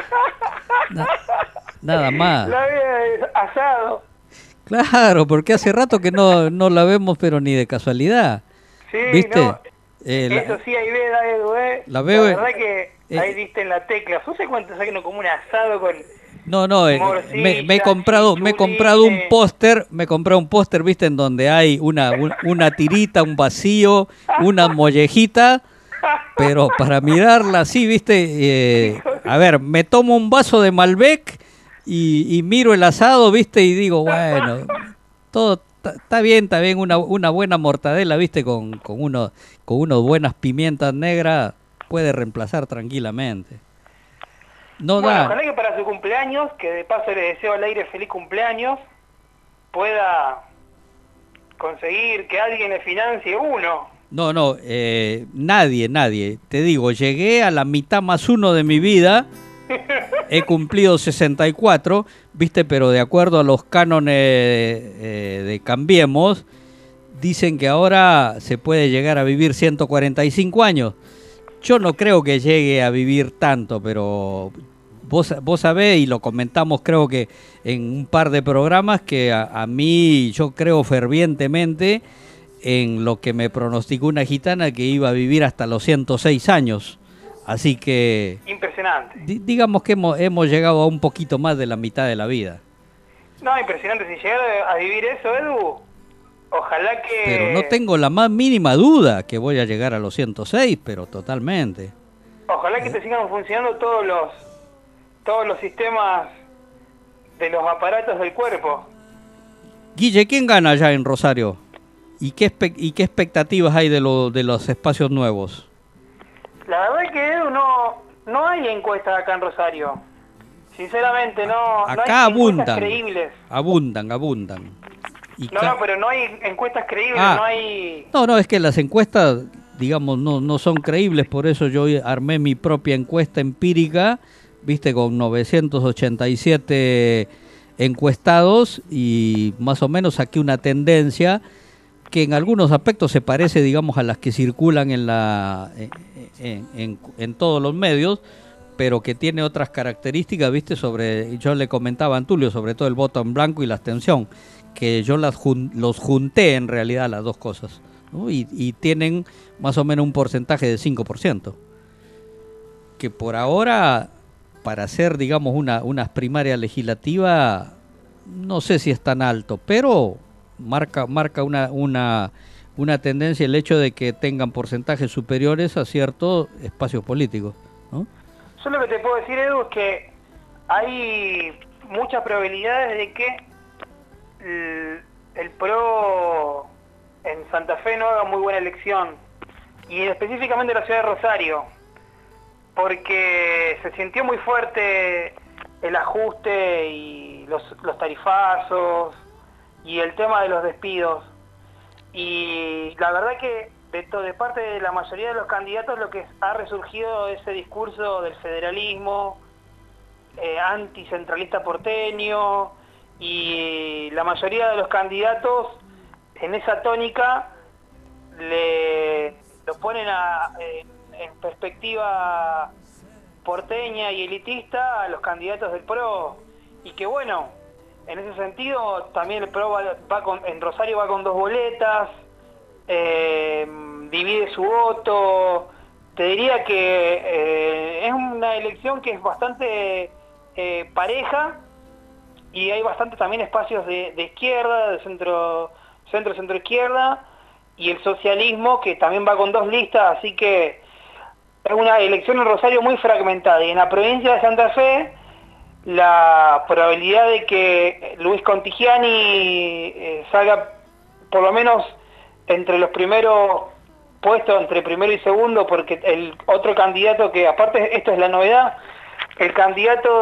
Nada más. La veda de asado. Claro, porque hace rato que no la vemos, pero ni de casualidad. Sí, ¿viste? no. Eso sí hay veda, Edu, La veo, la verdad que ahí diste en la tecla. ¿No sé cuánto sacan como un asado con... No, me he comprado un póster, viste, en donde hay una tirita, un vacío, una mollejita, pero para mirarla así, viste, a ver, me tomo un vaso de Malbec y miro el asado, viste, y digo, bueno, todo está bien, una buena mortadela, viste, con unas buenas pimientas negras puede reemplazar tranquilamente. Ojalá que para su cumpleaños, que de paso le deseo al aire feliz cumpleaños, pueda conseguir que alguien le financie uno. Nadie. Te digo, llegué a la mitad más uno de mi vida, he cumplido 64, viste, pero de acuerdo a los cánones de Cambiemos, dicen que ahora se puede llegar a vivir 145 años. Yo no creo que llegue a vivir tanto, pero vos sabés, y lo comentamos creo que en un par de programas, que a mí yo creo fervientemente en lo que me pronosticó una gitana, que iba a vivir hasta los 106 años. Así que... Impresionante. Digamos que hemos llegado a un poquito más de la mitad de la vida. No, impresionante. Si llegara a vivir eso, Edu, ojalá que... Pero no tengo la más mínima duda que voy a llegar a los 106, pero totalmente. Ojalá que te sigan funcionando todos los sistemas de los aparatos del cuerpo. Guille, ¿quién gana allá en Rosario? ¿Y qué expectativas hay de los espacios nuevos? La verdad es que, Edu, no hay encuestas acá en Rosario. Sinceramente, no acá hay abundan, encuestas creíbles. Abundan. Pero no hay encuestas creíbles, no hay... No, es que las encuestas, digamos, no son creíbles, por eso yo armé mi propia encuesta empírica, viste, con 987 encuestados, y más o menos saqué una tendencia que en algunos aspectos se parece, digamos, a las que circulan en todos los medios, pero que tiene otras características, viste, yo le comentaba a Antulio, sobre todo el voto en blanco y la abstención, que yo los junté en realidad las dos cosas, ¿no? Y tienen más o menos un porcentaje de 5%, que por ahora, para hacer, digamos, unas primarias legislativas, no sé si es tan alto, pero marca una tendencia el hecho de que tengan porcentajes superiores a ciertos espacios políticos, ¿no? Yo lo que te puedo decir, Edu, es que hay muchas probabilidades de que el PRO en Santa Fe no haga muy buena elección, y específicamente en la ciudad de Rosario, porque se sintió muy fuerte el ajuste y los tarifazos y el tema de los despidos, y la verdad que de parte de la mayoría de los candidatos lo que ha resurgido es ese discurso del federalismo anticentralista porteño, y la mayoría de los candidatos en esa tónica lo ponen en perspectiva porteña y elitista a los candidatos del PRO, y que bueno, en ese sentido también el PRO en Rosario va con 2 boletas, divide su voto. Te diría que es una elección que es bastante pareja, y hay bastante también espacios de izquierda, de centro izquierda, y el socialismo, que también va con 2 listas, así que es una elección en Rosario muy fragmentada. Y en la provincia de Santa Fe, la probabilidad de que Luis Contigiani salga por lo menos entre los primeros puestos, entre primero y segundo, porque el otro candidato, que aparte esto es la novedad, el candidato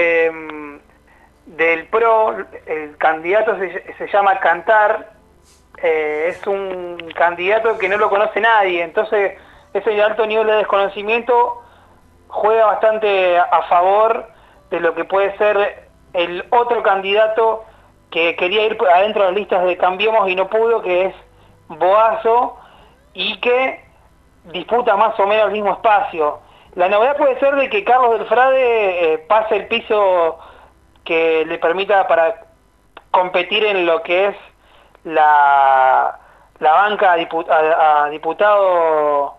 del PRO, el candidato se llama Cantar, es un candidato que no lo conoce nadie, entonces ese alto nivel de desconocimiento juega bastante a favor de lo que puede ser el otro candidato que quería ir adentro de las listas de Cambiemos y no pudo, que es Boazo, y que disputa más o menos el mismo espacio. La novedad puede ser de que Carlos del Frade pase el piso que le permita para competir en lo que es la banca a diputado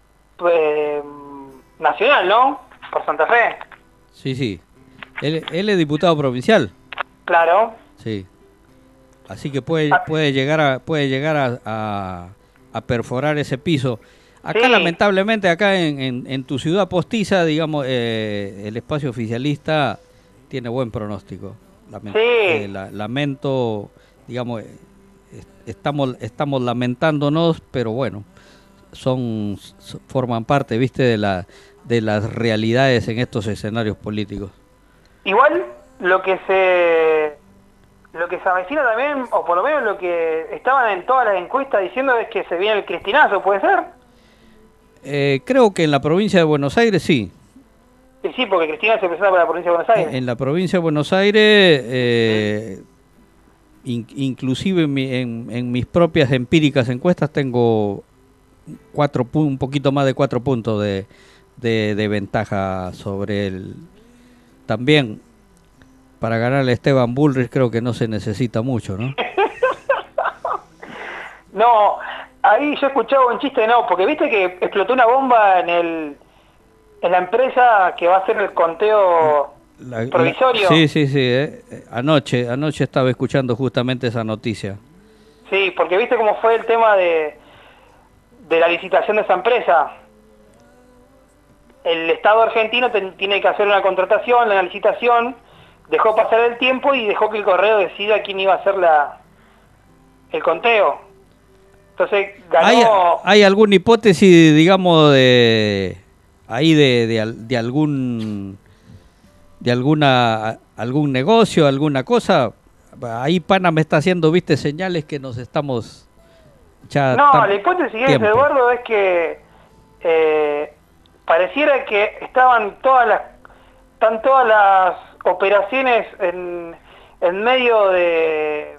nacional, ¿no? Por Santa Fe. Sí. Él es diputado provincial. Claro. Sí. Así que puede llegar a perforar ese piso. Acá, lamentablemente, acá en tu ciudad postiza, digamos, el espacio oficialista tiene buen pronóstico. Lamento, digamos, estamos lamentándonos, pero bueno, forman parte, viste, de las realidades en estos escenarios políticos. Igual lo que se avecina también, o por lo menos lo que estaban en todas las encuestas diciendo, es que se viene el cristinazo, ¿puede ser? Creo que en la provincia de Buenos Aires sí. Sí, porque Cristina se presenta para la provincia de Buenos Aires. En la provincia de Buenos Aires, inclusive en mis propias empíricas encuestas tengo un poquito más de 4 puntos de ventaja sobre él. También para ganarle a Esteban Bullrich creo que no se necesita mucho, ¿no? No, ahí yo escuchaba un chiste, no, porque viste que explotó una bomba en la empresa que va a hacer el conteo provisorio. Sí. Anoche estaba escuchando justamente esa noticia. Sí, porque viste cómo fue el tema de la licitación de esa empresa. El Estado argentino tiene que hacer una contratación, una licitación, dejó pasar el tiempo y dejó que el correo decida quién iba a hacer el conteo. Entonces ganó... ¿Hay alguna hipótesis, digamos, de algún negocio, alguna cosa? Ahí Pana me está haciendo, viste, señales que nos estamos ya... No, la hipótesis es, Eduardo, es que pareciera que están todas las operaciones en medio de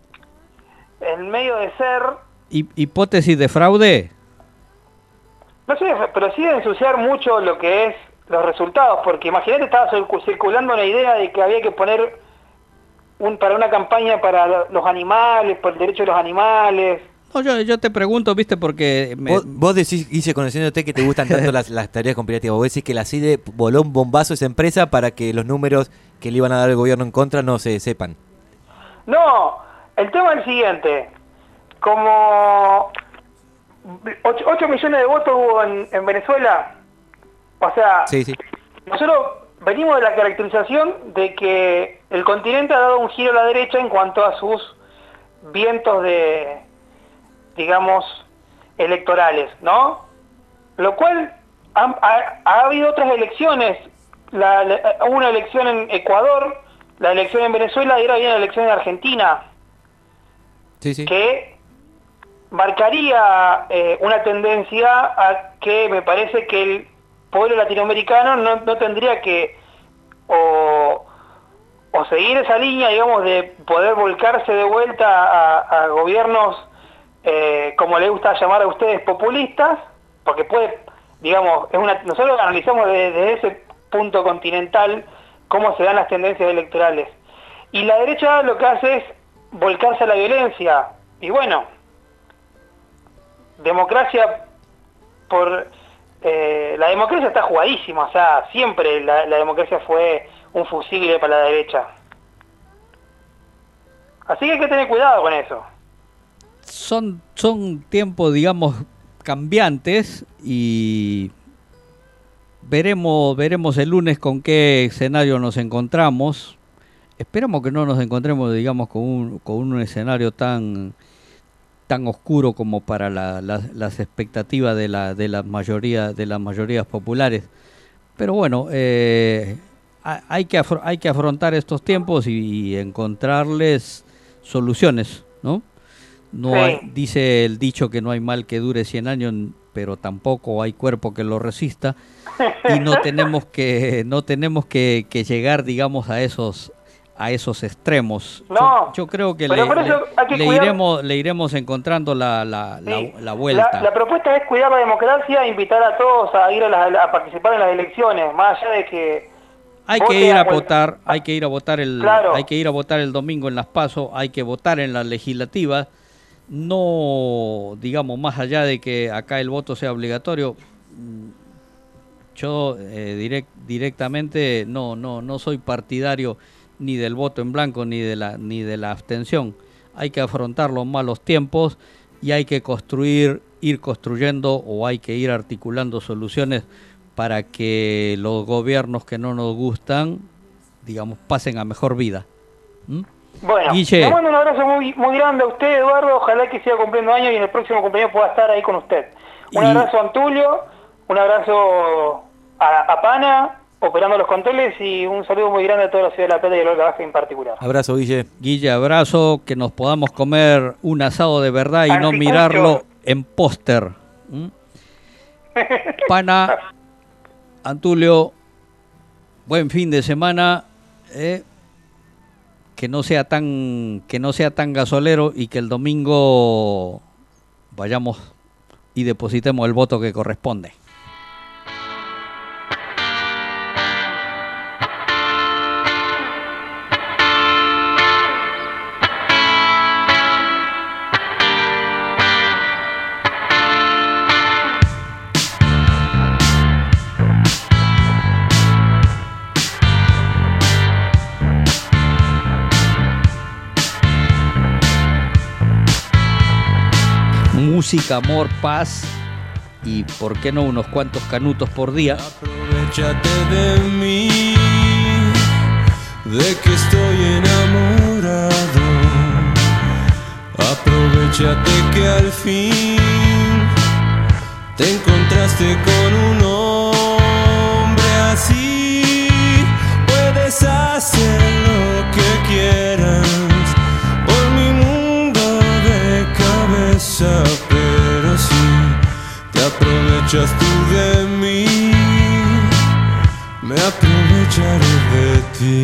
ser... ¿Hipótesis de fraude? No sé, pero sí de ensuciar mucho lo que es los resultados, porque imagínate, estaba circulando una idea de que había que poner para una campaña para los animales, por el derecho de los animales. No, yo te pregunto, viste, porque... Vos decís, Guille, conociéndote, que te gustan tanto las tareas conspirativas. Vos decís que la CIDE voló un bombazo a esa empresa para que los números que le iban a dar el gobierno en contra no se sepan. No, el tema es el siguiente. Como 8 millones de votos hubo en Venezuela. O sea, sí. Nosotros venimos de la caracterización de que el continente ha dado un giro a la derecha en cuanto a sus vientos digamos, electorales, ¿no? Lo cual ha habido otras elecciones. Hubo una elección en Ecuador, la elección en Venezuela y ahora viene la elección en Argentina. Sí. Que marcaría una tendencia a que me parece que el pueblo latinoamericano no tendría que o seguir esa línea, digamos, de poder volcarse de vuelta a gobiernos, como le gusta llamar a ustedes, populistas, porque puede, digamos, nosotros analizamos desde ese punto continental cómo se dan las tendencias electorales. Y la derecha lo que hace es volcarse a la violencia. Y bueno, democracia la democracia está jugadísima, o sea, siempre la democracia fue un fusible para la derecha. Así que hay que tener cuidado con eso. Son tiempos, digamos, cambiantes, y veremos el lunes con qué escenario nos encontramos. Esperamos que no nos encontremos, digamos, con un escenario tan oscuro como para las expectativas de las mayorías populares. Pero bueno, hay que afrontar estos tiempos y encontrarles soluciones, ¿no? Dice el dicho que no hay mal que dure 100 años, pero tampoco hay cuerpo que lo resista, y no tenemos que llegar, digamos, a esos a esos extremos. No, yo creo que pero por eso hay que cuidar. le iremos encontrando la vuelta. La propuesta es cuidar la democracia e invitar a todos a ir a participar en las elecciones, más allá de que hay que ir a votar, hay que ir a votar el domingo en las PASO, hay que votar en las legislativas, no digamos más allá de que acá el voto sea obligatorio. Yo directamente no soy partidario ni del voto en blanco ni de la abstención. Hay que afrontar los malos tiempos y hay que ir construyendo o hay que ir articulando soluciones para que los gobiernos que no nos gustan, digamos, pasen a mejor vida. Bueno, Guille, le mando un abrazo muy grande a usted, Eduardo. Ojalá que siga cumpliendo años y en el próximo cumpleaños pueda estar ahí con usted. Un abrazo a Antulio, un abrazo a Pana, operando los controles, y un saludo muy grande a toda la ciudad de La Plata y el Olga Vázquez en particular. Abrazo, Guille. Guille, abrazo, que nos podamos comer un asado de verdad y no mirarlo en póster. Pana, Antulio, buen fin de semana, que no sea tan gasolero y que el domingo vayamos y depositemos el voto que corresponde. Música, amor, paz y, ¿por qué no, unos cuantos canutos por día? Aprovechate de mí, de que estoy enamorado. Aprovechate que al fin te encontraste con un hombre así. Puedes hacer lo que quieras por mi mundo de cabeza, pero si te aprovechas tú de mí, me aprovecharé de ti.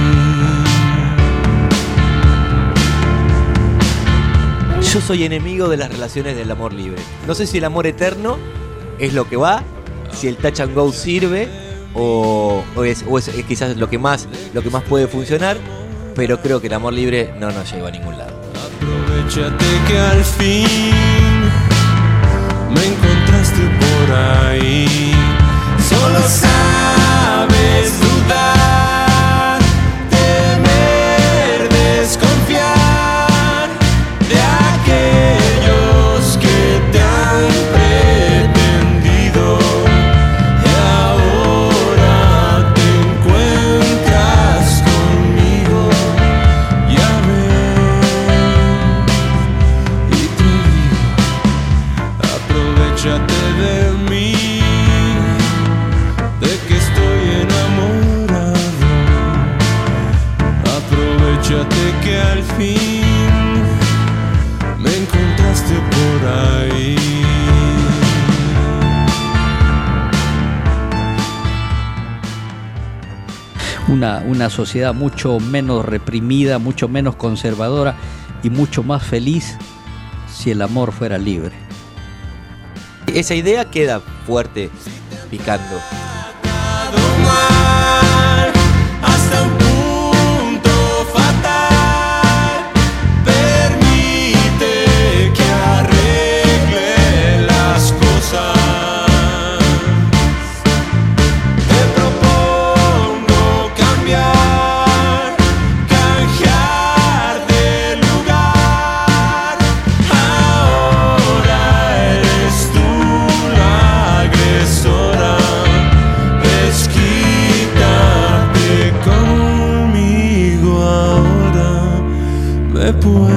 Yo soy enemigo de las relaciones del amor libre. No sé si el amor eterno es lo que va, si el touch and go sirve o es quizás lo que más puede funcionar, pero creo que el amor libre no nos lleva a ningún lado. Aprovechate que al fin me encontraste por ahí. Solo sabes dudar, temer, desconfiar de aquellos que te han pretendido, y ahora te encuentras conmigo. Ya ves, y te digo, aprovechate de mí, de que estoy enamorado. Aprovechate que al fin me encontraste por ahí. Una sociedad mucho menos reprimida, mucho menos conservadora y mucho más feliz si el amor fuera libre. Esa idea queda fuerte, picando. Hasta un punto fatal, permite que arregle las cosas. Te propongo cambiar, canjear de lugar. Ahora eres tú la agresora. Desquítate conmigo ahora, me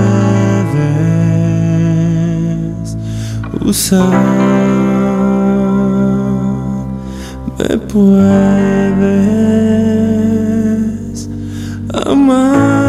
puedes usar, me puedes amar.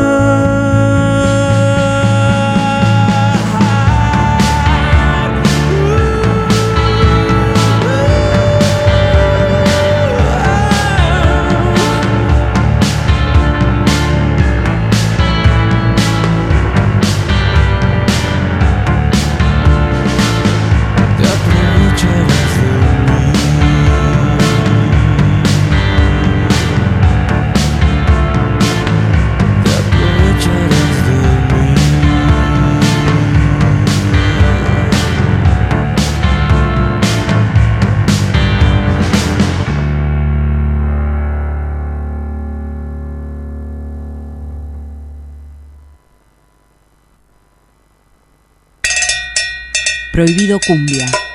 Prohibido Cumbia.